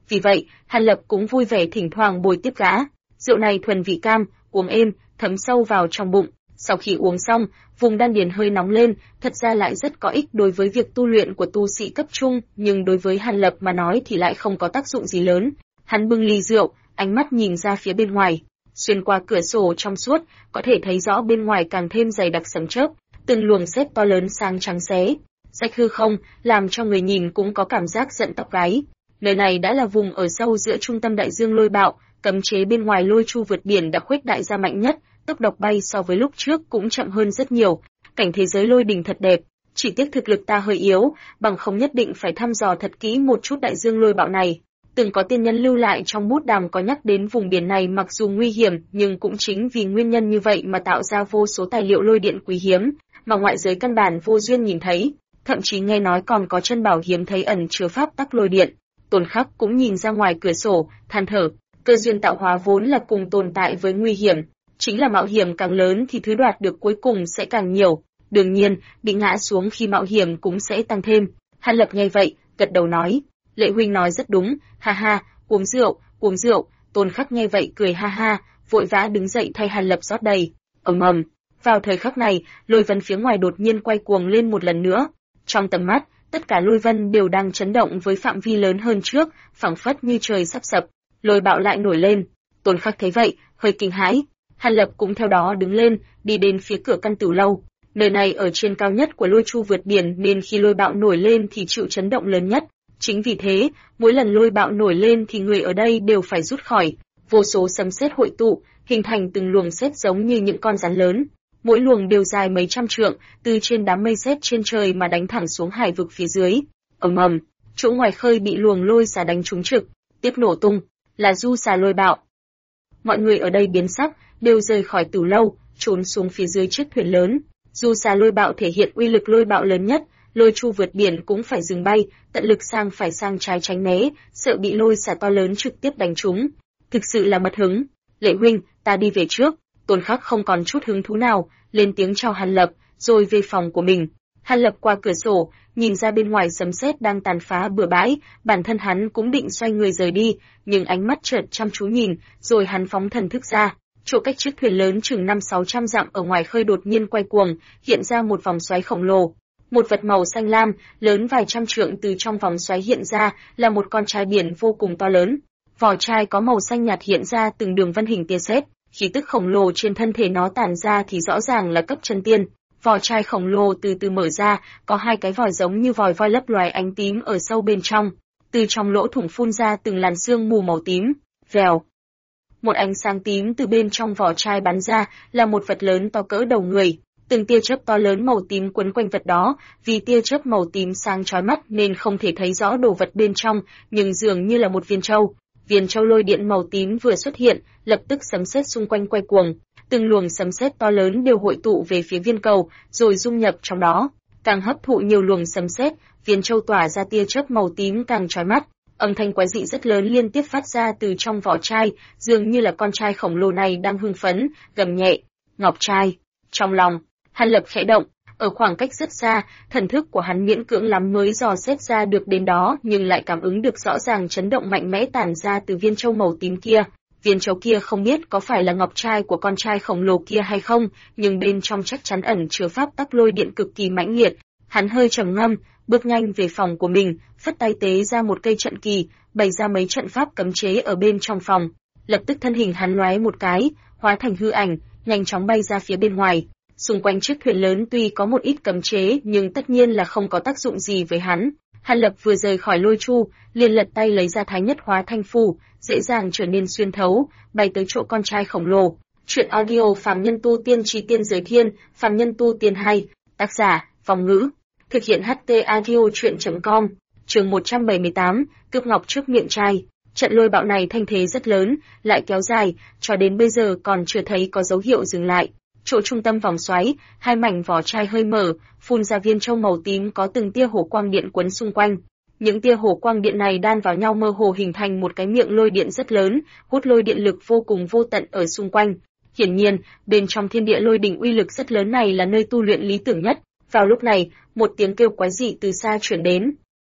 S1: Vì vậy, Hàn Lập cũng vui vẻ thỉnh thoảng bồi tiếp gã. Rượu này thuần vị cam, uống êm, thấm sâu vào trong bụng. Sau khi uống xong, vùng đan điền hơi nóng lên, thật ra lại rất có ích đối với việc tu luyện của tu sĩ cấp trung, nhưng đối với Hàn Lập mà nói thì lại không có tác dụng gì lớn. Hắn bưng ly rượu, ánh mắt nhìn ra phía bên ngoài. Xuyên qua cửa sổ trong suốt, có thể thấy rõ bên ngoài càng thêm dày đặc sấm chớp, từng luồng sét to lớn sáng trắng xé rách hư không, làm cho người nhìn cũng có cảm giác giận tóc gáy. Nơi này đã là vùng ở sâu giữa trung tâm đại dương lôi bạo, cấm chế bên ngoài lôi chu vượt biển đã khuếch đại ra mạnh nhất, tốc độ bay so với lúc trước cũng chậm hơn rất nhiều. Cảnh thế giới lôi đình thật đẹp, chỉ tiếc thực lực ta hơi yếu, bằng không nhất định phải thăm dò thật kỹ một chút đại dương lôi bạo này. Từng có tiên nhân lưu lại trong bút đàm có nhắc đến vùng biển này mặc dù nguy hiểm, nhưng cũng chính vì nguyên nhân như vậy mà tạo ra vô số tài liệu lôi điện quý hiếm, mà ngoại giới căn bản vô duyên nhìn thấy, thậm chí nghe nói còn có chân bảo hiếm thấy ẩn chứa pháp tắc lôi điện. Tôn Khắc cũng nhìn ra ngoài cửa sổ, than thở, cơ duyên tạo hóa vốn là cùng tồn tại với nguy hiểm, chính là mạo hiểm càng lớn thì thứ đoạt được cuối cùng sẽ càng nhiều. Đương nhiên, bị ngã xuống khi mạo hiểm cũng sẽ tăng thêm. Hàn Lập nghe vậy, gật đầu nói, Lệ huynh nói rất đúng, ha ha, uống rượu, uống rượu. Tôn Khắc nghe vậy cười ha ha, vội vã đứng dậy thay Hàn Lập rót đầy. Ầm ầm. Vào thời khắc này, lôi vân phía ngoài đột nhiên quay cuồng lên một lần nữa. Trong tầm mắt, tất cả lôi vân đều đang chấn động với phạm vi lớn hơn trước, phảng phất như trời sắp sập. Lôi bạo lại nổi lên. Tôn Khắc thấy vậy, hơi kinh hãi. Hàn Lập cũng theo đó đứng lên, đi đến phía cửa căn tử lâu. Nơi này ở trên cao nhất của lôi chu vượt biển nên khi lôi bạo nổi lên thì chịu chấn động lớn nhất. Chính vì thế, mỗi lần lôi bạo nổi lên thì người ở đây đều phải rút khỏi. Vô số sấm sét hội tụ, hình thành từng luồng sét giống như những con rắn lớn. Mỗi luồng đều dài mấy trăm trượng, từ trên đám mây sét trên trời mà đánh thẳng xuống hải vực phía dưới. Ầm ầm, chỗ ngoài khơi bị luồng lôi xà đánh trúng trực, tiếp nổ tung, là du xà lôi bạo. Mọi người ở đây biến sắc, đều rời khỏi tử lâu, trốn xuống phía dưới chiếc thuyền lớn. Du xà lôi bạo thể hiện uy lực lôi bạo lớn nhất, lôi chu vượt biển cũng phải dừng bay, tận lực sang trái tránh né, sợ bị lôi xà to lớn trực tiếp đánh trúng. Thực sự là mất hứng. Lệ huynh, ta đi về trước. Tôn Khắc không còn chút hứng thú nào, lên tiếng chào Hàn Lập, rồi về phòng của mình. Hàn Lập qua cửa sổ, nhìn ra bên ngoài sấm sét đang tàn phá bừa bãi, bản thân hắn cũng định xoay người rời đi, nhưng ánh mắt chợt chăm chú nhìn, rồi hắn phóng thần thức ra. Chỗ cách chiếc thuyền lớn chừng 500-600 dặm ở ngoài khơi đột nhiên quay cuồng, hiện ra một vòng xoáy khổng lồ. Một vật màu xanh lam, lớn vài trăm trượng từ trong vòng xoáy hiện ra, là một con trai biển vô cùng to lớn. Vỏ trai có màu xanh nhạt hiện ra từng đường vân hình tia sét, khí tức khổng lồ trên thân thể nó tản ra thì rõ ràng là cấp chân tiên. Vỏ trai khổng lồ từ từ mở ra, có hai cái vòi giống như vòi voi lấp loài ánh tím ở sâu bên trong. Từ trong lỗ thủng phun ra từng làn sương mù màu tím. Vèo. Một ánh sáng tím từ bên trong vỏ trai bắn ra, là một vật lớn to cỡ đầu người. Từng tia chớp to lớn màu tím quấn quanh vật đó, vì tia chớp màu tím sáng chói mắt nên không thể thấy rõ đồ vật bên trong, nhưng dường như là một viên châu. Viên châu lôi điện màu tím vừa xuất hiện, lập tức sấm sét xung quanh quay cuồng. Từng luồng sấm sét to lớn đều hội tụ về phía viên cầu, rồi dung nhập trong đó. Càng hấp thụ nhiều luồng sấm sét, viên châu tỏa ra tia chớp màu tím càng chói mắt. Âm thanh quái dị rất lớn liên tiếp phát ra từ trong vỏ trai, dường như là con trai khổng lồ này đang hưng phấn, gầm nhẹ. Ngọc trai. Trong lòng, Hàn Lập khẽ động, ở khoảng cách rất xa, thần thức của hắn miễn cưỡng lắm mới dò xét ra được đến đó, nhưng lại cảm ứng được rõ ràng chấn động mạnh mẽ tản ra từ viên châu màu tím kia. Viên châu kia không biết có phải là ngọc trai của con trai khổng lồ kia hay không, nhưng bên trong chắc chắn ẩn chứa pháp tắc lôi điện cực kỳ mãnh liệt. Hắn hơi trầm ngâm, bước nhanh về phòng của mình, phất tay tế ra một cây trận kỳ, bày ra mấy trận pháp cấm chế ở bên trong phòng. Lập tức thân hình hắn lóe một cái, hóa thành hư ảnh, nhanh chóng bay ra phía bên ngoài. Xung quanh chiếc thuyền lớn tuy có một ít cấm chế nhưng tất nhiên là không có tác dụng gì với hắn. Hàn Lập vừa rời khỏi lôi chu, liền lật tay lấy ra Thái Nhất Hóa Thanh Phù, dễ dàng trở nên xuyên thấu, bay tới chỗ con trai khổng lồ. Chuyện audio Phàm Nhân Tu Tiên Chí Tiên Giới Thiên, Phàm Nhân Tu Tiên hay, tác giả, Vong Ngữ, thực hiện HT audio chuyện.com, chương 178, cướp ngọc trước miệng trai. Trận lôi bạo này thanh thế rất lớn, lại kéo dài, cho đến bây giờ còn chưa thấy có dấu hiệu dừng lại. Chỗ trung tâm vòng xoáy, hai mảnh vỏ trai hơi mở, phun ra viên châu màu tím có từng tia hổ quang điện quấn xung quanh. Những tia hổ quang điện này đan vào nhau mơ hồ hình thành một cái miệng lôi điện rất lớn, hút lôi điện lực vô cùng vô tận ở xung quanh. Hiển nhiên, bên trong thiên địa lôi đỉnh uy lực rất lớn này là nơi tu luyện lý tưởng nhất. Vào lúc này, một tiếng kêu quái dị từ xa truyền đến.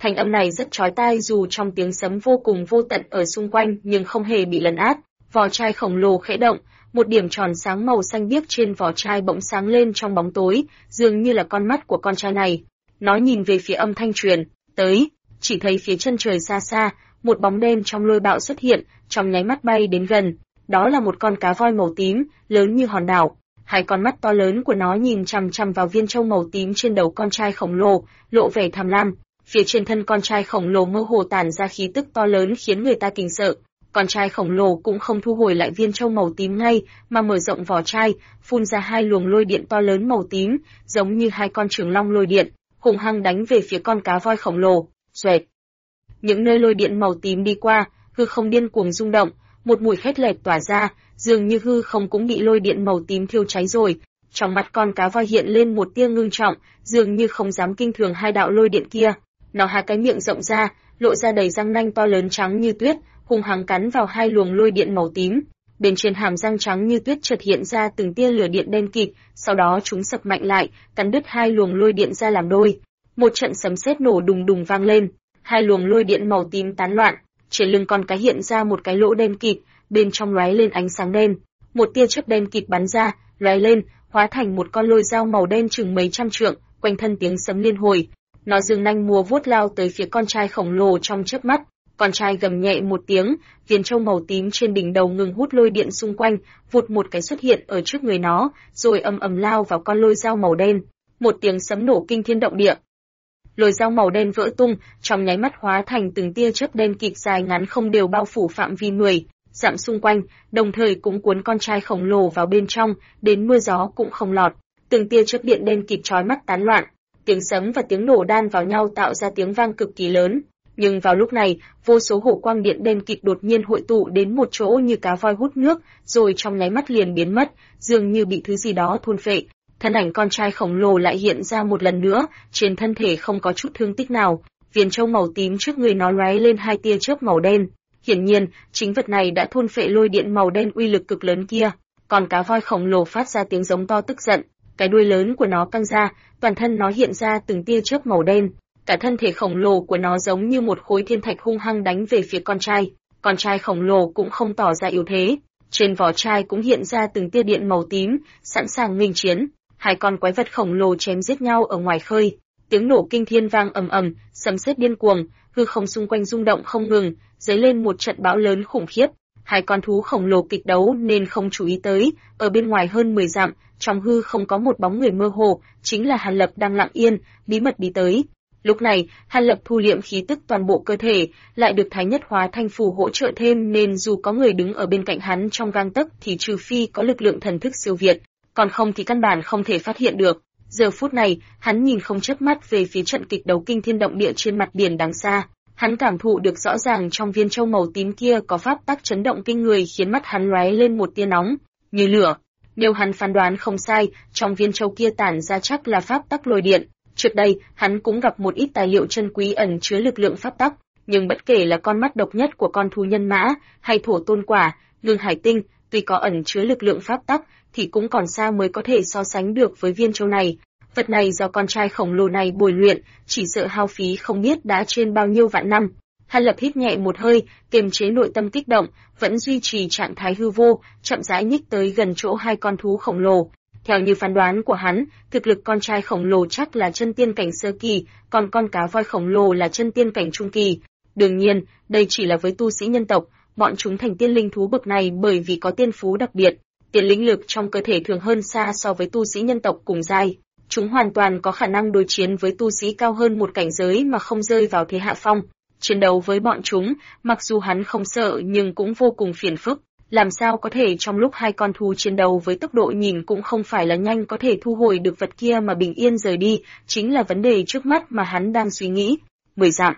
S1: Thanh âm này rất chói tai dù trong tiếng sấm vô cùng vô tận ở xung quanh nhưng không hề bị lấn át. Vỏ chai khổng lồ khẽ động, một điểm tròn sáng màu xanh biếc trên vỏ chai bỗng sáng lên trong bóng tối, dường như là con mắt của con trai này. Nó nhìn về phía âm thanh truyền tới, chỉ thấy phía chân trời xa xa, một bóng đen trong lôi bạo xuất hiện, trong nháy mắt bay đến gần. Đó là một con cá voi màu tím, lớn như hòn đảo. Hai con mắt to lớn của nó nhìn chằm chằm vào viên châu màu tím trên đầu con trai khổng lồ, lộ vẻ tham lam. Phía trên thân con trai khổng lồ mơ hồ tản ra khí tức to lớn khiến người ta kinh sợ. Con trai khổng lồ cũng không thu hồi lại viên châu màu tím ngay, mà mở rộng vỏ chai, phun ra hai luồng lôi điện to lớn màu tím, giống như hai con trường long lôi điện, hùng hăng đánh về phía con cá voi khổng lồ. Xoẹt. Những nơi lôi điện màu tím đi qua, hư không điên cuồng rung động, một mùi khét lẹt tỏa ra, dường như hư không cũng bị lôi điện màu tím thiêu cháy rồi. Trong mắt con cá voi hiện lên một tia ngưng trọng, dường như không dám kinh thường hai đạo lôi điện kia. Nó há cái miệng rộng ra, lộ ra đầy răng nanh to lớn trắng như tuyết, hung hăng cắn vào hai luồng lôi điện màu tím. Bên trên hàm răng trắng như tuyết chợt hiện ra từng tia lửa điện đen kịt, sau đó chúng sập mạnh lại, cắn đứt hai luồng lôi điện ra làm đôi. Một trận sấm sét nổ đùng đùng vang lên, hai luồng lôi điện màu tím tán loạn, trên lưng con cá hiện ra một cái lỗ đen kịt, bên trong lóe lên ánh sáng đen. Một tia chớp đen kịt bắn ra, lóe lên, hóa thành một con lôi dao màu đen chừng mấy trăm trượng, quanh thân tiếng sấm liên hồi. Nó giương nanh múa vuốt lao tới phía con trai khổng lồ trong chớp mắt. Con trai gầm nhẹ một tiếng, viên châu màu tím trên đỉnh đầu ngừng hút lôi điện xung quanh, vụt một cái xuất hiện ở trước người nó, rồi ầm ầm lao vào con lôi dao màu đen. Một tiếng sấm nổ kinh thiên động địa. Lôi dao màu đen vỡ tung, trong nháy mắt hóa thành từng tia chớp đen kịt dài ngắn không đều bao phủ phạm vi 10 dặm xung quanh, đồng thời cũng cuốn con trai khổng lồ vào bên trong, đến mưa gió cũng không lọt. Từng tia chớp điện đen kịt chói mắt tán loạn, tiếng sấm và tiếng nổ đan vào nhau tạo ra tiếng vang cực kỳ lớn. Nhưng vào lúc này, vô số hổ quang điện đen kịt đột nhiên hội tụ đến một chỗ như cá voi hút nước, rồi trong nháy mắt liền biến mất, dường như bị thứ gì đó thôn phệ. Thân ảnh con trai khổng lồ lại hiện ra một lần nữa, trên thân thể không có chút thương tích nào. Viên châu màu tím trước người nó lóe lên hai tia chớp màu đen. Hiển nhiên, chính vật này đã thôn phệ lôi điện màu đen uy lực cực lớn kia. Còn cá voi khổng lồ phát ra tiếng giống to tức giận, cái đuôi lớn của nó căng ra, toàn thân nó hiện ra từng tia chớp màu đen. Cả thân thể khổng lồ của nó giống như một khối thiên thạch hung hăng đánh về phía con trai. Con trai khổng lồ cũng không tỏ ra yếu thế, trên vỏ chai cũng hiện ra từng tia điện màu tím, sẵn sàng nghênh chiến. Hai con quái vật khổng lồ chém giết nhau ở ngoài khơi, tiếng nổ kinh thiên vang ầm ầm, sấm sét điên cuồng, hư không xung quanh rung động không ngừng, dấy lên một trận bão lớn khủng khiếp. Hai con thú khổng lồ kịch đấu nên không chú ý tới, ở bên ngoài hơn 10 dặm, trong hư không có một bóng người mơ hồ, chính là Hàn Lập đang lặng yên, bí mật đi tới. Lúc này, Hàn Lập thu liệm khí tức toàn bộ cơ thể, lại được Thái Nhất Hóa Thanh Phù hỗ trợ thêm nên dù có người đứng ở bên cạnh hắn trong gang tấc thì trừ phi có lực lượng thần thức siêu việt, còn không thì căn bản không thể phát hiện được. Giờ phút này, hắn nhìn không chớp mắt về phía trận kịch đấu kinh thiên động địa trên mặt biển đằng xa. Hắn cảm thụ được rõ ràng trong viên châu màu tím kia có pháp tắc chấn động kinh người khiến mắt hắn lóe lên một tia nóng, như lửa. Nếu hắn phán đoán không sai, trong viên châu kia tản ra chắc là pháp tắc lôi điện. Trước đây, hắn cũng gặp một ít tài liệu chân quý ẩn chứa lực lượng pháp tắc, nhưng bất kể là con mắt độc nhất của con thú nhân mã, hay thổ tôn quả, ngưng hải tinh, tuy có ẩn chứa lực lượng pháp tắc, thì cũng còn xa mới có thể so sánh được với viên châu này. Vật này do con trai khổng lồ này bồi luyện, chỉ sợ hao phí không biết đã trên bao nhiêu vạn năm. Hàn Lập hít nhẹ một hơi, kiềm chế nội tâm kích động, vẫn duy trì trạng thái hư vô, chậm rãi nhích tới gần chỗ hai con thú khổng lồ. Theo như phán đoán của hắn, thực lực con trai khổng lồ chắc là chân tiên cảnh sơ kỳ, còn con cá voi khổng lồ là chân tiên cảnh trung kỳ. Đương nhiên, đây chỉ là với tu sĩ nhân tộc, bọn chúng thành tiên linh thú bậc này bởi vì có tiên phú đặc biệt, tiên linh lực trong cơ thể thường hơn xa so với tu sĩ nhân tộc cùng giai. Chúng hoàn toàn có khả năng đối chiến với tu sĩ cao hơn một cảnh giới mà không rơi vào thế hạ phong. Chiến đấu với bọn chúng, mặc dù hắn không sợ nhưng cũng vô cùng phiền phức. Làm sao có thể trong lúc hai con thú chiến đấu với tốc độ nhìn cũng không phải là nhanh có thể thu hồi được vật kia mà bình yên rời đi, chính là vấn đề trước mắt mà hắn đang suy nghĩ. 10 dặm,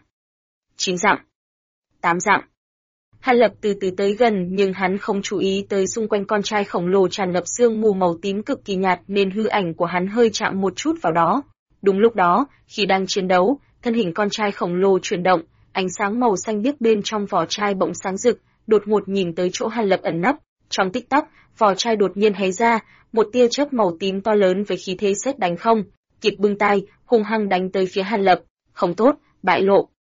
S1: 9 dặm, 8 dặm. Hàn Lập từ từ tới gần nhưng hắn không chú ý tới xung quanh con trai khổng lồ tràn ngập sương mù màu tím cực kỳ nhạt nên hư ảnh của hắn hơi chạm một chút vào đó. Đúng lúc đó, khi đang chiến đấu, thân hình con trai khổng lồ chuyển động, ánh sáng màu xanh biếc bên trong vỏ chai bỗng sáng rực, đột ngột nhìn tới chỗ Hàn Lập ẩn nấp. Trong tích tắc, vỏ chai đột nhiên hé ra, một tia chớp màu tím to lớn với khí thế sét đánh không, kịp bưng tay, hung hăng đánh tới phía Hàn Lập. Không tốt, bại lộ.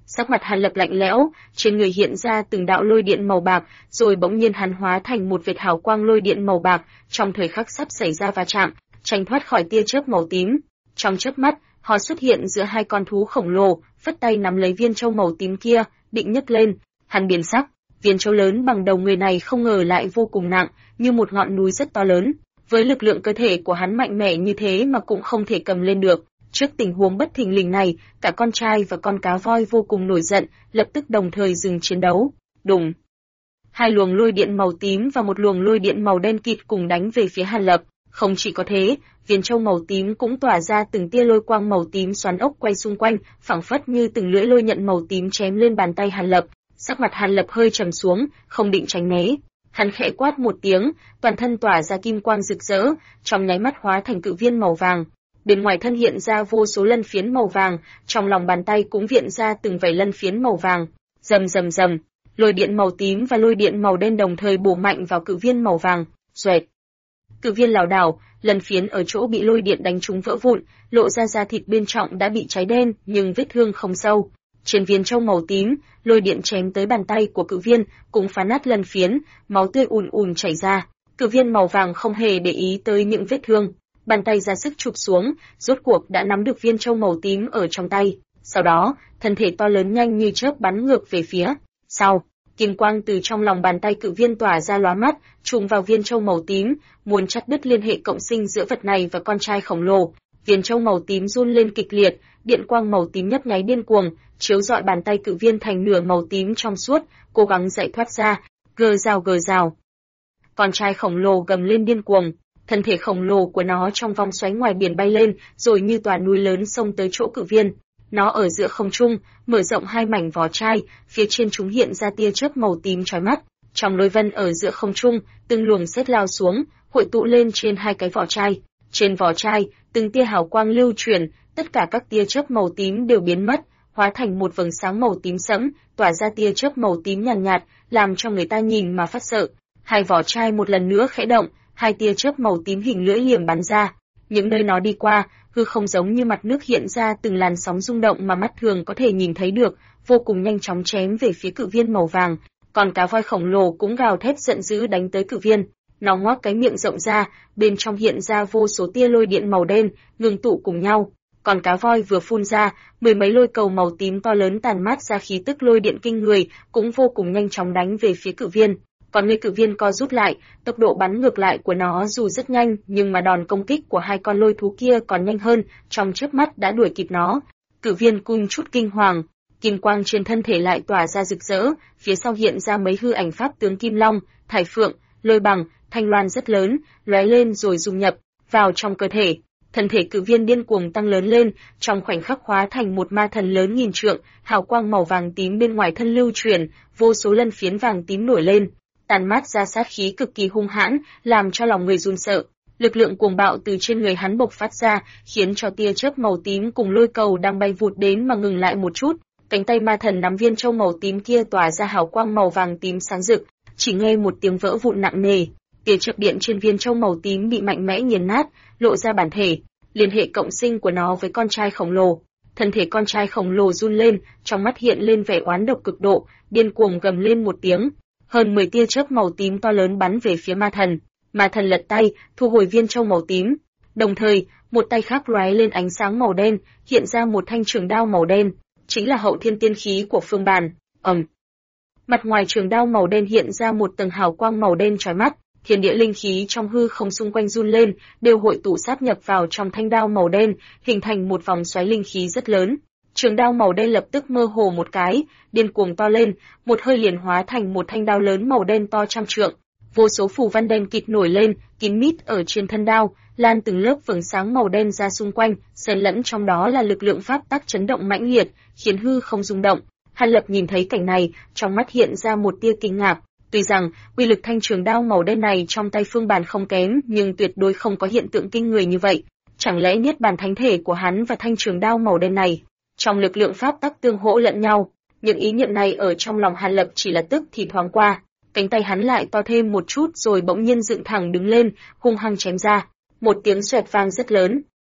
S1: Sắc mặt Hàn Lập lạnh lẽo, trên người hiện ra từng đạo lôi điện màu bạc, rồi bỗng nhiên hắn hóa thành một vệt hào quang lôi điện màu bạc, trong thời khắc sắp xảy ra va chạm, tránh thoát khỏi tia chớp màu tím. Trong chớp mắt, họ xuất hiện giữa hai con thú khổng lồ, phất tay nắm lấy viên châu màu tím kia, định nhấc lên. Hắn biến sắc, viên châu lớn bằng đầu người này không ngờ lại vô cùng nặng, như một ngọn núi rất to lớn. Với lực lượng cơ thể của hắn mạnh mẽ như thế mà cũng không thể cầm lên được. Trước tình huống bất thình lình này, cả con trai và con cá voi vô cùng nổi giận, lập tức đồng thời dừng chiến đấu. Đùng! Hai luồng lôi điện màu tím và một luồng lôi điện màu đen kịt cùng đánh về phía Hàn Lập. Không chỉ có thế, viên châu màu tím cũng tỏa ra từng tia lôi quang màu tím xoắn ốc quay xung quanh, phảng phất như từng lưỡi lôi nhận màu tím chém lên bàn tay Hàn Lập. Sắc mặt Hàn Lập hơi trầm xuống, không định tránh né. Hắn khẽ quát một tiếng, toàn thân tỏa ra kim quang rực rỡ, trong nháy mắt hóa thành cự viên màu vàng. Bên ngoài thân hiện ra vô số lân phiến màu vàng, trong lòng bàn tay cũng viện ra từng vảy lân phiến màu vàng. Rầm rầm rầm, lôi điện màu tím và lôi điện màu đen đồng thời bổ mạnh vào cự viên màu vàng. Xoẹt. Cự viên lảo đảo, lân phiến ở chỗ bị lôi điện đánh trúng vỡ vụn, lộ ra da thịt bên trong đã bị cháy đen, nhưng vết thương không sâu. Trên viên châu màu tím, lôi điện chém tới bàn tay của cự viên, cũng phá nát lân phiến, máu tươi ùn ùn chảy ra. Cự viên màu vàng không hề để ý tới những vết thương, bàn tay ra sức chụp xuống, rốt cuộc đã nắm được viên châu màu tím ở trong tay. Sau đó, thân thể to lớn nhanh như chớp bắn ngược về phía sau. Kim quang từ trong lòng bàn tay cự viên tỏa ra lóa mắt, trùng vào viên châu màu tím, muốn chặt đứt liên hệ cộng sinh giữa vật này và con trai khổng lồ. Viên châu màu tím run lên kịch liệt, điện quang màu tím nhấp nháy điên cuồng, chiếu rọi bàn tay cự viên thành nửa màu tím trong suốt, cố gắng giải thoát ra. Gờ rào. Con trai khổng lồ gầm lên điên cuồng, thân thể khổng lồ của nó trong vòng xoáy ngoài biển bay lên, rồi như tòa núi lớn xông tới chỗ cự viên. Nó ở giữa không trung, mở rộng hai mảnh vỏ chai, phía trên chúng hiện ra tia chớp màu tím chói mắt. Trong lôi vân ở giữa không trung, từng luồng sét lao xuống, hội tụ lên trên hai cái vỏ chai. Trên vỏ chai, từng tia hào quang lưu chuyển, tất cả các tia chớp màu tím đều biến mất, hóa thành một vầng sáng màu tím sẫm, tỏa ra tia chớp màu tím nhàn nhạt, làm cho người ta nhìn mà phát sợ. Hai vỏ chai một lần nữa khẽ động, hai tia chớp màu tím hình lưỡi liềm bắn ra. Những nơi nó đi qua, hư không giống như mặt nước hiện ra từng làn sóng rung động mà mắt thường có thể nhìn thấy được, vô cùng nhanh chóng chém về phía cự viên màu vàng. Còn cá voi khổng lồ cũng gào thét giận dữ đánh tới cự viên. Nó ngoác cái miệng rộng ra, bên trong hiện ra vô số tia lôi điện màu đen, ngưng tụ cùng nhau. Còn cá voi vừa phun ra, mười mấy lôi cầu màu tím to lớn tàn mát ra khí tức lôi điện kinh người, cũng vô cùng nhanh chóng đánh về phía cự viên. Còn người cự viên co rút lại, tốc độ bắn ngược lại của nó dù rất nhanh, nhưng mà đòn công kích của hai con lôi thú kia còn nhanh hơn, trong chớp mắt đã đuổi kịp nó. Cự viên cung chút kinh hoàng, kim quang trên thân thể lại tỏa ra rực rỡ, phía sau hiện ra mấy hư ảnh pháp tướng Kim Long, Thải Phượng, Lôi Bằng, Thanh Loan rất lớn, lóe lên rồi dung nhập vào trong cơ thể. Thân thể cự viên điên cuồng tăng lớn lên, trong khoảnh khắc hóa thành một ma thần lớn nghìn trượng, hào quang màu vàng tím bên ngoài thân lưu chuyển, vô số lân phiến vàng tím nổi lên, tàn mát ra sát khí cực kỳ hung hãn, làm cho lòng người run sợ. Lực lượng cuồng bạo từ trên người hắn bộc phát ra, khiến cho tia chớp màu tím cùng lôi cầu đang bay vụt đến mà ngừng lại một chút. Cánh tay ma thần nắm viên châu màu tím kia tỏa ra hào quang màu vàng tím sáng rực, chỉ nghe một tiếng vỡ vụn nặng nề. Tia chớp điện trên viên châu màu tím bị mạnh mẽ nghiền nát, lộ ra bản thể, liên hệ cộng sinh của nó với con trai khổng lồ. Thân thể con trai khổng lồ run lên, trong mắt hiện lên vẻ oán độc cực độ, điên cuồng gầm lên một tiếng. Hơn 10 tia chớp màu tím to lớn bắn về phía ma thần. Ma thần lật tay, thu hồi viên châu màu tím. Đồng thời, một tay khác lóe lên ánh sáng màu đen, hiện ra một thanh trường đao màu đen, chính là hậu thiên tiên khí của Phương Bàn. Mặt ngoài trường đao màu đen hiện ra một tầng hào quang màu đen chói mắt, thiên địa linh khí trong hư không xung quanh run lên, đều hội tụ sát nhập vào trong thanh đao màu đen, hình thành một vòng xoáy linh khí rất lớn. Trường đao màu đen lập tức mơ hồ một cái, điên cuồng to lên, một hơi liền hóa thành một thanh đao lớn màu đen to trăm trượng. Vô số phù văn đen kịt nổi lên, kín mít ở trên thân đao, lan từng lớp vầng sáng màu đen ra xung quanh, xen lẫn trong đó là lực lượng pháp tắc chấn động mãnh liệt, khiến hư không rung động. Hàn Lập nhìn thấy cảnh này, trong mắt hiện ra một tia kinh ngạc. Tuy rằng uy lực thanh trường đao màu đen này trong tay Phương Bàn không kém, nhưng tuyệt đối không có hiện tượng kinh người như vậy. Chẳng lẽ niết bàn thánh thể của hắn và thanh trường đao màu đen này trong lực lượng pháp tắc tương hỗ lẫn nhau? Những ý niệm này ở trong lòng Hàn Lập chỉ là tức thì thoáng qua, cánh tay hắn lại to thêm một chút rồi bỗng nhiên dựng thẳng đứng lên, hung hăng chém ra. Một tiếng xoẹt vang rất lớn.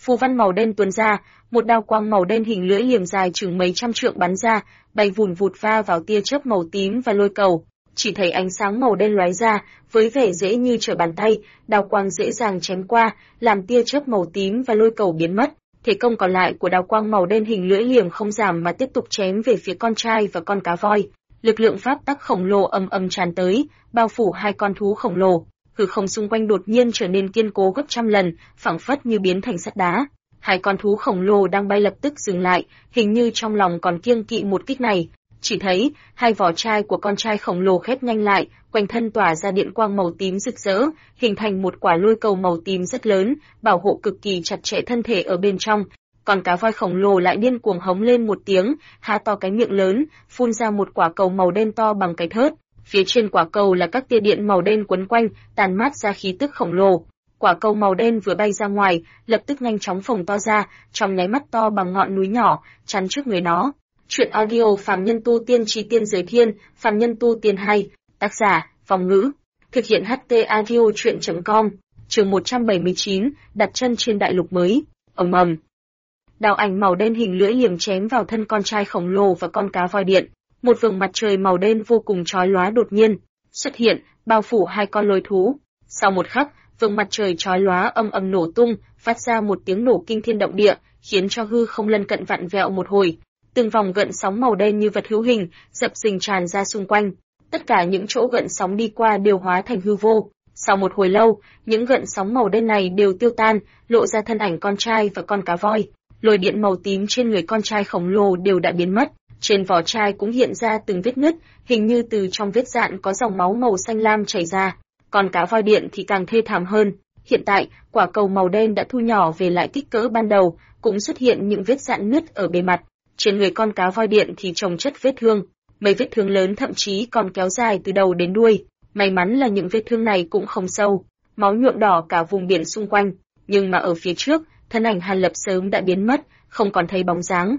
S1: phù văn màu đen tuôn ra, một đao quang màu đen hình lưỡi liềm dài chừng mấy trăm trượng bắn ra, bay vùn vụt va vào tia chớp màu tím và lôi cầu. Chỉ thấy ánh sáng màu đen lóe ra, với vẻ dễ như trở bàn tay, đao quang dễ dàng chém qua, làm tia chớp màu tím và lôi cầu biến mất. Thế công còn lại của đao quang màu đen hình lưỡi liềm không giảm mà tiếp tục chém về phía con trai và con cá voi. Lực lượng pháp tắc khổng lồ ầm ầm tràn tới, bao phủ hai con thú khổng lồ. Hư không xung quanh đột nhiên trở nên kiên cố gấp trăm lần, phảng phất như biến thành sắt đá. Hai con thú khổng lồ đang bay lập tức dừng lại, hình như trong lòng còn kiêng kỵ một kích này. Chỉ thấy hai vỏ chai của con trai khổng lồ khép nhanh lại, quanh thân tỏa ra điện quang màu tím rực rỡ, hình thành một quả lôi cầu màu tím rất lớn, bảo hộ cực kỳ chặt chẽ thân thể ở bên trong. Còn cá voi khổng lồ lại điên cuồng hống lên một tiếng, há to cái miệng lớn, phun ra một quả cầu màu đen to bằng cái thớt. Phía trên quả cầu là các tia điện màu đen quấn quanh, tàn mát ra khí tức khổng lồ. Quả cầu màu đen vừa bay ra ngoài, lập tức nhanh chóng phồng to ra, trong nháy mắt to bằng ngọn núi nhỏ, chắn trước người nó. Truyện audio Phàm Nhân Tu Tiên Chi Tiên Giới Thiên, Phàm Nhân Tu Tiên 2, tác giả, Phong Ngữ. Thực hiện HT Audio Truyện.com, chương 179, đặt chân trên đại lục mới. Ầm ầm. Đao ảnh màu đen hình lưỡi liềm chém vào thân con trai khổng lồ và con cá voi điện. Một vầng mặt trời màu đen vô cùng chói lóa đột nhiên xuất hiện, bao phủ hai con lôi thú. Sau một khắc, vầng mặt trời chói lóa ầm ầm nổ tung, phát ra một tiếng nổ kinh thiên động địa, khiến cho hư không lân cận vặn vẹo một hồi. Từng vòng gợn sóng màu đen như vật hữu hình, dập dình tràn ra xung quanh. Tất cả những chỗ gợn sóng đi qua đều hóa thành hư vô. Sau một hồi lâu, những gợn sóng màu đen này đều tiêu tan, lộ ra thân ảnh con trai và con cá voi. Lôi điện màu tím trên người con trai khổng lồ đều đã biến mất. Trên vỏ chai cũng hiện ra từng vết nứt, hình như từ trong vết dạn có dòng máu màu xanh lam chảy ra. Còn cá voi điện thì càng thê thảm hơn. Hiện tại, quả cầu màu đen đã thu nhỏ về lại kích cỡ ban đầu, cũng xuất hiện những vết dạn nứt ở bề mặt. Trên người con cá voi điện thì chồng chất vết thương, mấy vết thương lớn thậm chí còn kéo dài từ đầu đến đuôi. May mắn là những vết thương này cũng không sâu, máu nhuộm đỏ cả vùng biển xung quanh. Nhưng mà ở phía trước, thân ảnh Hàn Lập sớm đã biến mất, không còn thấy bóng dáng.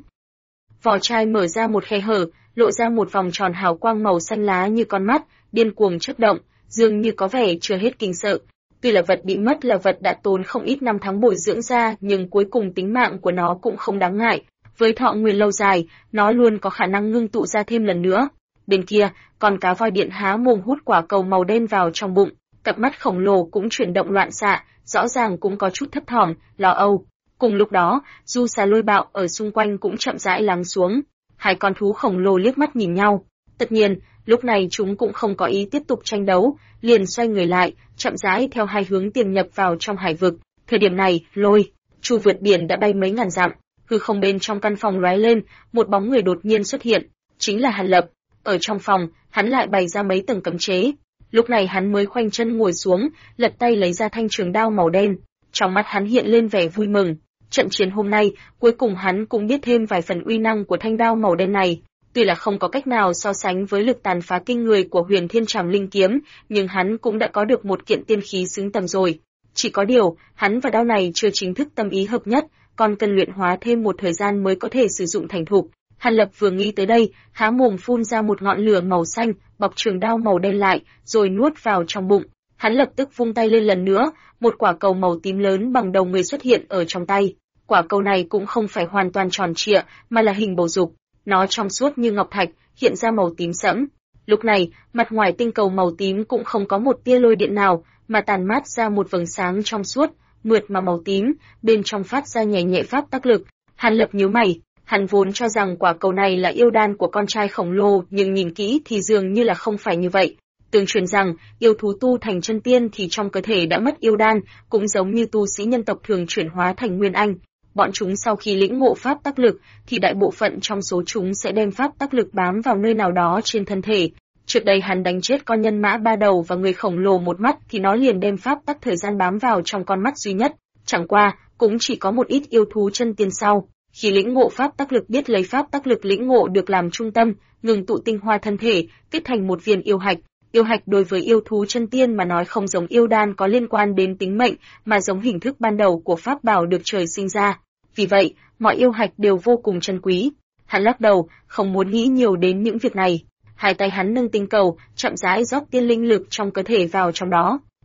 S1: Vỏ chai mở ra một khe hở, lộ ra một vòng tròn hào quang màu xanh lá như con mắt, điên cuồng chớp động, dường như có vẻ chưa hết kinh sợ. Tuy là vật bị mất là vật đã tốn không ít năm tháng bồi dưỡng ra, nhưng cuối cùng tính mạng của nó cũng không đáng ngại. Với thọ nguyên lâu dài, nó luôn có khả năng ngưng tụ ra thêm lần nữa. Bên kia, con cá voi điện há mồm hút quả cầu màu đen vào trong bụng, cặp mắt khổng lồ cũng chuyển động loạn xạ, rõ ràng cũng có chút thấp thỏm, lo âu. Cùng lúc đó, du xà lôi bạo ở xung quanh cũng chậm rãi lắng xuống. Hai con thú khổng lồ liếc mắt nhìn nhau. Tất nhiên, lúc này chúng cũng không có ý tiếp tục tranh đấu, liền xoay người lại, chậm rãi theo hai hướng tiềm nhập vào trong hải vực. Thời điểm này, Lôi Chu vượt biển đã bay mấy ngàn dặm. Hư không bên trong căn phòng lóe lên, một bóng người đột nhiên xuất hiện, chính là Hàn Lập. Ở trong phòng, hắn lại bày ra mấy tầng cấm chế. Lúc này hắn mới khoanh chân ngồi xuống, lật tay lấy ra thanh trường đao màu đen. Trong mắt hắn hiện lên vẻ vui mừng. Trận chiến hôm nay, cuối cùng hắn cũng biết thêm vài phần uy năng của thanh đao màu đen này. Tuy là không có cách nào so sánh với lực tàn phá kinh người của Huyền Thiên Trảm Linh kiếm, nhưng hắn cũng đã có được một kiện tiên khí xứng tầm rồi. Chỉ có điều, hắn và đao này chưa chính thức tâm ý hợp nhất, còn cần luyện hóa thêm một thời gian mới có thể sử dụng thành thục. Hàn Lập vừa nghĩ tới đây, há mồm phun ra một ngọn lửa màu xanh, bọc trường đao màu đen lại, rồi nuốt vào trong bụng. Hắn lập tức vung tay lên lần nữa, một quả cầu màu tím lớn bằng đầu người xuất hiện ở trong tay. Quả cầu này cũng không phải hoàn toàn tròn trịa, mà là hình bầu dục. Nó trong suốt như ngọc thạch, hiện ra màu tím sẫm. Lúc này, mặt ngoài tinh cầu màu tím cũng không có một tia lôi điện nào, mà tàn mát ra một vầng sáng trong suốt, mượt mà màu tím, bên trong phát ra nhẹ nhẹ pháp tác lực. Hàn Lập nhíu mày, hắn vốn cho rằng quả cầu này là yêu đan của con trai khổng lồ, nhưng nhìn kỹ thì dường như là không phải như vậy. Tương truyền rằng, yêu thú tu thành chân tiên thì trong cơ thể đã mất yêu đan, cũng giống như tu sĩ nhân tộc thường chuyển hóa thành nguyên anh. Bọn chúng sau khi lĩnh ngộ pháp tác lực, thì đại bộ phận trong số chúng sẽ đem pháp tác lực bám vào nơi nào đó trên thân thể. Trước đây hắn đánh chết con nhân mã ba đầu và người khổng lồ một mắt thì nó liền đem pháp tắc thời gian bám vào trong con mắt duy nhất. Chẳng qua, cũng chỉ có một ít yêu thú chân tiên sau. Khi lĩnh ngộ pháp tác lực biết lấy pháp tác lực lĩnh ngộ được làm trung tâm, ngừng tụ tinh hoa thân thể, kết thành một viên yêu hạch. Yêu hạch đối với yêu thú chân tiên mà nói không giống yêu đan có liên quan đến tính mệnh, mà giống hình thức ban đầu của pháp bảo được trời sinh ra. Vì vậy, mọi yêu hạch đều vô cùng chân quý. Hắn lắc đầu, không muốn nghĩ nhiều đến những việc này. Hai tay hắn nâng tinh cầu, chậm rãi rót tiên linh lực trong cơ thể vào trong đó.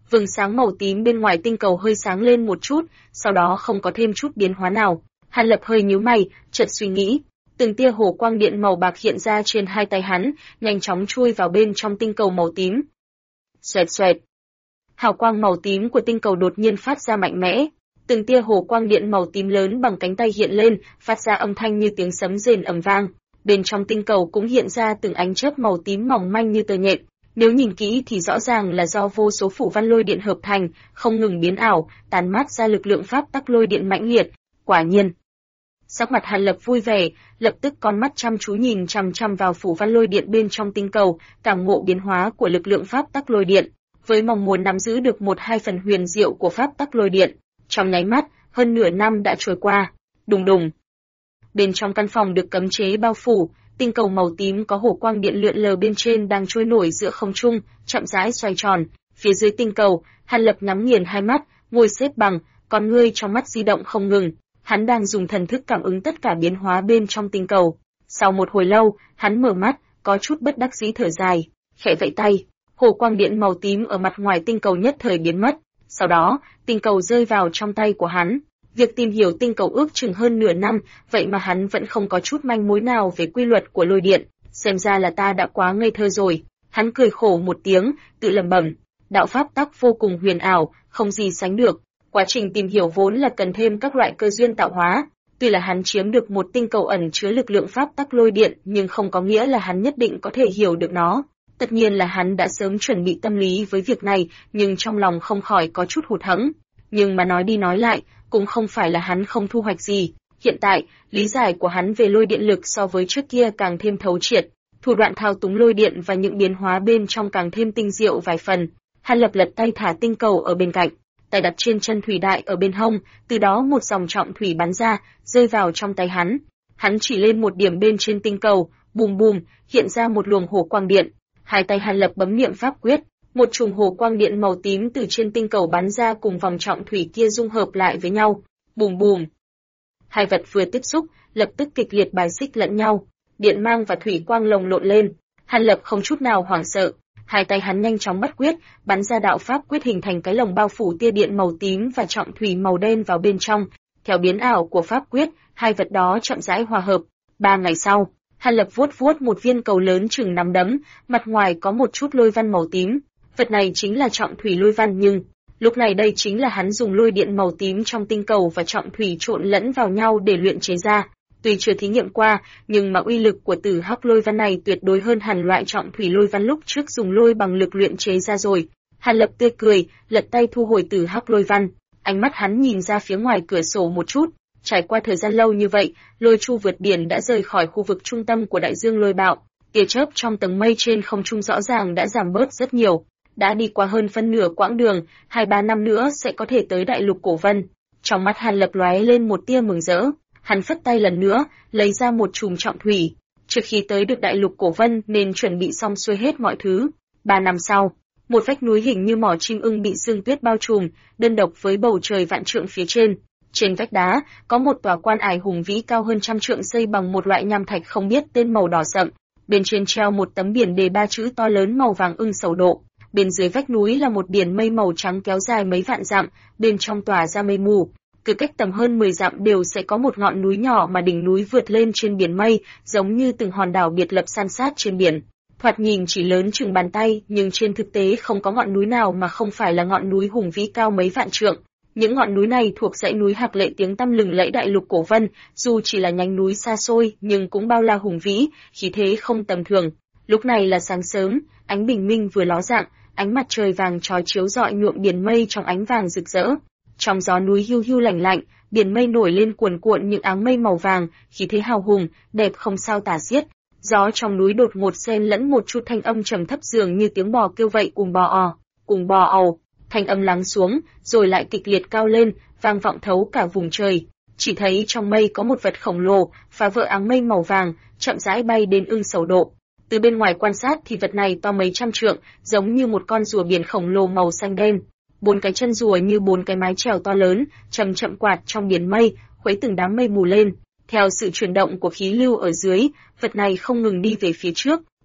S1: Vầng sáng màu tím bên ngoài tinh cầu hơi sáng lên một chút, sau đó không có thêm chút biến hóa nào. Hàn Lập hơi nhíu mày, chợt suy nghĩ. Từng tia hồ quang điện màu bạc hiện ra trên hai tay hắn, nhanh chóng chui vào bên trong tinh cầu màu tím. Xoẹt xoẹt. Hào quang màu tím của tinh cầu đột nhiên phát ra mạnh mẽ. Từng tia hồ quang điện màu tím lớn bằng cánh tay hiện lên, phát ra âm thanh như tiếng sấm rền ầm vang. Bên trong tinh cầu cũng hiện ra từng ánh chớp màu tím mỏng manh như tơ nhện. Nếu nhìn kỹ thì rõ ràng là do vô số phủ văn lôi điện hợp thành, không ngừng biến ảo, tán mát ra lực lượng pháp tắc lôi điện mãnh liệt. Quả nhiên. Sắc mặt Hàn Lập vui vẻ, lập tức con mắt chăm chú nhìn chằm chằm vào phủ văn lôi điện bên trong tinh cầu, cảm ngộ biến hóa của lực lượng pháp tắc lôi điện, với mong muốn nắm giữ được 1-2 phần huyền diệu của pháp tắc lôi điện. Trong nháy mắt, hơn nửa năm đã trôi qua. Đùng đùng. Bên trong căn phòng được cấm chế bao phủ, tinh cầu màu tím có hồ quang điện lượn lờ bên trên đang trôi nổi giữa không trung, chậm rãi xoay tròn. Phía dưới tinh cầu, Hàn Lập nhắm nghiền hai mắt, ngồi xếp bằng, con ngươi trong mắt di động không ngừng. Hắn đang dùng thần thức cảm ứng tất cả biến hóa bên trong tinh cầu. Sau một hồi lâu, hắn mở mắt, có chút bất đắc dĩ thở dài, khẽ vẫy tay, hồ quang điện màu tím ở mặt ngoài tinh cầu nhất thời biến mất. Sau đó, tinh cầu rơi vào trong tay của hắn. Việc tìm hiểu tinh cầu ước chừng hơn nửa năm, vậy mà hắn vẫn không có chút manh mối nào về quy luật của lôi điện. Xem ra là ta đã quá ngây thơ rồi. Hắn cười khổ một tiếng, tự lẩm bẩm. Đạo pháp tắc vô cùng huyền ảo, không gì sánh được. Quá trình tìm hiểu vốn là cần thêm các loại cơ duyên tạo hóa. Tuy là hắn chiếm được một tinh cầu ẩn chứa lực lượng pháp tắc lôi điện, nhưng không có nghĩa là hắn nhất định có thể hiểu được nó. Tất nhiên là hắn đã sớm chuẩn bị tâm lý với việc này, nhưng trong lòng không khỏi có chút hụt hẫng. Nhưng mà nói đi nói lại, cũng không phải là hắn không thu hoạch gì. Hiện tại, lý giải của hắn về lôi điện lực so với trước kia càng thêm thấu triệt, thủ đoạn thao túng lôi điện và những biến hóa bên trong càng thêm tinh diệu vài phần. Hàn Lập lật tay thả tinh cầu ở bên cạnh, tay đặt trên chân thủy đại ở bên hông, từ đó một dòng trọng thủy bắn ra, rơi vào trong tay hắn. Hắn chỉ lên một điểm bên trên tinh cầu, bùm bùm, hiện ra một luồng hồ quang điện. Hai tay Hàn Lập bấm niệm pháp quyết, một chùm hồ quang điện màu tím từ trên tinh cầu bắn ra cùng vòng trọng thủy kia dung hợp lại với nhau. Bùm bùm. Hai vật vừa tiếp xúc, lập tức kịch liệt bài xích lẫn nhau. Điện mang và thủy quang lồng lộn lên. Hàn Lập không chút nào hoảng sợ. Hai tay hắn nhanh chóng bắt quyết, bắn ra đạo pháp quyết hình thành cái lồng bao phủ tia điện màu tím và trọng thủy màu đen vào bên trong. Theo biến ảo của pháp quyết, hai vật đó chậm rãi hòa hợp. 3 ngày sau, Hàn Lập vuốt vuốt một viên cầu lớn chừng nắm đấm, mặt ngoài có một chút lôi văn màu tím. Vật này chính là trọng thủy lôi văn, nhưng lúc này đây chính là hắn dùng lôi điện màu tím trong tinh cầu và trọng thủy trộn lẫn vào nhau để luyện chế ra. Tuy chưa thí nghiệm qua, nhưng mà uy lực của tử hắc lôi văn này tuyệt đối hơn hẳn loại trọng thủy lôi văn lúc trước dùng lôi bằng lực luyện chế ra rồi. Hàn Lập tươi cười, lật tay thu hồi tử hắc lôi văn. Ánh mắt hắn nhìn ra phía ngoài cửa sổ một chút. Trải qua thời gian lâu như vậy, lôi chu vượt biển đã rời khỏi khu vực trung tâm của đại dương lôi bạo. Tia chớp trong tầng mây trên không trung rõ ràng đã giảm bớt rất nhiều. Đã đi qua hơn phân nửa quãng đường, 2-3 năm nữa sẽ có thể tới đại lục cổ vân. Trong mắt Hàn Lập lóe lên một tia mừng rỡ. Hắn phất tay lần nữa, lấy ra một chùm trọng thủy. Trước khi tới được đại lục cổ vân nên chuẩn bị xong xuôi hết mọi thứ. 3 năm sau, một vách núi hình như mỏ chim ưng bị sương tuyết bao trùm, đơn độc với bầu trời vạn trượng phía trên. Trên vách đá, có một tòa quan ải hùng vĩ cao hơn 100 trượng xây bằng một loại nham thạch không biết tên màu đỏ sậm. Bên trên treo một tấm biển đề 3 chữ to lớn màu vàng ưng sầu độ. Bên dưới vách núi là một biển mây màu trắng kéo dài mấy vạn dặm, bên trong tỏa ra mây mù. Cứ cách tầm hơn 10 dặm đều sẽ có một ngọn núi nhỏ mà đỉnh núi vượt lên trên biển mây, giống như từng hòn đảo biệt lập san sát trên biển. Thoạt nhìn chỉ lớn chừng bàn tay, nhưng trên thực tế không có ngọn núi nào mà không phải là ngọn núi hùng vĩ cao mấy vạn trượng. Những ngọn núi này thuộc dãy núi Hạc Lệ tiếng tăm lừng lẫy đại lục cổ vân, dù chỉ là nhánh núi xa xôi nhưng cũng bao la hùng vĩ, khí thế không tầm thường. Lúc này là sáng sớm, ánh bình minh vừa ló dạng, ánh mặt trời vàng chói chiếu rọi nhuộm biển mây trong ánh vàng rực rỡ. Trong gió núi hiu hiu lạnh lạnh, biển mây nổi lên cuồn cuộn những áng mây màu vàng, khí thế hào hùng, đẹp không sao tả xiết. Gió trong núi đột ngột xen lẫn một chút thanh âm trầm thấp dường như tiếng bò kêu vậy, cùng bò ò, cùng bò ầu. Thanh âm lắng xuống, rồi lại kịch liệt cao lên, vang vọng thấu cả vùng trời. Chỉ thấy trong mây có một vật khổng lồ, phá vỡ áng mây màu vàng, chậm rãi bay đến ưng sầu độ. Từ bên ngoài quan sát thì vật này to mấy trăm trượng, giống như một con rùa biển khổng lồ màu xanh đen. 4 cái chân rùa như 4 cái mái chèo to lớn, chậm chậm quạt trong biển mây, khuấy từng đám mây mù lên. Theo sự chuyển động của khí lưu ở dưới, vật này không ngừng đi về phía trước.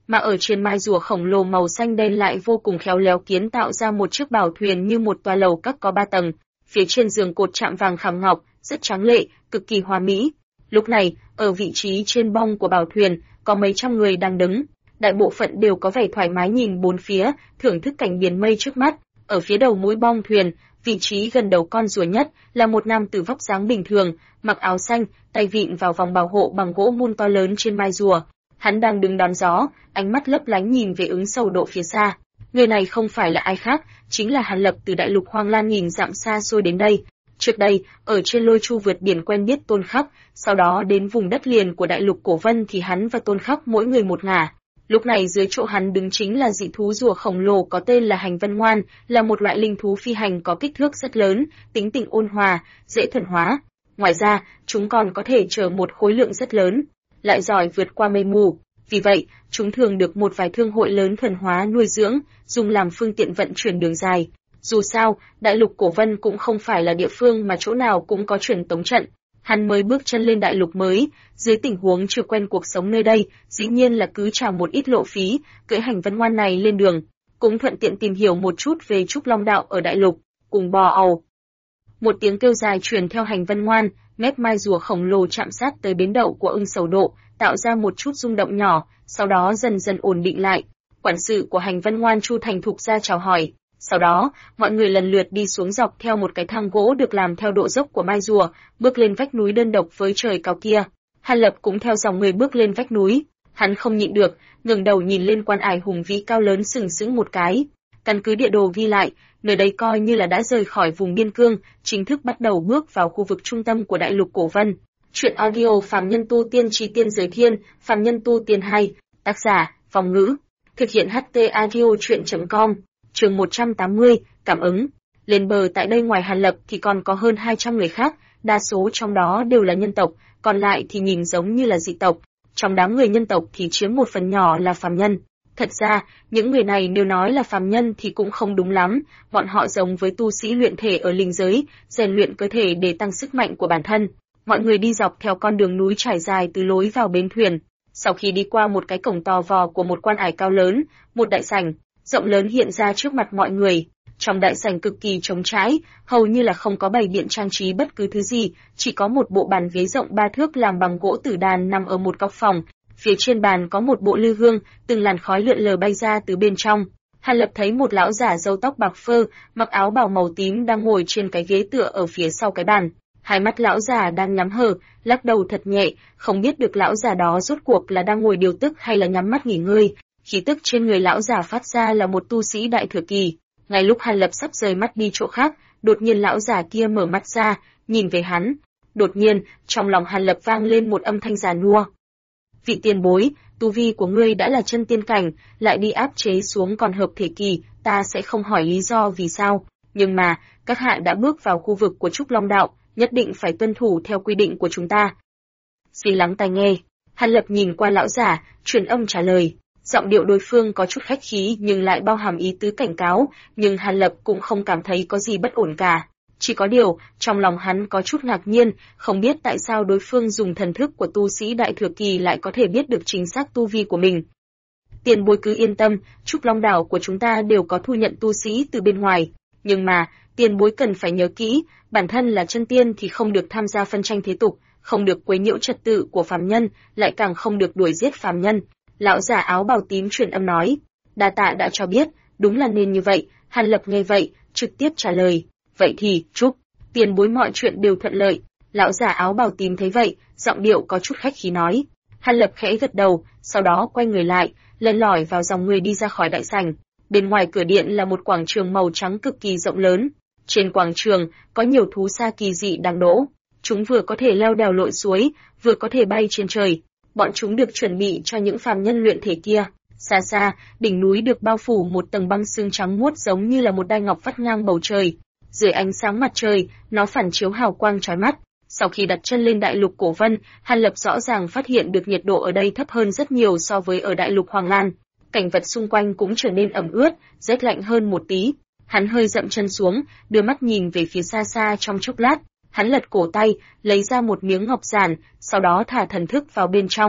S1: mà ở trên mai rùa khổng lồ màu xanh đen lại vô cùng khéo léo kiến tạo ra một chiếc bảo thuyền như một tòa lầu các có 3 tầng, phía trên giường cột chạm vàng khảm ngọc, rất tráng lệ, cực kỳ hoa mỹ. Lúc này, ở vị trí trên bong của bảo thuyền, có mấy trăm người đang đứng, đại bộ phận đều có vẻ thoải mái nhìn bốn phía, thưởng thức cảnh biển mây trước mắt. Ở phía đầu mũi bong thuyền, vị trí gần đầu con rùa nhất, là một nam tử vóc dáng bình thường, mặc áo xanh, tay vịn vào vòng bảo hộ bằng gỗ mun to lớn trên mai rùa. Hắn đang đứng đón gió, ánh mắt lấp lánh nhìn về ứng Sầu Độ phía xa. Người này không phải là ai khác, chính là Hàn Lập từ đại lục Hoang Lan nghìn dặm xa xôi đến đây. Trước đây, ở trên Lôi Chu vượt biển quen biết Tôn Khắc, sau đó đến vùng đất liền của đại lục Cổ Vân thì hắn và Tôn Khắc mỗi người một ngả. Lúc này dưới chỗ hắn đứng chính là dị thú rùa khổng lồ có tên là Hành Vân Ngoan, là một loại linh thú phi hành có kích thước rất lớn, tính tình ôn hòa, dễ thuần hóa. Ngoài ra, chúng còn có thể chở một khối lượng rất lớn, lại giỏi vượt qua mây mù. Vì vậy, chúng thường được một vài thương hội lớn thuần hóa nuôi dưỡng, dùng làm phương tiện vận chuyển đường dài. Dù sao, đại lục Cổ Vân cũng không phải là địa phương mà chỗ nào cũng có truyền tống trận. Hắn mới bước chân lên đại lục mới, dưới tình huống chưa quen cuộc sống nơi đây, dĩ nhiên là cứ trả một ít lộ phí, cưỡi Hành Vân Ngoan này lên đường, cũng thuận tiện tìm hiểu một chút về Trúc Long đạo ở đại lục, cùng bò ầu. Một tiếng kêu dài truyền theo Hành Vân Ngoan, mép mai rùa khổng lồ chạm sát tới bến đậu của Ưng Sầu Độ, tạo ra một chút rung động nhỏ, sau đó dần dần ổn định lại. Quản sự của Hành Vân Ngoan Chu Thành Thục ra chào hỏi. Sau đó, mọi người lần lượt đi xuống dọc theo một cái thang gỗ được làm theo độ dốc của mai rùa, bước lên vách núi đơn độc với trời cao kia. Hàn Lập cũng theo dòng người bước lên vách núi. Hắn không nhịn được, ngẩng đầu nhìn lên quan ải hùng vĩ cao lớn sừng sững một cái. Căn cứ địa đồ ghi lại, nơi đây coi như là đã rời khỏi vùng biên cương, chính thức bắt đầu bước vào khu vực trung tâm của đại lục Cổ Vân. Chuyện audio Phàm Nhân Tu Tiên Chí Tiên Giới Thiên, Phàm Nhân Tu Tiên hay, tác giả, Phong Ngữ. Thực hiện HT Audio Chuyện.com. Chương 180, cảm ứng. Lên bờ tại đây ngoài Hàn Lập thì còn có hơn 200 người khác, đa số trong đó đều là nhân tộc, còn lại thì nhìn giống như là dị tộc. Trong đám người nhân tộc thì chiếm một phần nhỏ là phàm nhân. Thật ra, những người này nếu nói là phàm nhân thì cũng không đúng lắm, bọn họ giống với tu sĩ luyện thể ở linh giới, rèn luyện cơ thể để tăng sức mạnh của bản thân. Mọi người đi dọc theo con đường núi trải dài từ lối vào bến thuyền. Sau khi đi qua một cái cổng to vò của một quan ải cao lớn, một đại sảnh rộng lớn hiện ra trước mặt mọi người. Trong đại sảnh cực kỳ trống trải, hầu như là không có bày biện trang trí bất cứ thứ gì, chỉ có một bộ bàn ghế rộng 3 thước làm bằng gỗ tử đàn nằm ở một góc phòng. Phía trên bàn có một bộ lư hương, từng làn khói lượn lờ bay ra từ bên trong. Hàn Lập thấy một lão giả râu tóc bạc phơ, mặc áo bào màu tím đang ngồi trên cái ghế tựa ở phía sau cái bàn. Hai mắt lão giả đang nhắm hờ, lắc đầu thật nhẹ, không biết được lão giả đó rốt cuộc là đang ngồi điều tức hay là nhắm mắt nghỉ ngơi. Khí tức trên người lão giả phát ra là một tu sĩ đại thừa kỳ. Ngay lúc Hàn Lập sắp rời mắt đi chỗ khác, đột nhiên lão giả kia mở mắt ra, nhìn về hắn. Đột nhiên, trong lòng Hàn Lập vang lên một âm thanh già nua. Vị tiền bối, tu vi của ngươi đã là chân tiên cảnh, lại đi áp chế xuống còn hợp thể kỳ, ta sẽ không hỏi lý do vì sao. Nhưng mà, các hạ đã bước vào khu vực của Trúc Long đạo, nhất định phải tuân thủ theo quy định của chúng ta. Xin lắng tai nghe. Hàn Lập nhìn qua lão giả, truyền âm trả lời. Giọng điệu đối phương có chút khách khí nhưng lại bao hàm ý tứ cảnh cáo, nhưng Hàn Lập cũng không cảm thấy có gì bất ổn cả. Chỉ có điều, trong lòng hắn có chút ngạc nhiên, không biết tại sao đối phương dùng thần thức của tu sĩ đại thừa kỳ lại có thể biết được chính xác tu vi của mình. Tiền bối cứ yên tâm, Trúc Long đảo của chúng ta đều có thu nhận tu sĩ từ bên ngoài, nhưng mà, tiền bối cần phải nhớ kỹ, bản thân là chân tiên thì không được tham gia phân tranh thế tục, không được quấy nhiễu trật tự của phàm nhân, lại càng không được đuổi giết phàm nhân. Lão giả áo bào tím truyền âm nói, đa tạ đã cho biết, đúng là nên như vậy. Hàn Lập nghe vậy, trực tiếp trả lời, vậy thì, chúc tiền bối mọi chuyện đều thuận lợi. Lão giả áo bào tím thấy vậy, giọng điệu có chút khách khí nói. Hàn Lập khẽ gật đầu, sau đó quay người lại, len lỏi vào dòng người đi ra khỏi đại sảnh. Bên ngoài cửa điện là một quảng trường màu trắng cực kỳ rộng lớn. Trên quảng trường có nhiều thú xa kỳ dị đang đỗ. Chúng vừa có thể leo đèo lội suối, vừa có thể bay trên trời. Bọn chúng được chuẩn bị cho những phàm nhân luyện thể kia. Xa xa, đỉnh núi được bao phủ một tầng băng sương trắng muốt giống như là một đai ngọc vắt ngang bầu trời. Dưới ánh sáng mặt trời, nó phản chiếu hào quang chói mắt. Sau khi đặt chân lên đại lục Cổ Vân, Hàn Lập rõ ràng phát hiện được nhiệt độ ở đây thấp hơn rất nhiều so với ở đại lục Hoàng Lan. Cảnh vật xung quanh cũng trở nên ẩm ướt, rét lạnh hơn một tí. Hắn hơi dậm chân xuống, đưa mắt nhìn về phía xa xa trong chốc lát. Hắn lật cổ tay, lấy ra một miếng ngọc giản, sau đó thả thần thức vào bên trong.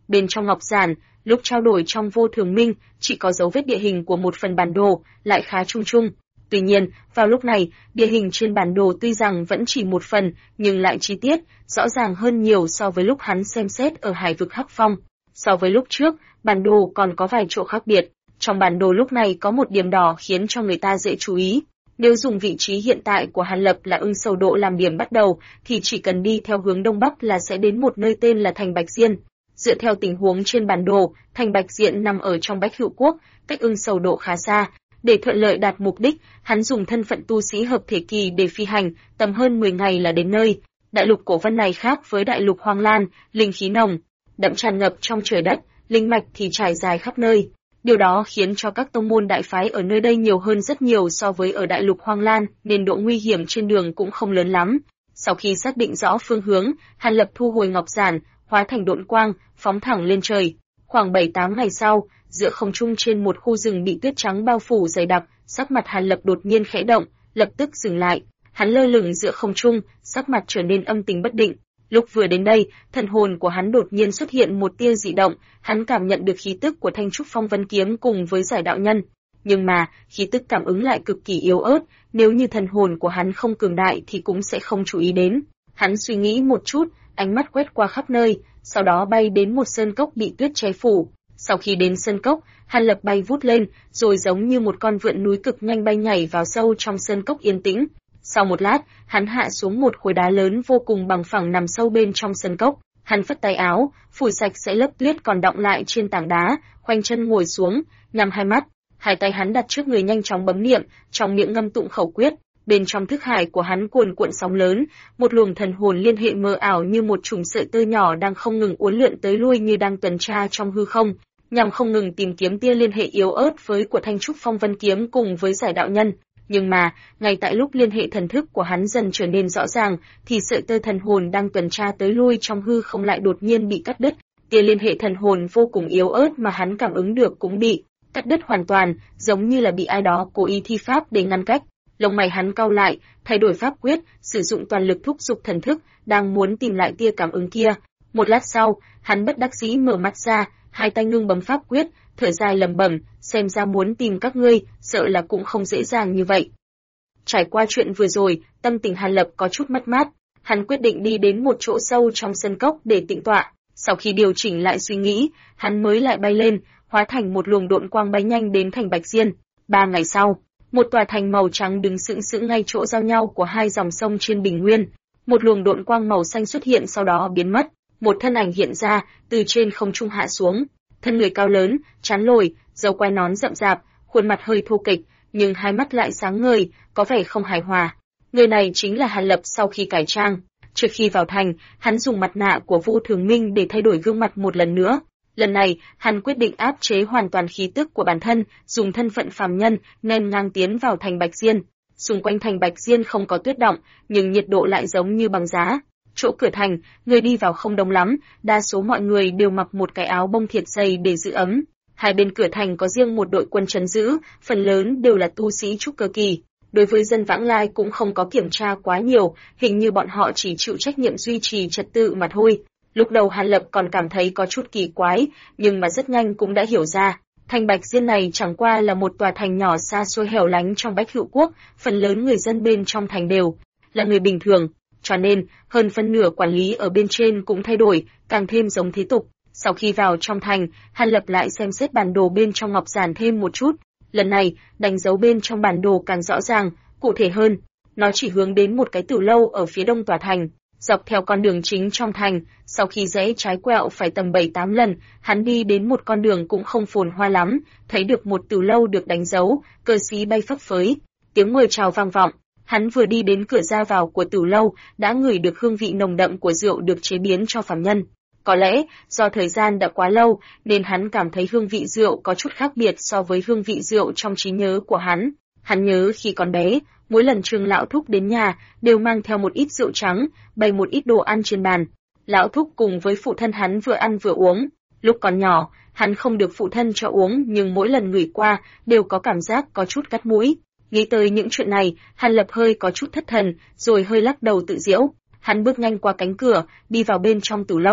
S1: Bên trong ngọc giản, lúc trao đổi trong Vô Thường Minh, chỉ có dấu vết địa hình của một phần bản đồ, lại khá chung chung. Tuy nhiên, vào lúc này, địa hình trên bản đồ tuy rằng vẫn chỉ một phần, nhưng lại chi tiết, rõ ràng hơn nhiều so với lúc hắn xem xét ở hải vực Hắc Phong. So với lúc trước, bản đồ còn có vài chỗ khác biệt. Trong bản đồ lúc này có một điểm đỏ khiến cho người ta dễ chú ý. Nếu dùng vị trí hiện tại của Hàn Lập là Ưng Sầu Độ làm điểm bắt đầu, thì chỉ cần đi theo hướng đông bắc là sẽ đến một nơi tên là thành Bạch Diên. Dựa theo tình huống trên bản đồ, thành Bạch Diên nằm ở trong Bách Hữu Quốc, cách Ưng Sầu Độ khá xa. Để thuận lợi đạt mục đích, hắn dùng thân phận tu sĩ hợp thể kỳ để phi hành, tầm hơn 10 ngày là đến nơi. Đại lục cổ vân này khác với đại lục Hoang Lan, linh khí nồng, đậm tràn ngập trong trời đất, linh mạch thì trải dài khắp nơi. Điều đó khiến cho các tông môn đại phái ở nơi đây nhiều hơn rất nhiều so với ở đại lục Hoang Lan, nên độ nguy hiểm trên đường cũng không lớn lắm. Sau khi xác định rõ phương hướng, Hàn Lập thu hồi ngọc giản, hóa thành độn quang, phóng thẳng lên trời. Khoảng 7-8 ngày sau, giữa không trung trên một khu rừng bị tuyết trắng bao phủ dày đặc, sắc mặt Hàn Lập đột nhiên khẽ động, lập tức dừng lại. Hắn lơ lửng giữa không trung, sắc mặt trở nên âm tình bất định. Lúc vừa đến đây, thần hồn của hắn đột nhiên xuất hiện một tia dị động, hắn cảm nhận được khí tức của Thanh Trúc Phong Vân Kiếm cùng với Giải Đạo Nhân. Nhưng mà, khí tức cảm ứng lại cực kỳ yếu ớt, nếu như thần hồn của hắn không cường đại thì cũng sẽ không chú ý đến. Hắn suy nghĩ một chút, ánh mắt quét qua khắp nơi, sau đó bay đến một sơn cốc bị tuyết che phủ. Sau khi đến sơn cốc, Hàn Lập bay vút lên, rồi giống như một con vượn núi cực nhanh bay nhảy vào sâu trong sơn cốc yên tĩnh. Sau một lát, hắn hạ xuống một khối đá lớn vô cùng bằng phẳng nằm sâu bên trong sơn cốc. Hắn phất tay áo, phủi sạch sẽ lớp tuyết còn đọng lại trên tảng đá, khoanh chân ngồi xuống, nhắm hai mắt. Hai tay hắn đặt trước người nhanh chóng bấm niệm, trong miệng ngâm tụng khẩu quyết. Bên trong thức hải của hắn cuồn cuộn sóng lớn, một luồng thần hồn liên hệ mờ ảo như một chùm sợi tơ nhỏ đang không ngừng uốn lượn tới lui như đang tuần tra trong hư không, nhằm không ngừng tìm kiếm tia liên hệ yếu ớt với của Thanh Trúc Phong Vân Kiếm cùng với Giải Đạo Nhân. Nhưng mà, ngay tại lúc liên hệ thần thức của hắn dần trở nên rõ ràng, thì sợi tơ thần hồn đang tuần tra tới lui trong hư không lại đột nhiên bị cắt đứt. Tia liên hệ thần hồn vô cùng yếu ớt mà hắn cảm ứng được cũng bị cắt đứt hoàn toàn, giống như là bị ai đó cố ý thi pháp để ngăn cách. Lông mày hắn cau lại, thay đổi pháp quyết, sử dụng toàn lực thúc giục thần thức, đang muốn tìm lại tia cảm ứng kia. Một lát sau, hắn bất đắc dĩ mở mắt ra, hai tay ngưng bấm pháp quyết, thở dài lẩm bẩm, xem ra muốn tìm các ngươi, sợ là cũng không dễ dàng như vậy. Trải qua chuyện vừa rồi, tâm tình Hàn Lập có chút mất mát, hắn quyết định đi đến một chỗ sâu trong sân cốc để tĩnh tọa. Sau khi điều chỉnh lại suy nghĩ, hắn mới lại bay lên, hóa thành một luồng độn quang bay nhanh đến thành Bạch Diên. 3 ngày sau, một tòa thành màu trắng đứng sững sững ngay chỗ giao nhau của hai dòng sông trên bình nguyên. Một luồng độn quang màu xanh xuất hiện sau đó biến mất, một thân ảnh hiện ra, từ trên không trung hạ xuống. Thân người cao lớn, trán lồi, râu quai nón rậm rạp, khuôn mặt hơi thô kệch, nhưng hai mắt lại sáng ngời, có vẻ không hài hòa. Người này chính là Hàn Lập sau khi cải trang. Trước khi vào thành, hắn dùng mặt nạ của Vô Thường Minh để thay đổi gương mặt một lần nữa. Lần này, hắn quyết định áp chế hoàn toàn khí tức của bản thân, dùng thân phận phàm nhân nên ngang tiến vào thành Bạch Diên. Xung quanh thành Bạch Diên không có tuyết động, nhưng nhiệt độ lại giống như băng giá. Chỗ cửa thành, người đi vào không đông lắm, đa số mọi người đều mặc một cái áo bông thiệt dày để giữ ấm. Hai bên cửa thành có riêng một đội quân trấn giữ, phần lớn đều là tu sĩ trúc cơ kỳ. Đối với dân vãng lai cũng không có kiểm tra quá nhiều, hình như bọn họ chỉ chịu trách nhiệm duy trì trật tự mà thôi. Lúc đầu Hàn Lập còn cảm thấy có chút kỳ quái, nhưng mà rất nhanh cũng đã hiểu ra. Thành Bạch Diên này chẳng qua là một tòa thành nhỏ xa xôi hẻo lánh trong Bách Hữu Quốc, phần lớn người dân bên trong thành đều là người bình thường, cho nên hơn phân nửa quản lý ở bên trên cũng thay đổi, càng thêm giống thế tục. Sau khi vào trong thành, Hàn Lập lại xem xét bản đồ bên trong ngọc giản thêm một chút. Lần này, đánh dấu bên trong bản đồ càng rõ ràng, cụ thể hơn. Nó chỉ hướng đến một cái tử lâu ở phía đông tòa thành. Dọc theo con đường chính trong thành, sau khi rẽ trái quẹo phải tầm 7-8 lần, hắn đi đến một con đường cũng không phồn hoa lắm, thấy được một tử lâu được đánh dấu, cờ xí bay phấp phới, tiếng mời chào vang vọng. Hắn vừa đi đến cửa ra vào của tử lâu, đã ngửi được hương vị nồng đậm của rượu được chế biến cho phàm nhân. Có lẽ, do thời gian đã quá lâu, nên hắn cảm thấy hương vị rượu có chút khác biệt so với hương vị rượu trong trí nhớ của hắn. Hắn nhớ khi còn bé, mỗi lần Trương lão thúc đến nhà, đều mang theo một ít rượu trắng, bày một ít đồ ăn trên bàn. Lão thúc cùng với phụ thân hắn vừa ăn vừa uống. Lúc còn nhỏ, hắn không được phụ thân cho uống, nhưng mỗi lần ngửi qua, đều có cảm giác có chút cắt mũi. Nghĩ tới những chuyện này, Hàn Lập hơi có chút thất thần, rồi hơi lắc đầu tự giễu. Hắn bước nhanh qua cánh cửa, đi vào bên trong tử lâu.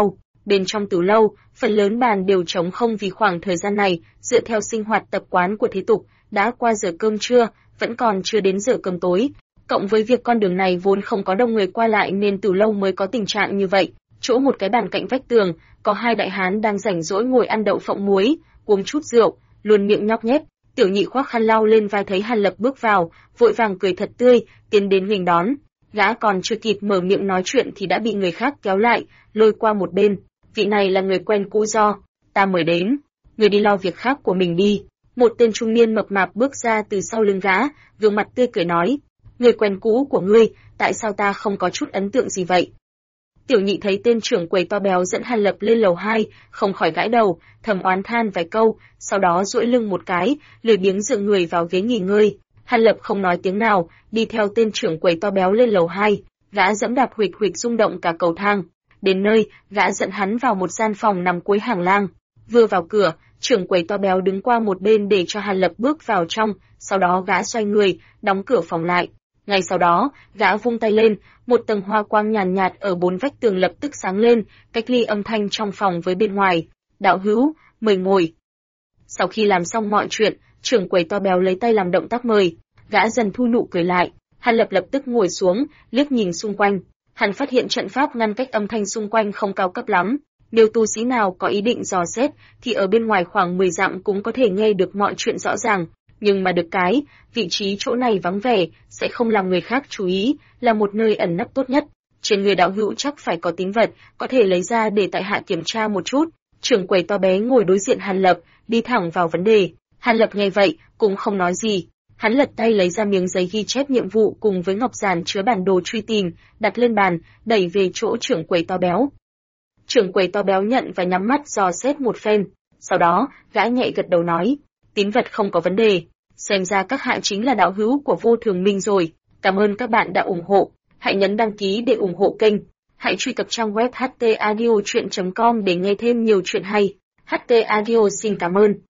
S1: Bên trong từ lâu, phần lớn bàn đều trống không vì khoảng thời gian này, dựa theo sinh hoạt tập quán của thế tục, đã qua giờ cơm trưa, vẫn còn chưa đến giờ cơm tối. Cộng với việc con đường này vốn không có đông người qua lại nên từ lâu mới có tình trạng như vậy. Chỗ một cái bàn cạnh vách tường, có hai đại hán đang rảnh rỗi ngồi ăn đậu phộng muối, uống chút rượu, luôn miệng nhóc nhét. Tiểu Nhị khoác khăn lau lên vai thấy Hàn Lập bước vào, vội vàng cười thật tươi, tiến đến nghênh đón. Gã còn chưa kịp mở miệng nói chuyện thì đã bị người khác kéo lại, lôi qua một bên. Vị này là người quen cũ do ta mời đến, người đi lo việc khác của mình đi. Một tên trung niên mập mạp bước ra từ sau lưng gã, gương mặt tươi cười nói: Người quen cũ của ngươi, tại sao ta không có chút ấn tượng gì vậy? Tiểu Nhị thấy tên trưởng quầy to béo dẫn Hàn Lập lên lầu 2, không khỏi gãi đầu, thầm oán than vài câu, sau đó duỗi lưng một cái, lười biếng dựa người vào ghế nghỉ ngơi. Hàn Lập không nói tiếng nào, đi theo tên trưởng quầy to béo lên lầu 2, gã dẫm đạp huỵch huỵch rung động cả cầu thang. Đến nơi, gã dẫn hắn vào một gian phòng nằm cuối hàng lang. Vừa vào cửa, trưởng quầy to béo đứng qua một bên để cho Hàn Lập bước vào trong, sau đó gã xoay người, đóng cửa phòng lại. Ngay sau đó, gã vung tay lên, một tầng hoa quang nhàn nhạt ở bốn vách tường lập tức sáng lên, cách ly âm thanh trong phòng với bên ngoài. Đạo hữu, mời ngồi. Sau khi làm xong mọi chuyện, trưởng quầy to béo lấy tay làm động tác mời, gã dần thu nụ cười lại. Hàn Lập lập tức ngồi xuống, liếc nhìn xung quanh. Hắn phát hiện trận pháp ngăn cách âm thanh xung quanh không cao cấp lắm. Nếu tu sĩ nào có ý định dò xét, thì ở bên ngoài khoảng 10 dặm cũng có thể nghe được mọi chuyện rõ ràng. Nhưng mà được cái, vị trí chỗ này vắng vẻ, sẽ không làm người khác chú ý, là một nơi ẩn nấp tốt nhất. Trên người đạo hữu chắc phải có tín vật, có thể lấy ra để tại hạ kiểm tra một chút. Trưởng quầy to bé ngồi đối diện Hàn Lập, đi thẳng vào vấn đề. Hàn Lập nghe vậy, cũng không nói gì. Hắn lật tay lấy ra miếng giấy ghi chép nhiệm vụ cùng với ngọc giản chứa bản đồ truy tìm, đặt lên bàn, đẩy về chỗ trưởng quầy to béo. Trưởng quầy to béo nhận và nhắm mắt dò xét một phen. Sau đó, gã nhẹ gật đầu nói, tín vật không có vấn đề. Xem ra các hạ chính là đạo hữu của Vô Thường Minh rồi. Cảm ơn các bạn đã ủng hộ. Hãy nhấn đăng ký để ủng hộ kênh. Hãy truy cập trang web htaudio.com để nghe thêm nhiều chuyện hay. HT Audio xin cảm ơn.